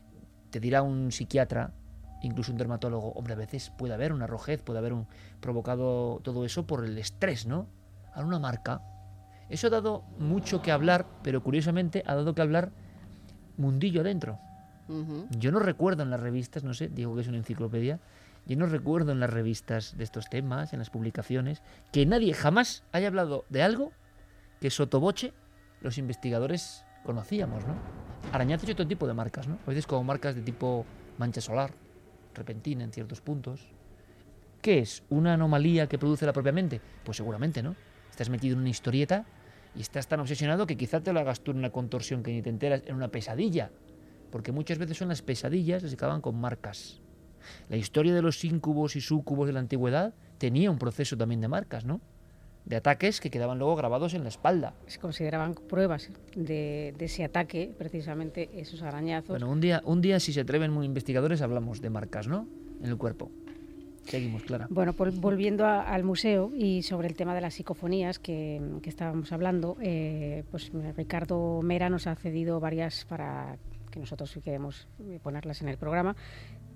Te dirá un psiquiatra, incluso un dermatólogo, hombre, a veces puede haber una rojez, puede haber un provocado todo eso por el estrés, ¿no? A una marca. Eso ha dado mucho que hablar, pero curiosamente ha dado que hablar mundillo adentro. Uh-huh. Yo no recuerdo en las revistas, no sé, digo que es una enciclopedia, yo no recuerdo en las revistas de estos temas, en las publicaciones, que nadie jamás haya hablado de algo que sotoboche los investigadores conocíamos, ¿no? Arañazos y otro tipo de marcas, ¿no? A veces como marcas de tipo mancha solar, repentina en ciertos puntos. ¿Qué es? ¿Una anomalía que produce la propia mente? Pues seguramente, ¿no? Estás metido en una historieta y estás tan obsesionado que quizá te lo hagas tú en una contorsión que ni te enteras, en una pesadilla. Porque muchas veces son las pesadillas las que acaban con marcas. La historia de los íncubos y súcubos de la antigüedad tenía un proceso también de marcas, ¿no? De ataques que quedaban luego grabados en la espalda. Se consideraban pruebas de, de ese ataque, precisamente esos arañazos. Bueno, un día, un día si se atreven muy investigadores, hablamos de marcas, ¿no? En el cuerpo. Seguimos, Clara. Bueno, por, volviendo a, al museo y sobre el tema de las psicofonías que, que estábamos hablando, eh, pues Ricardo Mera nos ha cedido varias para que nosotros queremos ponerlas en el programa.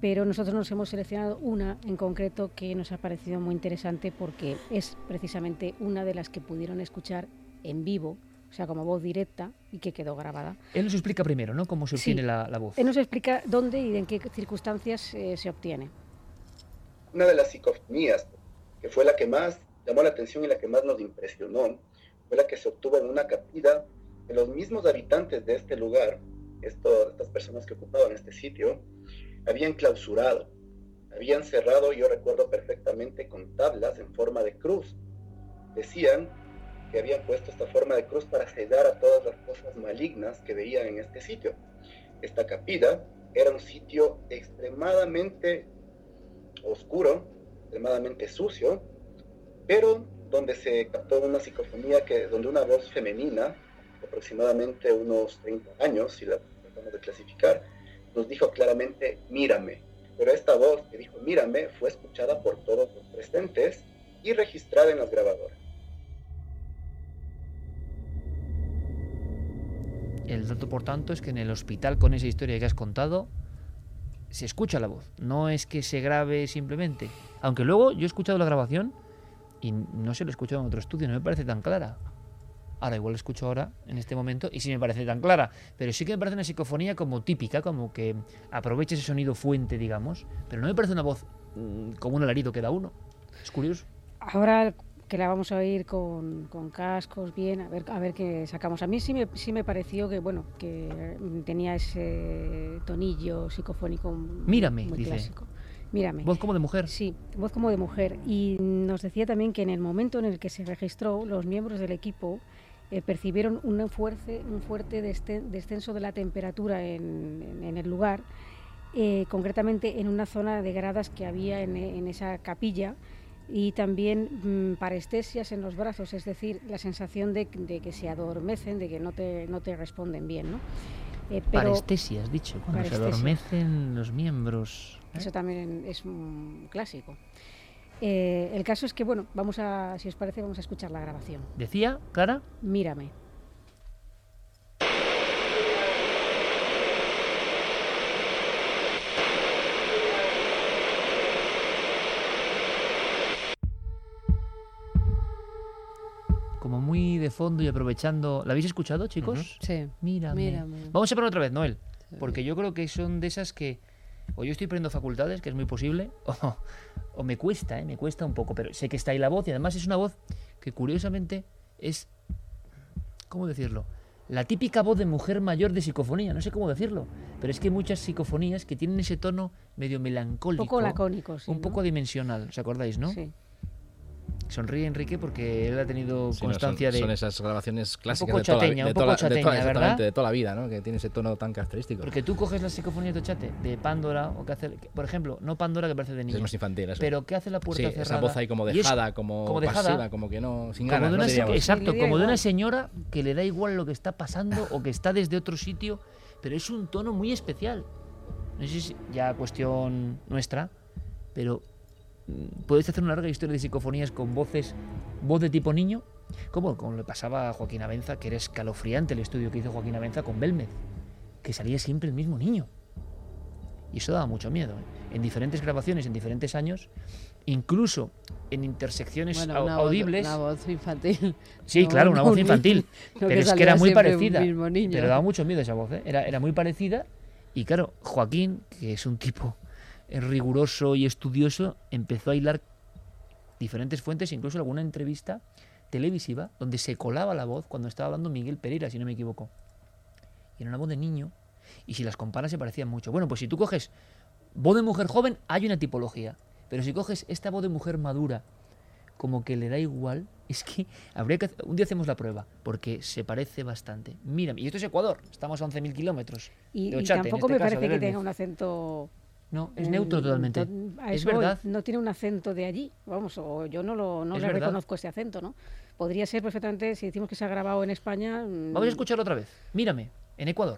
pero nosotros nos hemos seleccionado una en concreto que nos ha parecido muy interesante porque es precisamente una de las que pudieron escuchar en vivo, o sea, como voz directa y que quedó grabada. Él nos explica primero, ¿no?, cómo se obtiene Sí. la, la voz. Él nos explica dónde y en qué circunstancias eh, se obtiene. Una de las psicofonías, que fue la que más llamó la atención y la que más nos impresionó, fue la que se obtuvo en una capilla de los mismos habitantes de este lugar. Esto, estas personas que ocupaban este sitio, habían clausurado, habían cerrado, yo recuerdo perfectamente, con tablas en forma de cruz. Decían que habían puesto esta forma de cruz para sellar a todas las cosas malignas que veían en este sitio. Esta capilla era un sitio extremadamente oscuro, extremadamente sucio, pero donde se captó una psicofonía, que, donde una voz femenina, de aproximadamente unos treinta años, si la tratamos de clasificar, nos dijo claramente, mírame. Pero esta voz que dijo, mírame, fue escuchada por todos los presentes y registrada en las grabadoras. El dato, por tanto, es que en el hospital, con esa historia que has contado, se escucha la voz. No es que se grabe simplemente. Aunque luego yo he escuchado la grabación y no se lo he escuchado en otro estudio, no me parece tan clara. Ahora igual lo escucho ahora, en este momento, y sí me parece tan clara. Pero sí que me parece una psicofonía como típica, como que aprovecha ese sonido fuente, digamos. Pero no me parece una voz mmm, como un alarido que da uno. Es curioso. Ahora que la vamos a oír con, con cascos, bien, a ver, a ver qué sacamos. A mí sí me, sí me pareció que, bueno, que tenía ese tonillo psicofónico Mírame, muy dice. Clásico. Mírame. ¿Voz como de mujer? Sí, voz como de mujer. Y nos decía también que en el momento en el que se registró, los miembros del equipo eh, percibieron un fuerte, un fuerte descenso de la temperatura en, en, en el lugar, eh, concretamente en una zona de gradas que había en, en esa capilla, y también mmm, parestesias en los brazos, es decir, la sensación de, de que se adormecen, de que no te, no te responden bien, ¿no? Eh, pero parestesia, has dicho, cuando parestesia. Se adormecen los miembros. ¿eh? Eso también es un clásico. Eh, el caso es que, bueno, vamos a, si os parece, vamos a escuchar la grabación. ¿Decía, Clara? Mírame. Como muy de fondo y aprovechando... ¿La habéis escuchado, chicos? Uh-huh. Sí. Mírame. Mírame. Vamos a probar otra vez, Noel. Porque yo creo que son de esas que... O yo estoy perdiendo facultades, que es muy posible, o, o me cuesta, ¿eh? Me cuesta un poco, pero sé que está ahí la voz, y además es una voz que curiosamente es... ¿Cómo decirlo? La típica voz de mujer mayor de psicofonía, no sé cómo decirlo, pero es que hay muchas psicofonías que tienen ese tono medio melancólico. Un poco lacónico, sí, Un ¿no? poco dimensional, ¿os acordáis, no? Sí. Sonríe Enrique porque él ha tenido sí, constancia no, son, de... Son esas grabaciones clásicas un poco chateña, de toda, un la, poco de, chateña, toda, de, toda, ¿verdad? de toda la vida, ¿no? Que tiene ese tono tan característico. Porque tú coges la psicofonía de Tochate, de Pándora, o que hace... Por ejemplo, no Pándora, que parece de niño. Es más infantil, eso. Pero que hace la puerta sí, cerrada. Esa voz ahí como dejada, como, como dejada, pasiva, como que no... Sin como ganas, de una, ¿no? exacto, sí, como de una igual. señora que le da igual lo que está pasando o que está desde otro sitio, pero es un tono muy especial. No sé si ya cuestión nuestra, pero... ¿Podéis hacer una larga historia de psicofonías con voces, voz de tipo niño? Como, como le pasaba a Joaquín Abenza, que era escalofriante el estudio que hizo Joaquín Abenza con Belmez, que salía siempre el mismo niño. Y eso daba mucho miedo, ¿eh? En diferentes grabaciones, en diferentes años, incluso en intersecciones bueno, una audibles. Voz, una voz infantil. Sí, no, claro, una no voz un infantil. Niño, pero que es que era muy parecida. Niño. Pero daba mucho miedo esa voz, ¿eh? Era, era muy parecida. Y claro, Joaquín, que es un tipo riguroso y estudioso, empezó a hilar diferentes fuentes, incluso alguna entrevista televisiva donde se colaba la voz cuando estaba hablando Miguel Pereira, si no me equivoco. Y era una voz de niño, y si las comparas se parecían mucho. Bueno, pues si tú coges voz de mujer joven, hay una tipología, pero si coges esta voz de mujer madura, como que le da igual, es que habría que hacer... Un día hacemos la prueba, porque se parece bastante. Mira, y esto es Ecuador, estamos a once mil kilómetros Y, de y Ochate, tampoco en este me caso, parece que de tenga un acento... No, es neutro totalmente. A Es eso voy, verdad. no tiene un acento de allí, vamos, o yo no lo no Es le verdad. reconozco ese acento, ¿no? Podría ser perfectamente, si decimos que se ha grabado en España... mm, Vamos a escucharlo otra vez. Mírame, en Ecuador.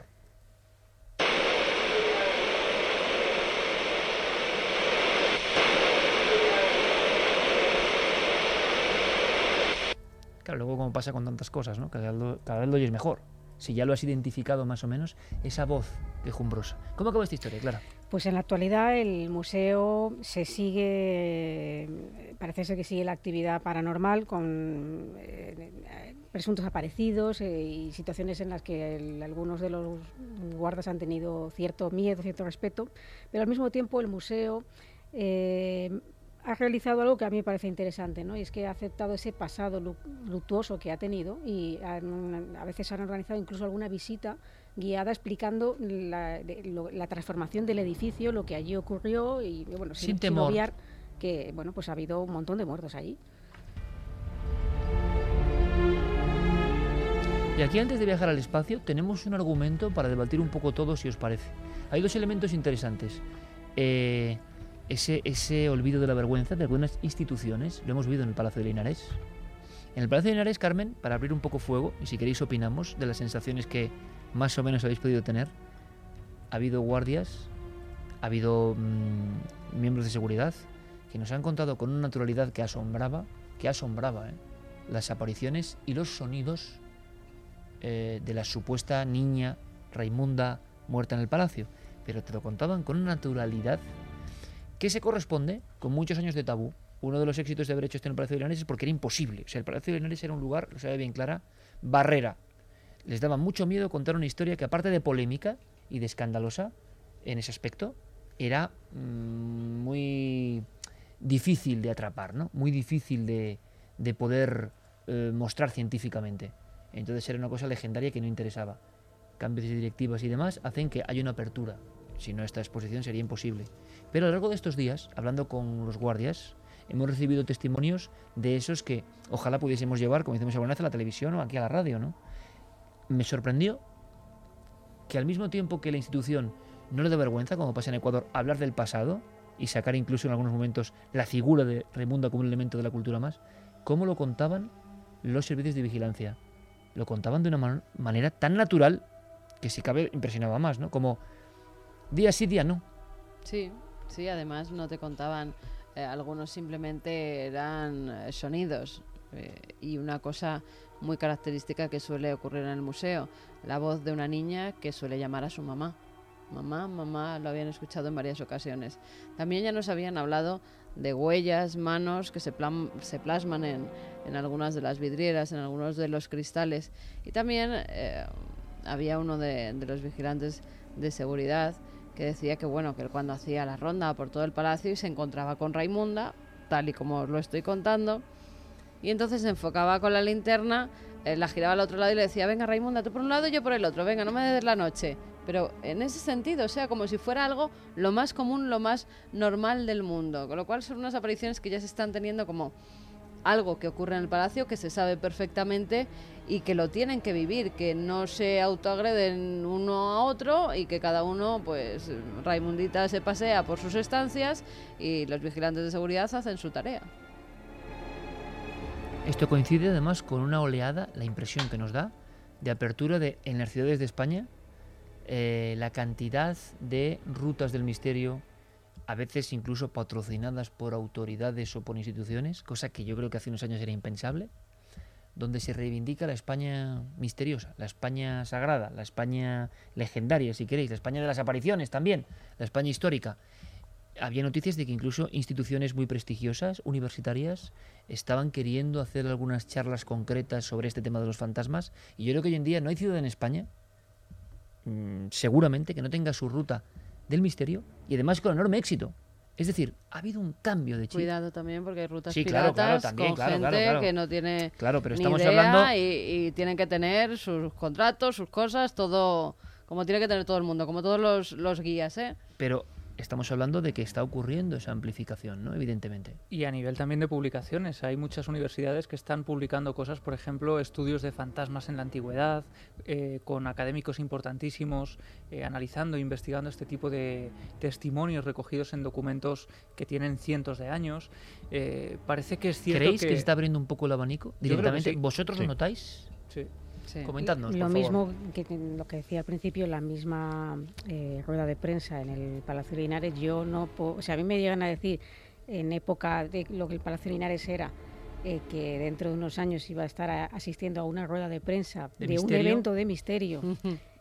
Claro, luego como pasa con tantas cosas, ¿no? Cada vez lo, cada vez lo oyes mejor. Si ya lo has identificado más o menos, esa voz quejumbrosa. ¿Cómo acaba esta historia, Clara? Pues en la actualidad el museo se sigue, parece ser que sigue la actividad paranormal con eh, presuntos aparecidos eh, y situaciones en las que el, algunos de los guardas han tenido cierto miedo, cierto respeto, pero al mismo tiempo el museo eh, ha realizado algo que a mí me parece interesante, ¿no? Y es que ha aceptado ese pasado luctuoso que ha tenido y han, a veces han organizado incluso alguna visita guiada explicando la, de, lo, la transformación del edificio, lo que allí ocurrió y bueno, sin, sin, sin obviar que bueno, pues ha habido un montón de muertos allí. Y aquí, antes de viajar al espacio, tenemos un argumento para debatir un poco todo, si os parece. Hay dos elementos interesantes. Eh, ese, ese olvido de la vergüenza de algunas instituciones, lo hemos vivido en el Palacio de Linares. En el Palacio de Linares, Carmen, para abrir un poco fuego, y si queréis opinamos de las sensaciones que más o menos habéis podido tener, ha habido guardias, ha habido mmm, miembros de seguridad que nos han contado con una naturalidad que asombraba, que asombraba, ¿eh? las apariciones y los sonidos eh, de la supuesta niña Raimunda muerta en el palacio, pero te lo contaban con una naturalidad que se corresponde con muchos años de tabú. Uno de los éxitos de haber hecho esto en el Palacio de Linares es porque era imposible. O sea, el Palacio de Linares era un lugar, lo sabe bien clara, barrera. Les daba mucho miedo contar una historia que, aparte de polémica y de escandalosa en ese aspecto, era mmm, muy difícil de atrapar, ¿no? Muy difícil de, de poder eh, mostrar científicamente. Entonces era una cosa legendaria que no interesaba. Cambios de directivas y demás hacen que haya una apertura. Si no, esta exposición sería imposible. Pero a lo largo de estos días, hablando con los guardias, hemos recibido testimonios de esos que ojalá pudiésemos llevar, como decimos alguna vez, a la televisión o aquí a la radio, ¿no? Me sorprendió que al mismo tiempo que la institución no le da vergüenza, como pasa en Ecuador, hablar del pasado y sacar incluso en algunos momentos la figura de Raimunda como un elemento de la cultura más, cómo lo contaban los servicios de vigilancia. Lo contaban de una man- manera tan natural que, si cabe, impresionaba más, ¿no? Como día sí, día no. Sí, sí, además no te contaban, eh, algunos simplemente eran eh, sonidos eh, y una cosa muy característica que suele ocurrir en el museo, la voz de una niña que suele llamar a su mamá. Mamá, mamá, lo habían escuchado en varias ocasiones. También ya nos habían hablado de huellas, manos que se, plan, se plasman en, en algunas de las vidrieras, en algunos de los cristales. Y también eh, había uno de, de los vigilantes de seguridad que decía que bueno, que él cuando hacía la ronda por todo el palacio y se encontraba con Raimunda, tal y como os lo estoy contando, y entonces se enfocaba con la linterna, eh, la giraba al otro lado y le decía, venga Raimunda, tú por un lado y yo por el otro, venga, no me des la noche. Pero en ese sentido, o sea, como si fuera algo lo más común, lo más normal del mundo, con lo cual son unas apariciones que ya se están teniendo como algo que ocurre en el palacio, que se sabe perfectamente y que lo tienen que vivir, que no se autoagreden uno a otro y que cada uno, pues, Raimundita se pasea por sus estancias y los vigilantes de seguridad hacen su tarea. Esto coincide además con una oleada, la impresión que nos da, de apertura de, en las ciudades de España, eh, la cantidad de rutas del misterio, a veces incluso patrocinadas por autoridades o por instituciones, cosa que yo creo que hace unos años era impensable, donde se reivindica la España misteriosa, la España sagrada, la España legendaria, si queréis, la España de las apariciones también, la España histórica. Había noticias de que incluso instituciones muy prestigiosas, universitarias, estaban queriendo hacer algunas charlas concretas sobre este tema de los fantasmas, y yo creo que hoy en día no hay ciudad en España, mmm, seguramente, que no tenga su ruta del misterio, y además con enorme éxito. Es decir, ha habido un cambio de chip. Cuidado también porque hay rutas sí, piratas claro, claro, también, con claro, gente claro, claro. que no tiene claro, pero ni estamos idea hablando... y, y tienen que tener sus contratos, sus cosas, todo como tiene que tener todo el mundo, como todos los, los guías, ¿eh? Pero estamos hablando de que está ocurriendo esa amplificación, ¿no? Evidentemente. Y a nivel también de publicaciones, hay muchas universidades que están publicando cosas, por ejemplo, estudios de fantasmas en la antigüedad, eh, con académicos importantísimos, eh, analizando e investigando este tipo de testimonios recogidos en documentos que tienen cientos de años. Eh, parece que es cierto ¿Creéis que... que se está abriendo un poco el abanico directamente? Sí. ¿Vosotros sí. lo notáis? Sí. Sí. Comentadnos, lo por mismo favor. que lo que decía al principio, la misma eh, rueda de prensa en el Palacio de Linares. Yo no puedo, o sea, a mí me llegan a decir en época de lo que el Palacio de Linares era, eh, que dentro de unos años iba a estar a, asistiendo a una rueda de prensa de, de misterio. un evento de misterio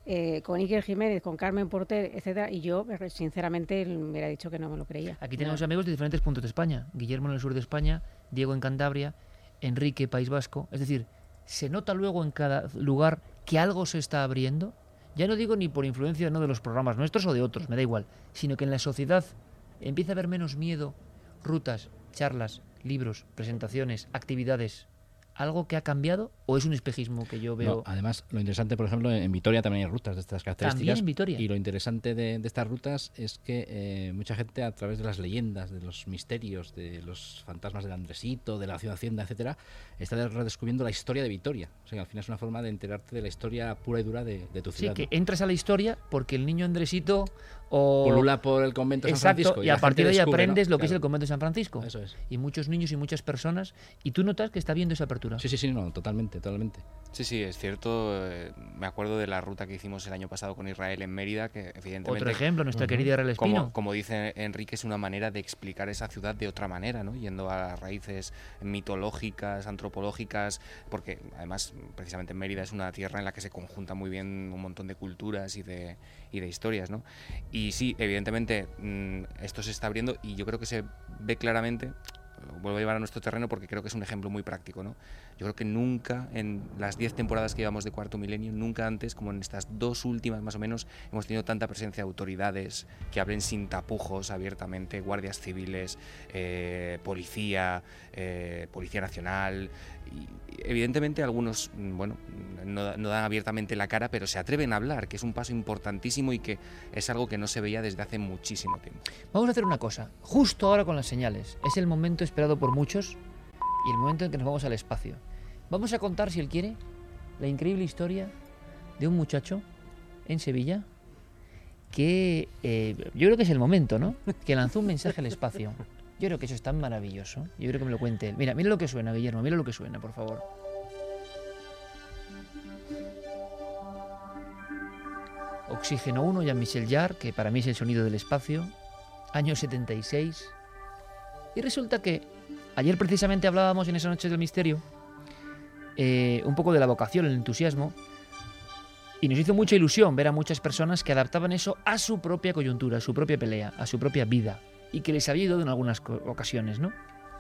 eh, con Iker Jiménez, con Carmen Porter, etcétera, y yo, sinceramente, me hubiera dicho que no me lo creía. Aquí tenemos amigos de diferentes puntos de España. Guillermo en el sur de España, Diego en Cantabria, Enrique, País Vasco. Es decir, se nota luego en cada lugar que algo se está abriendo. Ya no digo ni por influencia no de los programas nuestros o de otros, me da igual, sino que en la sociedad empieza a haber menos miedo, rutas, charlas, libros, presentaciones, actividades. ¿Algo que ha cambiado o es un espejismo que yo veo? No, además, lo interesante, por ejemplo, en Vitoria también hay rutas de estas características. También en Vitoria. Y lo interesante de, de estas rutas es que eh, mucha gente, a través de las leyendas, de los misterios, de los fantasmas del Andresito, de la Ciudad Hacienda, etcétera, está redescubriendo la historia de Vitoria. O sea, que al final es una forma de enterarte de la historia pura y dura de, de tu ciudad. Sí, que ¿no? entras a la historia porque el niño Andresito o... pulula por el convento de San Exacto, Francisco. y, y a partir de ahí aprendes, ¿no? Lo claro. que es el convento de San Francisco. Eso es. Y muchos niños y muchas personas. Y tú notas que está viendo esa apertura. Sí, sí, sí, no, totalmente, totalmente. Sí, sí, es cierto. Eh, me acuerdo de la ruta que hicimos el año pasado con Israel en Mérida, que evidentemente... Otro ejemplo, nuestra uh-huh. querida Israel Espino. Como, como dice Enrique, es una manera de explicar esa ciudad de otra manera, ¿no? Yendo a las raíces mitológicas, antropológicas, porque además, precisamente en Mérida es una tierra en la que se conjunta muy bien un montón de culturas y de, y de historias, ¿no? Y sí, evidentemente, mmm, esto se está abriendo y yo creo que se ve claramente... Vuelvo a llevar a nuestro terreno porque creo que es un ejemplo muy práctico, ¿no? Yo creo que nunca, en las diez temporadas que llevamos de Cuarto Milenio, nunca antes, como en estas dos últimas más o menos, hemos tenido tanta presencia de autoridades que hablen sin tapujos abiertamente, guardias civiles, eh, policía, eh, Policía Nacional. Y evidentemente algunos, bueno, no, no dan abiertamente la cara, pero se atreven a hablar, que es un paso importantísimo y que es algo que no se veía desde hace muchísimo tiempo. Vamos a hacer una cosa, justo ahora con las señales. Es el momento esperado por muchos y el momento en que nos vamos al espacio. Vamos a contar, si él quiere, la increíble historia de un muchacho en Sevilla que eh, yo creo que es el momento, ¿no? Que lanzó un mensaje al espacio. Yo creo que eso es tan maravilloso. Yo creo que me lo cuente él. Mira, mira lo que suena, Guillermo. Mira lo que suena, por favor. Oxígeno uno, Jean-Michel Jarre, que para mí es el sonido del espacio. Año setenta y seis. Y resulta que ayer precisamente hablábamos en esa noche del misterio eh, un poco de la vocación, el entusiasmo. Y nos hizo mucha ilusión ver a muchas personas que adaptaban eso a su propia coyuntura, a su propia pelea, a su propia vida. Y que les había ayudado en algunas ocasiones, ¿no?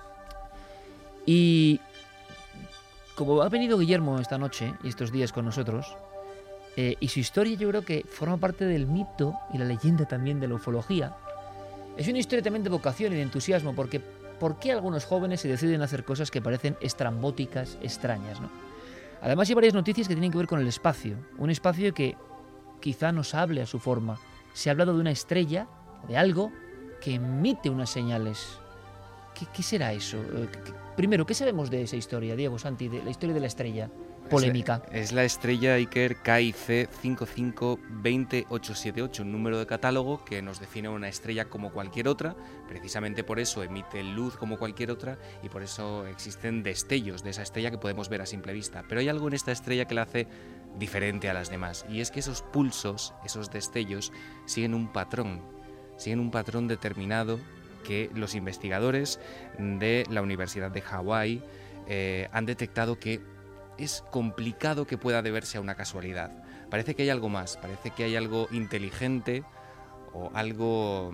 Y como ha venido Guillermo esta noche y estos días con nosotros, eh, y su historia yo creo que forma parte del mito y la leyenda también de la ufología, es una historia también de vocación y de entusiasmo, porque ¿por qué algunos jóvenes se deciden a hacer cosas que parecen estrambóticas, extrañas, ¿no? Además hay varias noticias que tienen que ver con el espacio, un espacio que quizá nos hable a su forma. Se ha hablado de una estrella, de algo que emite unas señales. ¿Qué, qué será eso? Primero, ¿qué sabemos de esa historia, Diego, Santi, de la historia de la estrella? Polémica. Es la, es la estrella Iker K I C cinco cinco dos cero ocho siete ocho, un número de catálogo que nos define una estrella como cualquier otra. Precisamente por eso emite luz como cualquier otra y por eso existen destellos de esa estrella que podemos ver a simple vista. Pero hay algo en esta estrella que la hace diferente a las demás, y es que esos pulsos, esos destellos, siguen un patrón. Siguen un patrón determinado que los investigadores de la Universidad de Hawái eh, han detectado que es complicado que pueda deberse a una casualidad. Parece que hay algo más, parece que hay algo inteligente o algo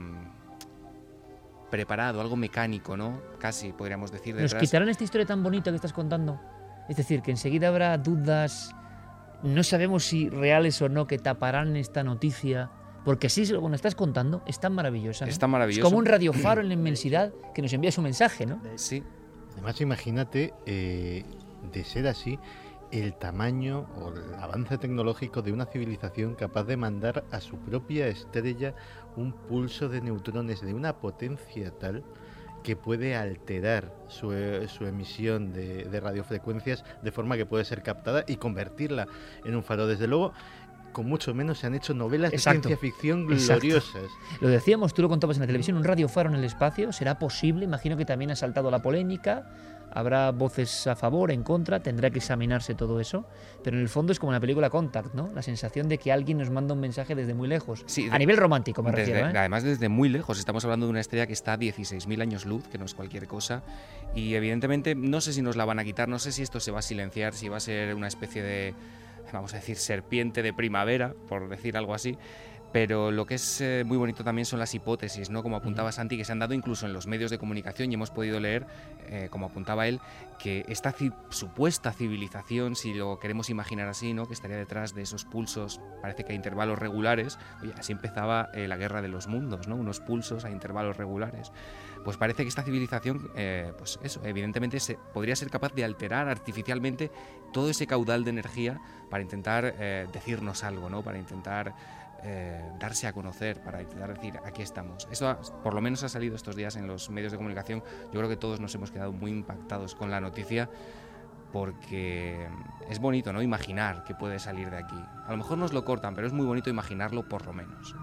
mmm, preparado, algo mecánico, ¿no? Casi podríamos decir. Detrás. ¿Nos quitarán esta historia tan bonita que estás contando? Es decir, que enseguida habrá dudas, no sabemos si reales o no, que taparán esta noticia. Porque así, bueno, estás contando, es tan maravillosa, ¿no? Es tan maravilloso. Es como un radiofaro en la inmensidad que nos envía su mensaje, ¿no? Sí. Además, imagínate, eh, de ser así, el tamaño o el avance tecnológico de una civilización capaz de mandar a su propia estrella un pulso de neutrones de una potencia tal que puede alterar su, su emisión de, de radiofrecuencias de forma que puede ser captada y convertirla en un faro. Desde luego, con mucho menos se han hecho novelas Exacto. de ciencia ficción gloriosas. Exacto. Lo decíamos, tú lo contabas en la televisión, un radiofaro en el espacio, ¿será posible? Imagino que también ha saltado la polémica, habrá voces a favor, en contra, tendrá que examinarse todo eso, pero en el fondo es como en la película Contact, ¿no? La sensación de que alguien nos manda un mensaje desde muy lejos, sí, a nivel romántico me desde, refiero, ¿eh? Además desde muy lejos, estamos hablando de una estrella que está a dieciséis mil años luz, que no es cualquier cosa, y evidentemente no sé si nos la van a quitar, no sé si esto se va a silenciar, si va a ser una especie de vamos a decir, serpiente de primavera, por decir algo así. Pero lo que es eh, muy bonito también son las hipótesis, ¿no? Como apuntaba Santi, que se han dado incluso en los medios de comunicación y hemos podido leer, eh, como apuntaba él, que esta ci- supuesta civilización, si lo queremos imaginar así, ¿no? Que estaría detrás de esos pulsos, parece que a intervalos regulares. Oye, así empezaba eh, la guerra de los mundos, ¿no? Unos pulsos a intervalos regulares. Pues parece que esta civilización, eh, pues eso, evidentemente se, podría ser capaz de alterar artificialmente todo ese caudal de energía para intentar eh, decirnos algo, ¿no? Para intentar Eh, darse a conocer, para intentar decir aquí estamos. Eso ha, por lo menos ha salido estos días en los medios de comunicación. Yo creo que todos nos hemos quedado muy impactados con la noticia, porque es bonito, ¿no? Imaginar qué puede salir de aquí. A lo mejor nos lo cortan, pero es muy bonito imaginarlo por lo menos.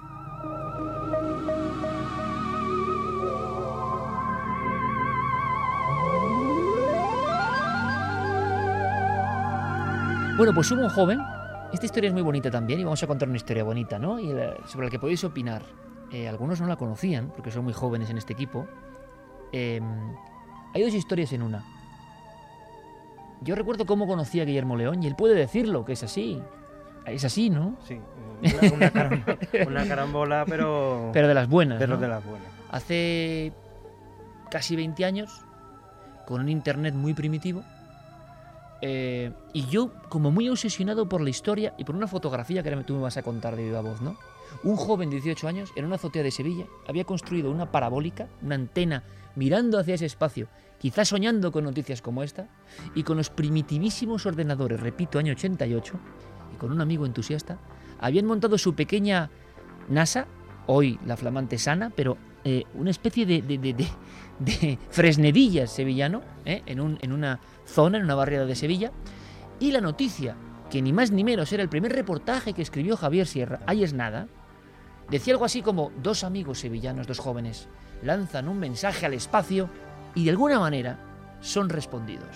Bueno, pues hubo un joven. Esta historia es muy bonita también y vamos a contar una historia bonita, ¿no? Y la, sobre la que podéis opinar. Eh, algunos no la conocían porque son muy jóvenes en este equipo. Eh, hay dos historias en una. Yo recuerdo cómo conocí a Guillermo León y él puede decirlo, que es así. Es así, ¿no? Sí, una, una, carambola, una carambola, pero... Pero de las buenas, Pero ¿no? de las buenas. Hace casi veinte años, con un internet muy primitivo, Eh, y yo como muy obsesionado por la historia y por una fotografía que ahora tú me vas a contar de viva voz, ¿no? Un joven de dieciocho años en una azotea de Sevilla había construido una parabólica, una antena, mirando hacia ese espacio, quizás soñando con noticias como esta, y con los primitivísimos ordenadores, repito, año ochenta y ocho, y con un amigo entusiasta, habían montado su pequeña NASA, hoy la flamante Sana, pero eh, una especie de, de, de, de, de Fresnedillas sevillano, ¿eh? en, un, en una zona, en una barriada de Sevilla, y la noticia, que ni más ni menos era el primer reportaje que escribió Javier Sierra, ahí es nada, decía algo así como: dos amigos sevillanos, dos jóvenes, lanzan un mensaje al espacio y de alguna manera son respondidos.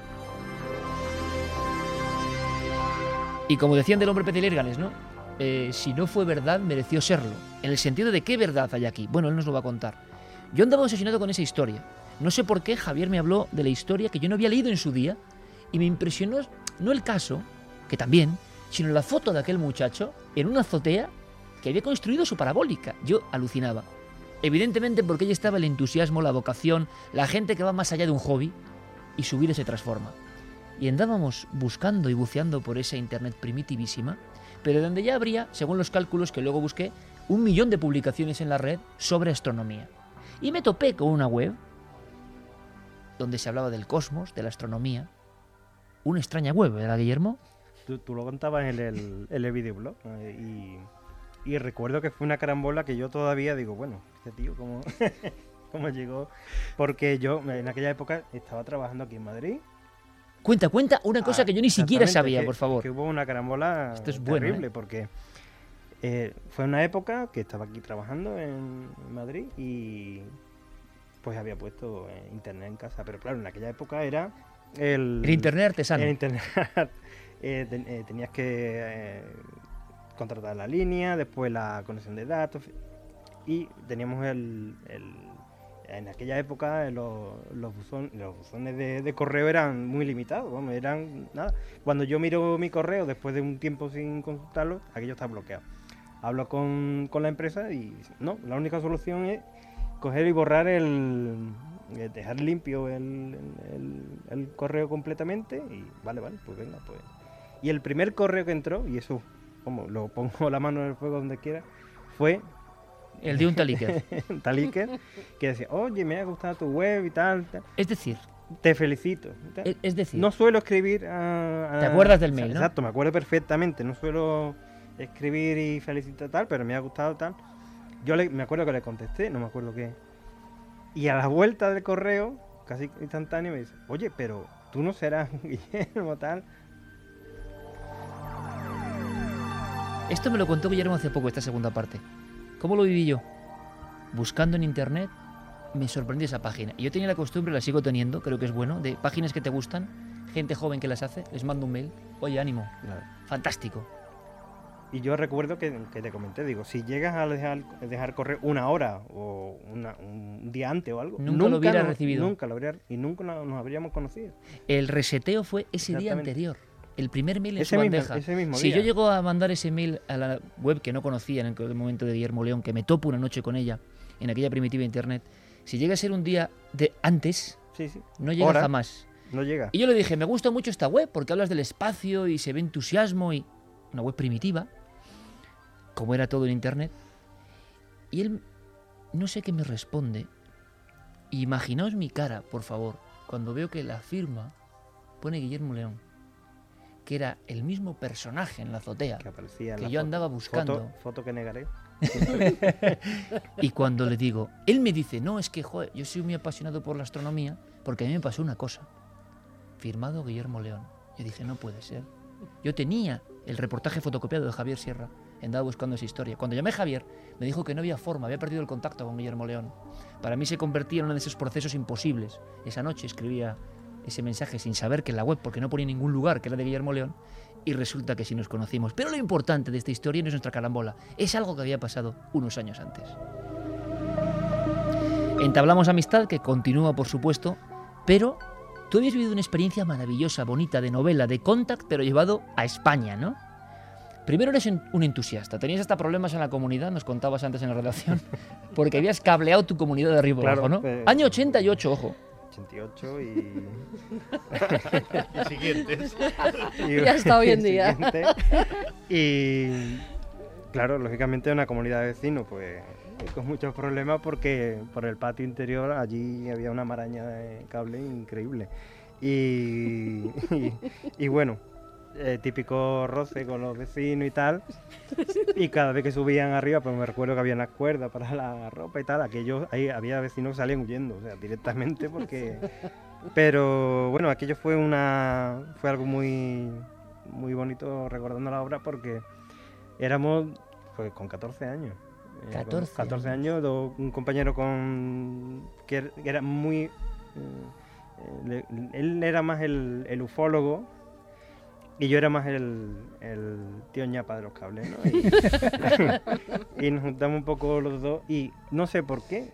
Y como decían del hombre pez y Lérgales, ¿no? Eh, si no fue verdad, mereció serlo. En el sentido de qué verdad hay aquí. Bueno, él nos lo va a contar. Yo andaba obsesionado con esa historia. No sé por qué Javier me habló de la historia que yo no había leído en su día y me impresionó no el caso, que también, sino la foto de aquel muchacho en una azotea que había construido su parabólica. Yo alucinaba. Evidentemente porque ahí estaba el entusiasmo, la vocación, la gente que va más allá de un hobby y su vida se transforma. Y andábamos buscando y buceando por esa internet primitivísima, pero donde ya habría, según los cálculos que luego busqué, un millón de publicaciones en la red sobre astronomía. Y me topé con una web donde se hablaba del cosmos, de la astronomía. Una extraña web, ¿verdad, Guillermo? Tú, tú lo contabas en el, en el videoblog eh, y, y recuerdo que fue una carambola que yo todavía digo, bueno, este tío, ¿cómo, cómo llegó? Porque yo en aquella época estaba trabajando aquí en Madrid. Cuenta, cuenta una cosa Ah, que yo ni siquiera sabía, que, por favor. Que hubo una carambola Esto es terrible, bueno, ¿eh? porque eh, fue una época que estaba aquí trabajando en Madrid y pues había puesto eh, internet en casa, pero claro, en aquella época era el... El internet artesano. El internet, eh, ten, eh, tenías que eh, contratar la línea, después la conexión de datos y teníamos el... el en aquella época los, los, buzón, los buzones de, de correo eran muy limitados, vamos, eran nada. Cuando yo miro mi correo después de un tiempo sin consultarlo, aquello está bloqueado. Hablo con, con la empresa y no, la única solución es coger y borrar el, dejar limpio el, el, el correo completamente y vale, vale, pues venga, pues. Y el primer correo que entró, y eso, como lo pongo la mano en el fuego donde quiera, fue el de un Taliker. Taliker, que decía, oye, me ha gustado tu web y tal, tal. Es decir, te felicito. Es, es decir, no suelo escribir a, a, ¿te acuerdas del mail, exacto, no? Exacto, me acuerdo perfectamente. No suelo escribir y felicitar tal, pero me ha gustado tal. Yo le, me acuerdo que le contesté, no me acuerdo qué. Y a la vuelta del correo, casi instantáneo, me dice, oye, pero tú no serás Guillermo tal. Esto me lo contó Guillermo hace poco, esta segunda parte. ¿Cómo lo viví yo? Buscando en internet, me sorprendió esa página. Y yo tenía la costumbre, la sigo teniendo, creo que es bueno, de páginas que te gustan, gente joven que las hace, les mando un mail, oye, ánimo, claro. Fantástico. Y yo recuerdo que, que te comenté, digo, si llegas a dejar, dejar correr una hora o una, un día antes o algo, nunca, nunca lo hubiera nos, recibido. Nunca lo habría, y nunca nos, nos habríamos conocido. El reseteo fue ese día anterior. el primer mail en Ese su mismo- bandeja. ese mismo si día. yo llego a mandar ese mail a la web que no conocía en el momento de Guillermo León, que me topo una noche con ella, en aquella primitiva internet, si llega a ser un día de antes, Sí, sí. no llega Hora. jamás. No llega. Y yo le dije, me gusta mucho esta web porque hablas del espacio y se ve entusiasmo y una web primitiva, como era todo en internet. Y él, no sé qué me responde. Imaginaos mi cara, por favor, cuando veo que la firma pone Guillermo León, que era el mismo personaje en la azotea que, aparecía en la yo foto. andaba buscando. Foto, foto que negaré. Y cuando le digo, él me dice, no, es que joder, yo soy muy apasionado por la astronomía porque a mí me pasó una cosa. Firmado Guillermo León. Yo dije, no puede ser. Yo tenía el reportaje fotocopiado de Javier Sierra, andaba buscando esa historia. Cuando llamé a Javier, me dijo que no había forma, había perdido el contacto con Guillermo León. Para mí se convertía en uno de esos procesos imposibles. Esa noche escribía ese mensaje sin saber que en la web, porque no ponía en ningún lugar que era de Guillermo León, y resulta que sí nos conocimos. Pero lo importante de esta historia no es nuestra carambola, es algo que había pasado unos años antes. Entablamos amistad, que continúa, por supuesto, pero tú habías vivido una experiencia maravillosa, bonita, de novela, de Contact, pero llevado a España, ¿no? Primero eres un entusiasta, tenías hasta problemas en la comunidad, nos contabas antes en la redacción, porque habías cableado tu comunidad de arriba Claro, abajo, ¿no? eh, Año ochenta y ocho, ojo. ochenta y ocho y... Y siguientes. Y- Ya está hoy en día. siguiente. Y claro, lógicamente una comunidad de vecinos, pues con muchos problemas porque por el patio interior allí había una maraña de cable increíble. Y, y, y bueno, eh, típico roce con los vecinos y tal. Y cada vez que subían arriba, pues me recuerdo que había unas cuerdas para la ropa y tal. Aquello, ahí había vecinos que salían huyendo, o sea, directamente porque... Pero bueno, aquello fue una fue algo muy muy bonito recordando la obra porque éramos pues con catorce años. Eh, con catorce catorce años. años, do- un compañero con que er- que era muy eh, eh, le- él era más el, el ufólogo y yo era más el, el tío ñapa de los cables, ¿no? Y, y nos juntamos un poco los dos y no sé por qué.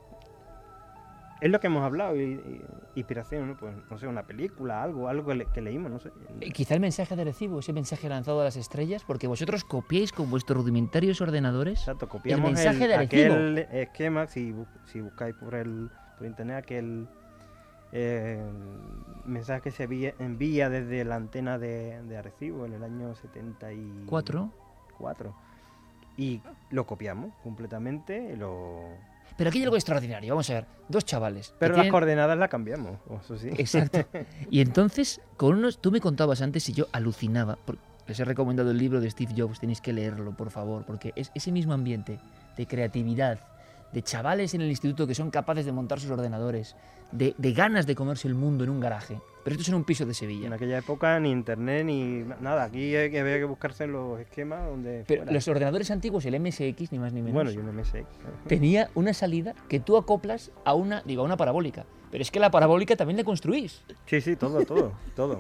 Es lo que hemos hablado, y, y- inspiración, ¿no? Pues no sé, una película, algo, algo que, le- que leímos, no sé. Eh, Quizá el mensaje de recibo, ese mensaje lanzado a las estrellas, porque vosotros copiáis con vuestros rudimentarios ordenadores Exacto, copiamos el mensaje el- de recibo. aquel esquema, si, bu- si buscáis por el por internet, aquel eh, mensaje que se envía, envía desde la antena de, de Arecibo en el año setenta y Cuatro. cuatro. Y lo copiamos completamente, y lo... Pero aquí hay algo extraordinario, vamos a ver, dos chavales. que Pero las tienen- coordenadas las cambiamos, eso sí. Exacto. Y entonces, con unos, tú me contabas antes y yo alucinaba. por- Les he recomendado el libro de Steve Jobs, tenéis que leerlo, por favor, porque es ese mismo ambiente de creatividad, de chavales en el instituto que son capaces de montar sus ordenadores, de, de ganas de comerse el mundo en un garaje. Pero esto es en un piso de Sevilla. En aquella época ni internet ni na- nada, aquí hay que- había que buscarse los esquemas donde Pero fuera. los ordenadores antiguos, el M S X, ni más ni menos, Bueno, y un M S X. tenía una salida que tú acoplas a una, digo, a una parabólica. Pero es que la parabólica también la construís. Sí, sí, todo, todo, todo.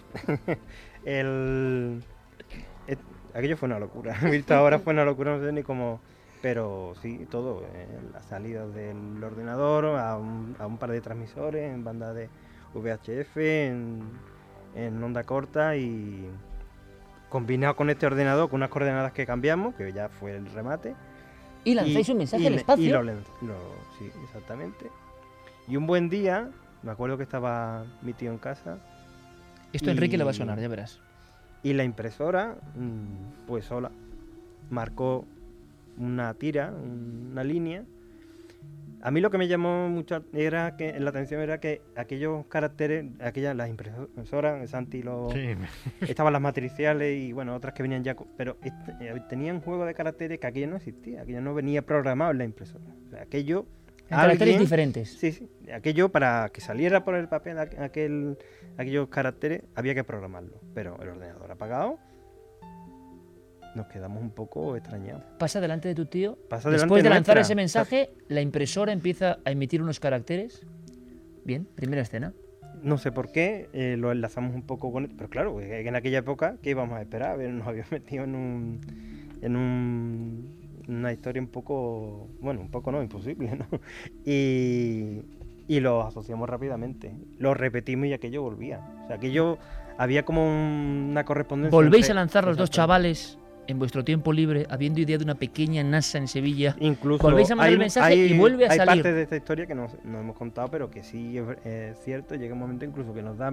El... et- Aquello fue una locura. Visto ahora fue una locura, no sé ni cómo... Pero sí, todo. eh, la salida del ordenador a un, a un par de transmisores en banda de V H F, en, en onda corta y combinado con este ordenador, con unas coordenadas que cambiamos, que ya fue el remate. Y lanzáis un mensaje al le- espacio. Y lo, lan- lo- sí, exactamente. Y un buen día, me acuerdo que estaba mi tío en casa. Esto a Enrique le va a sonar, ya verás. Y la impresora, mm, pues sola, marcó una tira, una línea. A mí lo que me llamó mucho era que la atención era que aquellos caracteres, aquellas las impresoras, Santi lo Sí. estaban las matriciales y bueno, otras que venían ya, co- pero este- eh, tenían juego de caracteres que aquello no existía, aquello no venía programado en la impresora. O sea, aquello En caracteres alguien- diferentes. Sí, sí. Aquello para que saliera por el papel aqu- aquel, aquellos caracteres había que programarlo, pero el ordenador apagado. Nos quedamos un poco extrañados. Pasa delante de tu tío. Pasa Después delante de lanzar nuestra. ese mensaje, la impresora empieza a emitir unos caracteres. Bien, primera escena. No sé por qué, eh, lo enlazamos un poco con... Pero claro, eh, en aquella época, ¿qué íbamos a esperar? A ver, nos habíamos metido en un... En un una historia un poco... Bueno, un poco no, imposible, ¿no? Y, y lo asociamos rápidamente. Lo repetimos y aquello volvía. O sea, aquello... había como un- una correspondencia. Volvéis entre- a lanzar los dos Exacto. chavales en vuestro tiempo libre, habiendo idea de una pequeña NASA en Sevilla. Incluso Volvéis a mandar hay, el mensaje hay- y vuelve a hay salir. partes de esta historia que no, no hemos contado, pero que sí es, ver- es cierto. Llega un momento incluso que nos da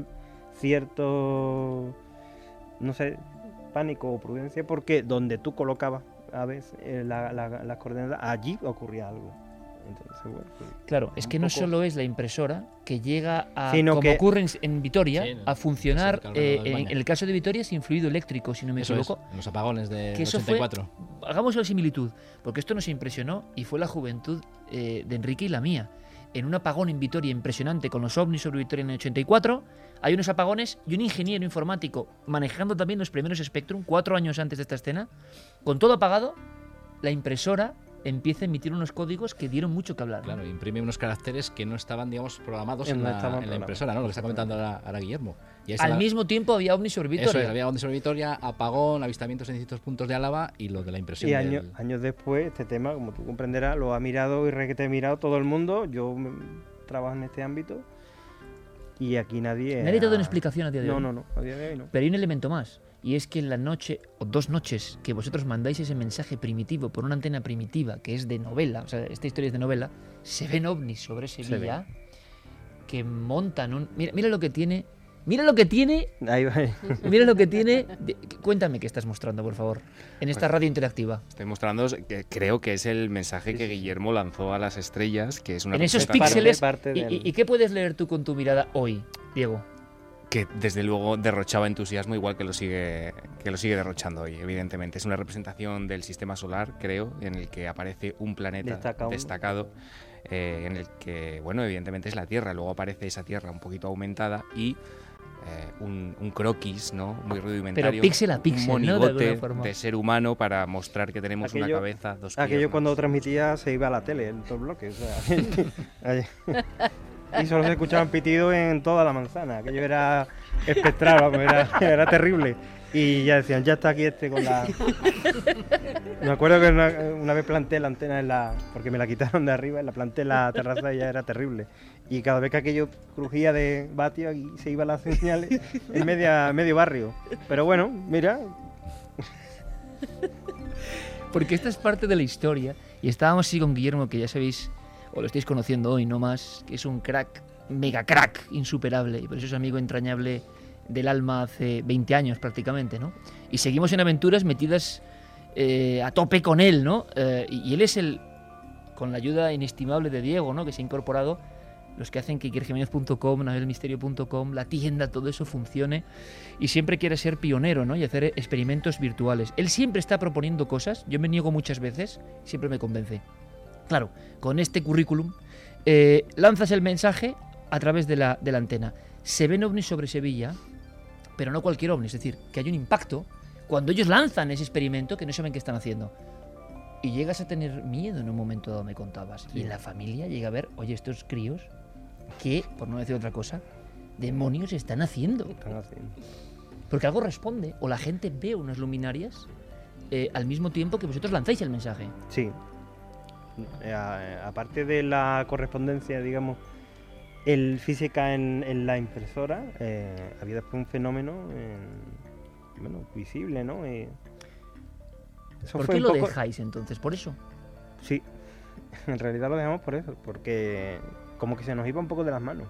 cierto, no sé, pánico o prudencia, porque donde tú colocabas a veces eh, la- la- las coordenadas, allí ocurría algo. Entonces, bueno, pues, Claro, es un que no poco- solo es la impresora que llega a, Sino como que- ocurre en, en Vitoria, Sí, a funcionar, eso, el eh, Calvario de en, España. en el caso de Vitoria sin fluido eléctrico, si no me Eso es, equivoco. en los apagones de Que eso ochenta y cuatro. fue, hagamos la similitud, porque esto nos impresionó y fue la juventud eh, de Enrique y la mía. En un apagón en Vitoria impresionante con los ovnis sobre Vitoria en el ochenta y cuatro, hay unos apagones y un ingeniero informático manejando también los primeros Spectrum, cuatro años antes de esta escena, con todo apagado, la impresora empieza a emitir unos códigos que dieron mucho que hablar. ¿no? Claro, imprime unos caracteres que no estaban, digamos, programados En en, no la, estaban en la programados. impresora, ¿no? Lo que está comentando ahora, ahora Guillermo. Y ahí Al está- mismo tiempo había ovnis sobre Vitoria. Eso es, había ondas sobre Vitoria, apagón, avistamientos en distintos puntos de Álava y lo de la impresión. Y del- años, años después, este tema, como tú comprenderás, lo ha mirado y requete mirado todo el mundo. Yo me- trabajo en este ámbito y aquí nadie. Nadie te da ha- una explicación a día de no, hoy. No, no, a día de hoy no. Pero hay un elemento más, y es que en la noche, o dos noches, que vosotros mandáis ese mensaje primitivo por una antena primitiva, que es de novela, o sea, esta historia es de novela, se ven ovnis sobre Sevilla, que montan un... Mira, mira lo que tiene... Mira lo que tiene... Ahí va. Mira lo que tiene... de- Cuéntame qué estás mostrando, por favor, en esta Pues- radio interactiva. Estoy mostrando, que creo que es el mensaje que Guillermo lanzó a las estrellas, que es una En esos representación píxeles... parte y- del- y, y qué puedes leer tú con tu mirada hoy, Diego? que desde luego derrochaba entusiasmo, igual que lo sigue que lo sigue derrochando hoy, evidentemente. Es una representación del sistema solar, creo, en el que aparece un planeta Destacado. destacado, eh, en el que, bueno, evidentemente es la Tierra. Luego aparece esa Tierra un poquito aumentada y eh, un, un croquis, ¿no? Muy rudimentario. Pero píxel a píxel, un ¿no? De monigote alguna forma. de ser humano para mostrar que tenemos una Aquello- cabeza, dos Aquello piernas. cuando transmitía se iba a la tele, en todo el bloque. O sea, ahí. Y solo se escuchaban pitidos en toda la manzana. Aquello era espectral, vamos, era, era terrible. Y ya decían, ya está aquí este con la... Me acuerdo que una, una vez planté la antena en la... porque me la quitaron de arriba, la planté en la terraza y ya era terrible. Y cada vez que aquello crujía de vatio, aquí se iba la señal en media, medio barrio. Pero bueno, mira... Porque esta es parte de la historia. Y estábamos así con Guillermo, que ya sabéis, o lo estáis conociendo hoy no más, que es un crack, mega crack, insuperable. Y por eso es amigo entrañable del alma hace veinte años prácticamente, ¿no? Y seguimos en aventuras metidas eh, a tope con él, ¿no? Eh, y, y él es el, con la ayuda inestimable de Diego, ¿no? Que se ha incorporado, los que hacen que iker jiménez punto com, navedelmisterio punto com, la tienda, todo eso funcione, y siempre quiere ser pionero, ¿no? Y hacer experimentos virtuales. Él siempre está proponiendo cosas, yo me niego muchas veces, siempre me convence. Claro, con este currículum eh, lanzas el mensaje a través de la, de la antena. Se ven ovnis sobre Sevilla, pero no cualquier ovni, es decir, que hay un impacto cuando ellos lanzan ese experimento que no saben qué están haciendo. Y llegas a tener miedo en un momento dado, me contabas. Sí. Y en la familia llega a ver, oye, estos críos, que, por no decir otra cosa, demonios están haciendo. Están haciendo. Porque algo responde, o la gente ve unas luminarias eh, al mismo tiempo que vosotros lanzáis el mensaje. Sí. Eh, a- aparte de la correspondencia, digamos, el física en, en la impresora, eh, había después un fenómeno eh, bueno, visible, ¿no? Eh, eso ¿Por fue qué un lo poco- dejáis entonces? ¿Por eso? Sí, en realidad lo dejamos por eso, porque como que se nos iba un poco de las manos.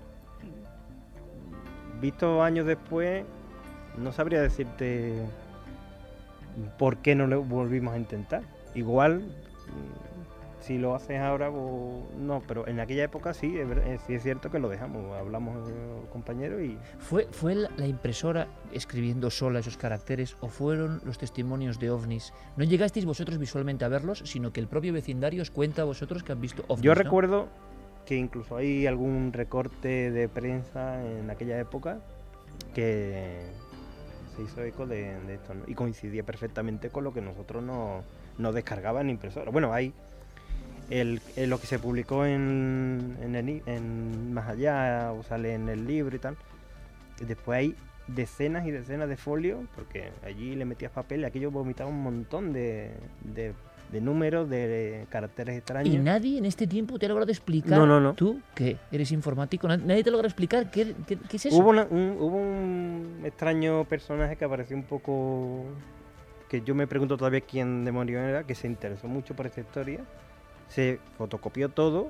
Visto años después, no sabría decirte por qué no lo volvimos a intentar. Igual, mm, si lo haces ahora, o no, pero en aquella época sí, es, ver- eh, sí es cierto que lo dejamos. Hablamos eh, compañeros y ¿Fue, ¿Fue la la impresora escribiendo sola esos caracteres o fueron los testimonios de ovnis? No llegasteis vosotros visualmente a verlos, sino que el propio vecindario os cuenta a vosotros que han visto ovnis. yo ¿no? recuerdo que incluso hay algún recorte de prensa en aquella época que se hizo eco de, de esto, ¿no? Y coincidía perfectamente con lo que nosotros no, no descargaba en impresora. Bueno, hay el, el- lo que se publicó en, en, el i- en Más Allá, o sale en el libro y tal. Y después hay decenas y decenas de folios, porque allí le metías papel y aquello vomitaba un montón de, de de números, de caracteres extraños. ¿Y nadie en este tiempo te ha logrado explicar? No, no, no. ¿Tú, que eres informático, nadie te logra explicar qué, qué, qué es eso? Hubo, una, un, hubo un extraño personaje que apareció un poco... que yo me pregunto todavía quién demonios era, que se interesó mucho por esta historia, se fotocopió todo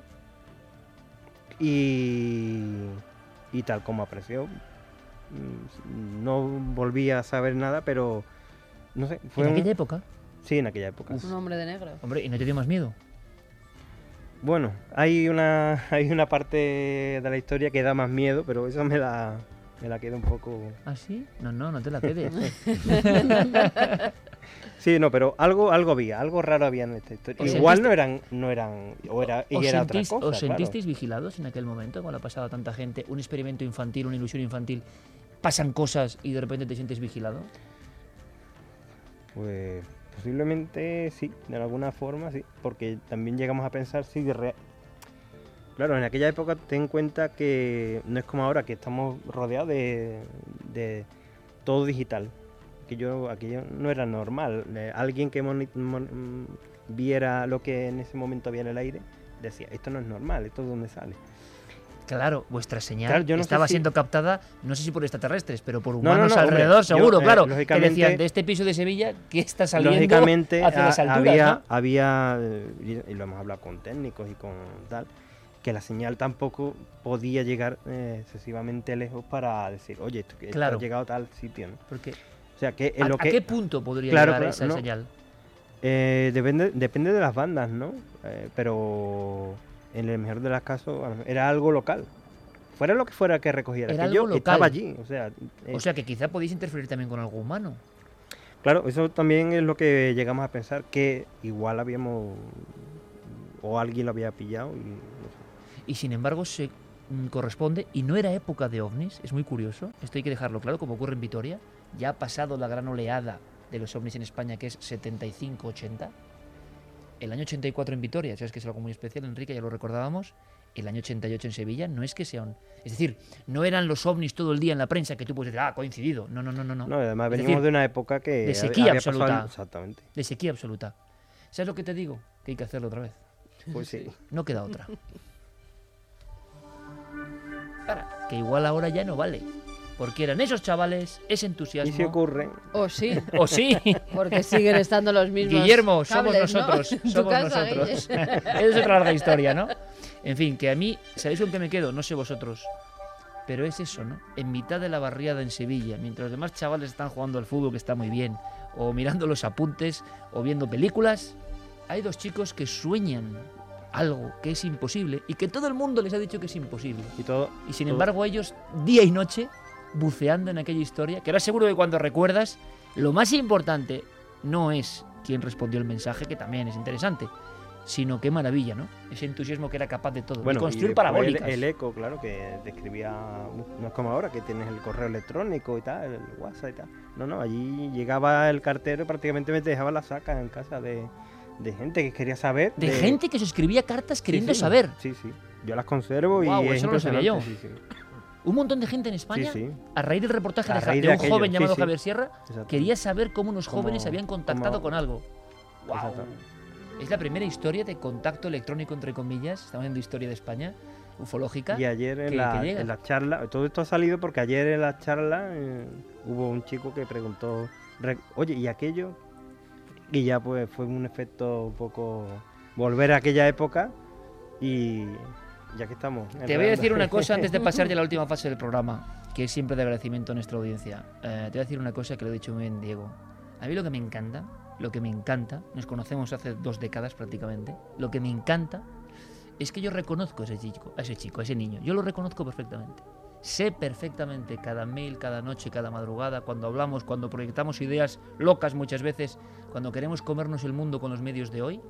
y, y tal como apareció, no volví a saber nada, pero no sé. Fue ¿En un... aquella época? Sí, en aquella época. Un hombre de negro. Hombre, ¿y no te dio más miedo? Bueno, hay una hay una parte de la historia que da más miedo, pero esa me la, me la quedo un poco... ¿Ah, sí? No, no, no te la quedes. Sí, no, pero algo algo había, algo raro había en esta historia. ¿Os Igual sentiste- no eran, no eran, o era, y ¿Os, era otra sentís- cosa, os claro. sentisteis vigilados en aquel momento cuando ha pasado tanta gente? Un experimento infantil, una ilusión infantil, pasan cosas y de repente te sientes vigilado. Pues posiblemente sí, de alguna forma sí, porque también llegamos a pensar si de re- Claro, en aquella época ten en cuenta que no es como ahora, que estamos rodeados de, de todo digital. Que yo, aquello no era normal. Eh, alguien que moni- mon- viera lo que en ese momento había en el aire decía, esto no es normal, esto es donde sale. Claro, vuestra señal Claro, yo no sé estaba si- siendo captada, no sé si por extraterrestres, pero por no, humanos no, alrededor, hombre, yo, seguro, eh, claro. Que lógicamente- decían, de este piso de Sevilla, ¿qué está saliendo Lógicamente hacia ha- las alturas? había, ¿no? había eh, y y lo hemos hablado con técnicos y con tal, que la señal tampoco podía llegar eh, excesivamente lejos para decir, oye, esto, que esto Claro. ha llegado a tal sitio, ¿no? Porque o sea, que en ¿A, lo a que qué punto podría Claro, llegar claro, esa no. señal? Eh, depende, depende de las bandas, ¿no? Eh, pero en el mejor de los casos a lo mejor era algo local. Fuera lo que fuera que recogiera, Era que yo algo local. estaba allí, o sea, eh, O sea, que quizá podéis interferir también con algo humano. claro, eso también es lo que llegamos a pensar, que igual habíamos o alguien lo había pillado y no sé. Y sin embargo se mm, corresponde, y no era época de ovnis, es muy curioso, esto hay que dejarlo claro, como ocurre en Vitoria, ya ha pasado la gran oleada de los ovnis en España, que es setenta y cinco ochenta, el año ochenta y cuatro en Vitoria, sabes que es algo muy especial, Enrique, ya lo recordábamos, el año ochenta y ocho en Sevilla, no es que sean, es decir, no eran los ovnis todo el día en la prensa que tú puedes decir, ah, coincidido, no, no, no, no. no. No, además Es venimos decir, de una época que de hab- sequía había pasado absoluta. el- exactamente. De sequía absoluta. ¿Sabes lo que te digo? Que hay que hacerlo otra vez. Pues sí. No queda otra. Ahora, que igual ahora ya no vale. Porque eran esos chavales, ese entusiasmo. Y si ocurre. O sí. O sí. Porque siguen estando los mismos. Guillermo, somos cables, ¿no? nosotros. En tu Somos casa, nosotros. Guille. Esa es otra larga historia, ¿no? En fin, que a mí, ¿sabéis con qué me quedo? No sé vosotros. Pero es eso, ¿no? En mitad de la barriada en Sevilla, mientras los demás chavales están jugando al fútbol, que está muy bien, o mirando los apuntes, o viendo películas, hay dos chicos que sueñan algo que es imposible y que todo el mundo les ha dicho que es imposible. Y, todo, y sin todo- embargo ellos, día y noche, buceando en aquella historia, que ahora seguro que cuando recuerdas, lo más importante no es quién respondió el mensaje, que también es interesante, sino qué maravilla, ¿no? Ese entusiasmo que era capaz de todo. Bueno, y construir después parabólicas. El, el eco, claro, que describía, no es como ahora que tienes el correo electrónico y tal, el WhatsApp y tal. No, no, allí llegaba el cartero y prácticamente me dejaba la saca en casa de, de gente que quería saber. De gente que se escribía cartas queriendo Sí, sí, saber. Sí, sí. Yo las conservo y Guau, es eso no lo sabía yo. impresionante, sí, sí. Un montón de gente en España, Sí, sí. a raíz del reportaje A de, Ja- raíz de de un aquello, joven sí, llamado sí. Javier Sierra, Exacto. quería saber cómo unos Como- jóvenes habían contactado como- con algo. Guau. Exacto. Es la primera historia de contacto electrónico, entre comillas, estamos viendo historia de España, ufológica. Y ayer en que- la, que llega. en la charla, todo esto ha salido porque ayer en la charla eh, hubo un chico que preguntó, re- oye, ¿y aquello? Y ya pues fue un efecto un poco volver a aquella época y ya que estamos. Te voy a enredando. decir una cosa antes de pasar ya a la última fase del programa, que es siempre de agradecimiento a nuestra audiencia. Eh, te voy a decir una cosa que lo he dicho muy bien, Diego. A mí lo que me encanta, lo que me encanta, nos conocemos hace dos décadas prácticamente, lo que me encanta es que yo reconozco a ese chico, a ese chico, a ese niño. Yo lo reconozco perfectamente. Sé perfectamente cada mail, cada noche, cada madrugada, cuando hablamos, cuando proyectamos ideas locas muchas veces, cuando queremos comernos el mundo con los medios de hoy,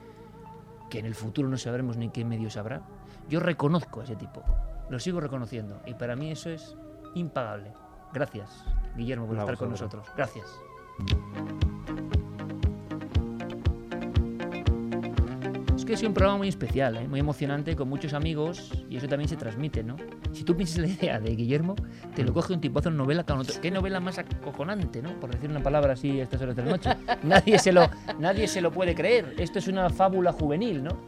que en el futuro no sabremos ni qué medios habrá. Yo reconozco a ese tipo, lo sigo reconociendo y para mí eso es impagable. Gracias, Guillermo, por A estar con vosotros. nosotros. Gracias. que ha sido un programa muy especial, ¿eh? Muy emocionante, con muchos amigos, y eso también se transmite, ¿no? Si tú piensas la idea de Guillermo, te lo coge un tipazo en novela, ¿qué novela más acojonante, ¿no? Por decir una palabra así a estas horas de la noche. Nadie se lo, nadie se lo puede creer. Esto es una fábula juvenil, ¿no?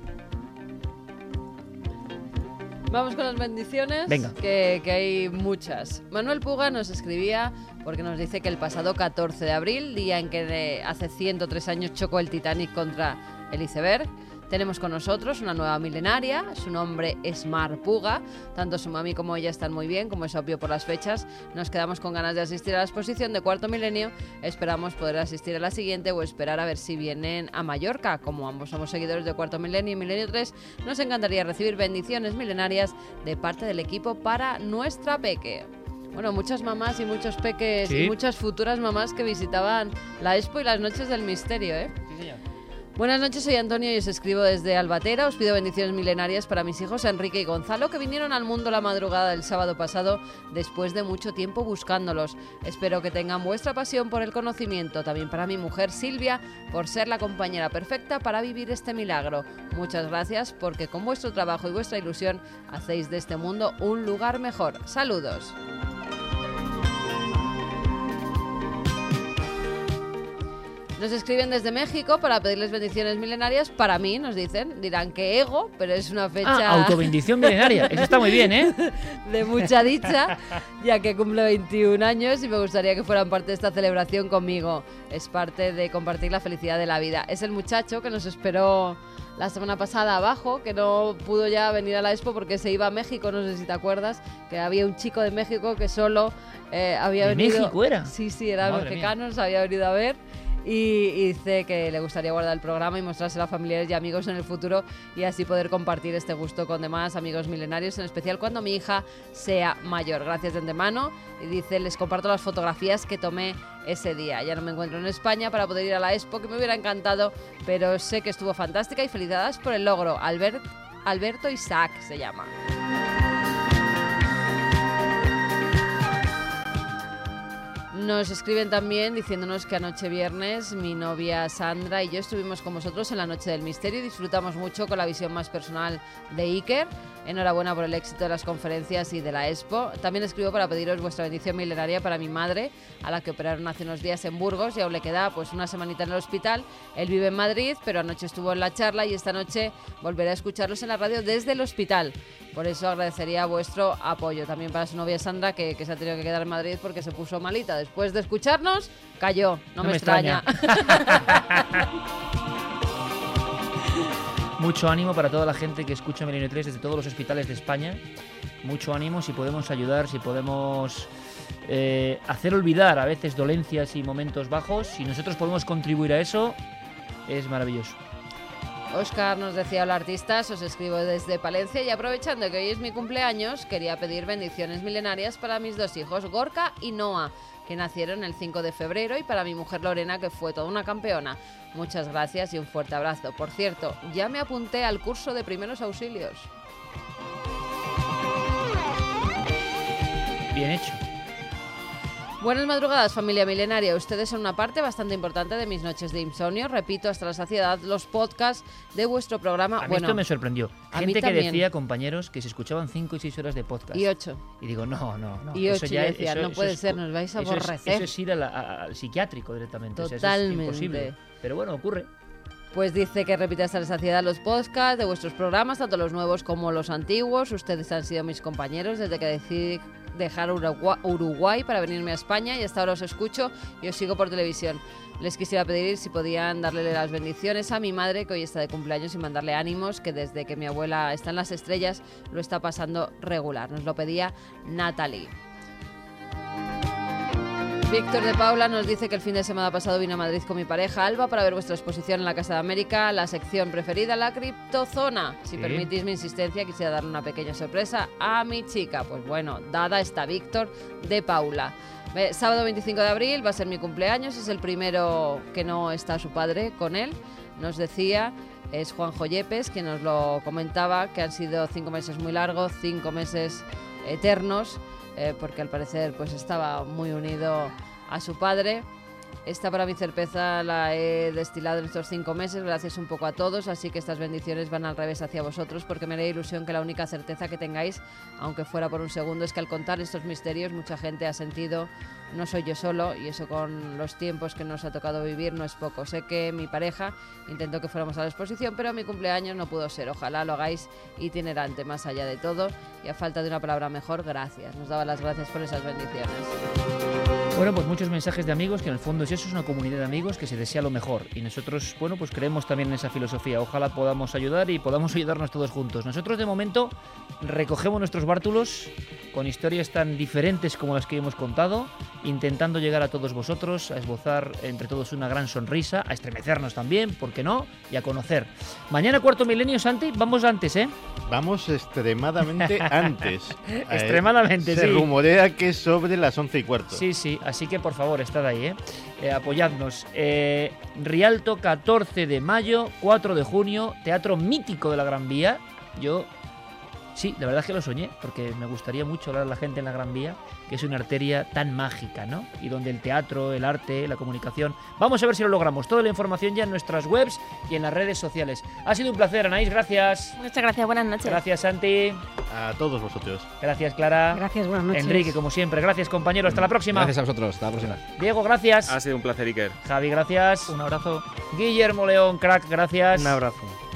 Vamos con las bendiciones, Venga. Que, que hay muchas. Manuel Puga nos escribía porque nos dice que el pasado catorce de abril, día en que de hace ciento tres años chocó el Titanic contra el iceberg, tenemos con nosotros una nueva milenaria. Su nombre es Mar Puga. Tanto su mami como ella están muy bien, como es obvio por las fechas. Nos quedamos con ganas de asistir a la exposición de Cuarto Milenio. Esperamos poder asistir a la siguiente o esperar a ver si vienen a Mallorca. Como ambos somos seguidores de Cuarto Milenio y Milenio tres, nos encantaría recibir bendiciones milenarias de parte del equipo para nuestra peque. Bueno, muchas mamás y muchos peques, ¿Sí? Y muchas futuras mamás que visitaban la Expo y las Noches del Misterio, ¿eh? Sí, señor. Buenas noches, soy Antonio y os escribo desde Albatera. Os pido bendiciones milenarias para mis hijos Enrique y Gonzalo, que vinieron al mundo la madrugada del sábado pasado después de mucho tiempo buscándolos. Espero que tengan vuestra pasión por el conocimiento. También para mi mujer Silvia, por ser la compañera perfecta para vivir este milagro. Muchas gracias, porque con vuestro trabajo y vuestra ilusión hacéis de este mundo un lugar mejor. Saludos. Nos escriben desde México para pedirles bendiciones milenarias. Para mí, nos dicen, dirán que ego, pero es una fecha... Ah, autobendición milenaria. Eso está muy bien, ¿eh? De mucha dicha, ya que cumple veintiún años y me gustaría que fueran parte de esta celebración conmigo. Es parte de compartir la felicidad de la vida. Es el muchacho que nos esperó la semana pasada abajo, que no pudo ya venir a la Expo porque se iba a México, no sé si te acuerdas, que había un chico de México que solo eh, había ¿De venido... México era? Sí, sí, era Madre mexicano, mía. nos había venido a ver. Y, y dice que le gustaría guardar el programa y mostrárselo a familiares y amigos en el futuro y así poder compartir este gusto con demás amigos milenarios, en especial cuando mi hija sea mayor. Gracias de antemano. Y dice, les comparto las fotografías que tomé ese día. Ya no me encuentro en España para poder ir a la Expo, que me hubiera encantado, pero sé que estuvo fantástica y felicidades por el logro. Albert, Alberto Isaac se llama. Nos escriben también diciéndonos que anoche viernes mi novia Sandra y yo estuvimos con vosotros en la Noche del Misterio y disfrutamos mucho con la visión más personal de Iker. Enhorabuena por el éxito de las conferencias y de la Expo. También escribo para pediros vuestra bendición milenaria para mi madre, a la que operaron hace unos días en Burgos y aún le queda pues una semanita en el hospital. Él vive en Madrid, pero anoche estuvo en la charla y esta noche volveré a escucharlos en la radio desde el hospital. Por eso agradecería vuestro apoyo. También para su novia Sandra, que, que se ha tenido que quedar en Madrid porque se puso malita. Después de escucharnos, cayó. No, No me, me extraña. Mucho ánimo para toda la gente que escucha Milenio tres desde todos los hospitales de España. Mucho ánimo, si podemos ayudar, si podemos eh, hacer olvidar a veces dolencias y momentos bajos. Si nosotros podemos contribuir a eso, es maravilloso. Óscar nos decía, hola artistas, os escribo desde Palencia y aprovechando que hoy es mi cumpleaños, quería pedir bendiciones milenarias para mis dos hijos, Gorka y Noah, que nacieron el cinco de febrero, y para mi mujer Lorena, que fue toda una campeona. Muchas gracias y un fuerte abrazo. Por cierto, ya me apunté al curso de primeros auxilios. Bien hecho. Buenas madrugadas, familia milenaria. Ustedes son una parte bastante importante de mis noches de insomnio. Repito hasta la saciedad los podcasts de vuestro programa. A mí bueno, esto me sorprendió. a mí Gente que también. decía, compañeros, que se escuchaban cinco y seis horas de podcast. Y ocho. Y digo, no, no, no. Y eso ocho, ya y es- decía, eso- no eso puede es- ser, nos vais a eso es- aborrecer. Eso es ir a la- a- al psiquiátrico directamente. O sea, eso Totalmente. es imposible. Pero bueno, ocurre. Pues dice que repite hasta la saciedad los podcasts de vuestros programas, tanto los nuevos como los antiguos. Ustedes han sido mis compañeros desde que decidí dejar Urugua- Uruguay para venirme a España y hasta ahora os escucho y os sigo por televisión. Les quisiera pedir si podían darle las bendiciones a mi madre, que hoy está de cumpleaños, y mandarle ánimos, que desde que mi abuela está en las estrellas lo está pasando regular. Nos lo pedía Natalie. Víctor de Paula nos dice que el fin de semana pasado vine a Madrid con mi pareja Alba para ver vuestra exposición en la Casa de América, la sección preferida, la criptozona. Si Sí. permitís mi insistencia, quisiera darle una pequeña sorpresa a mi chica. Pues bueno, dada está Víctor de Paula. Eh, Sábado veinticinco de abril va a ser mi cumpleaños, es el primero que no está su padre con él. Nos decía, es Juanjo Yepes, que nos lo comentaba, que han sido cinco meses muy largos, cinco meses eternos, eh, porque al parecer pues estaba muy unido a su padre. Esta para mi cerveza la he destilado en estos cinco meses, gracias un poco a todos, así que estas bendiciones van al revés hacia vosotros, porque me haría ilusión que la única certeza que tengáis, aunque fuera por un segundo, es que al contar estos misterios mucha gente ha sentido, no soy yo solo, y eso con los tiempos que nos ha tocado vivir no es poco. Sé que mi pareja intentó que fuéramos a la exposición, pero a mi cumpleaños no pudo ser. Ojalá lo hagáis itinerante, más allá de todo, y a falta de una palabra mejor, gracias. Nos daba las gracias por esas bendiciones. Bueno, pues muchos mensajes de amigos, que en el fondo es eso, es una comunidad de amigos que se desea lo mejor. Y nosotros, bueno, pues creemos también en esa filosofía. Ojalá podamos ayudar y podamos ayudarnos todos juntos. Nosotros, de momento, recogemos nuestros bártulos con historias tan diferentes como las que hemos contado, intentando llegar a todos vosotros, a esbozar entre todos una gran sonrisa, a estremecernos también, ¿por qué no? Y a conocer. Mañana, cuarto milenio, Santi, vamos antes, ¿eh? Vamos extremadamente antes. Extremadamente, eh, sí. Se rumorea que es sobre las once y cuarto. Sí, sí, así que por favor, estad ahí, ¿eh? eh apoyadnos. Eh, Rialto, catorce de mayo, cuatro de junio, Teatro Mítico de la Gran Vía. Yo, sí, la verdad es que lo soñé, porque me gustaría mucho hablar a la gente en la Gran Vía, que es una arteria tan mágica, ¿no? Y donde el teatro, el arte, la comunicación... Vamos a ver si lo logramos. Toda la información ya en nuestras webs y en las redes sociales. Ha sido un placer, Anaís, gracias. Muchas gracias, buenas noches. Gracias, Santi. A todos vosotros. Gracias, Clara. Gracias, buenas noches. Enrique, como siempre, gracias, compañero. Hasta la próxima. Gracias a vosotros, hasta la próxima. Diego, gracias. Ha sido un placer, Iker. Javi, gracias. Un abrazo. Guillermo León, crack, gracias. Un abrazo.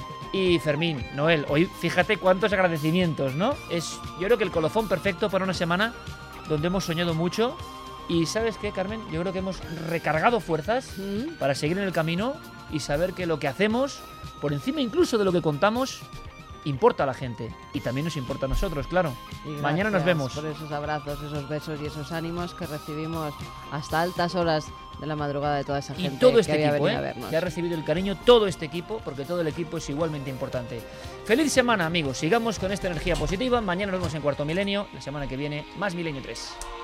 Y Fermín, Noel, hoy fíjate cuántos agradecimientos, ¿no? Es, yo creo que el colofón perfecto para una semana donde hemos soñado mucho. Y ¿sabes qué, Carmen? Yo creo que hemos recargado fuerzas ¿Mm? para seguir en el camino y saber que lo que hacemos, por encima incluso de lo que contamos, importa a la gente. Y también nos importa a nosotros, claro. Mañana nos vemos. Por esos abrazos, esos besos y esos ánimos que recibimos hasta altas horas de la madrugada de toda esa gente y todo este que había equipo, venido ¿eh? a vernos. Que ha recibido el cariño, todo este equipo, porque todo el equipo es igualmente importante. Feliz semana, amigos. Sigamos con esta energía positiva. Mañana nos vemos en Cuarto Milenio. La semana que viene, más Milenio tres.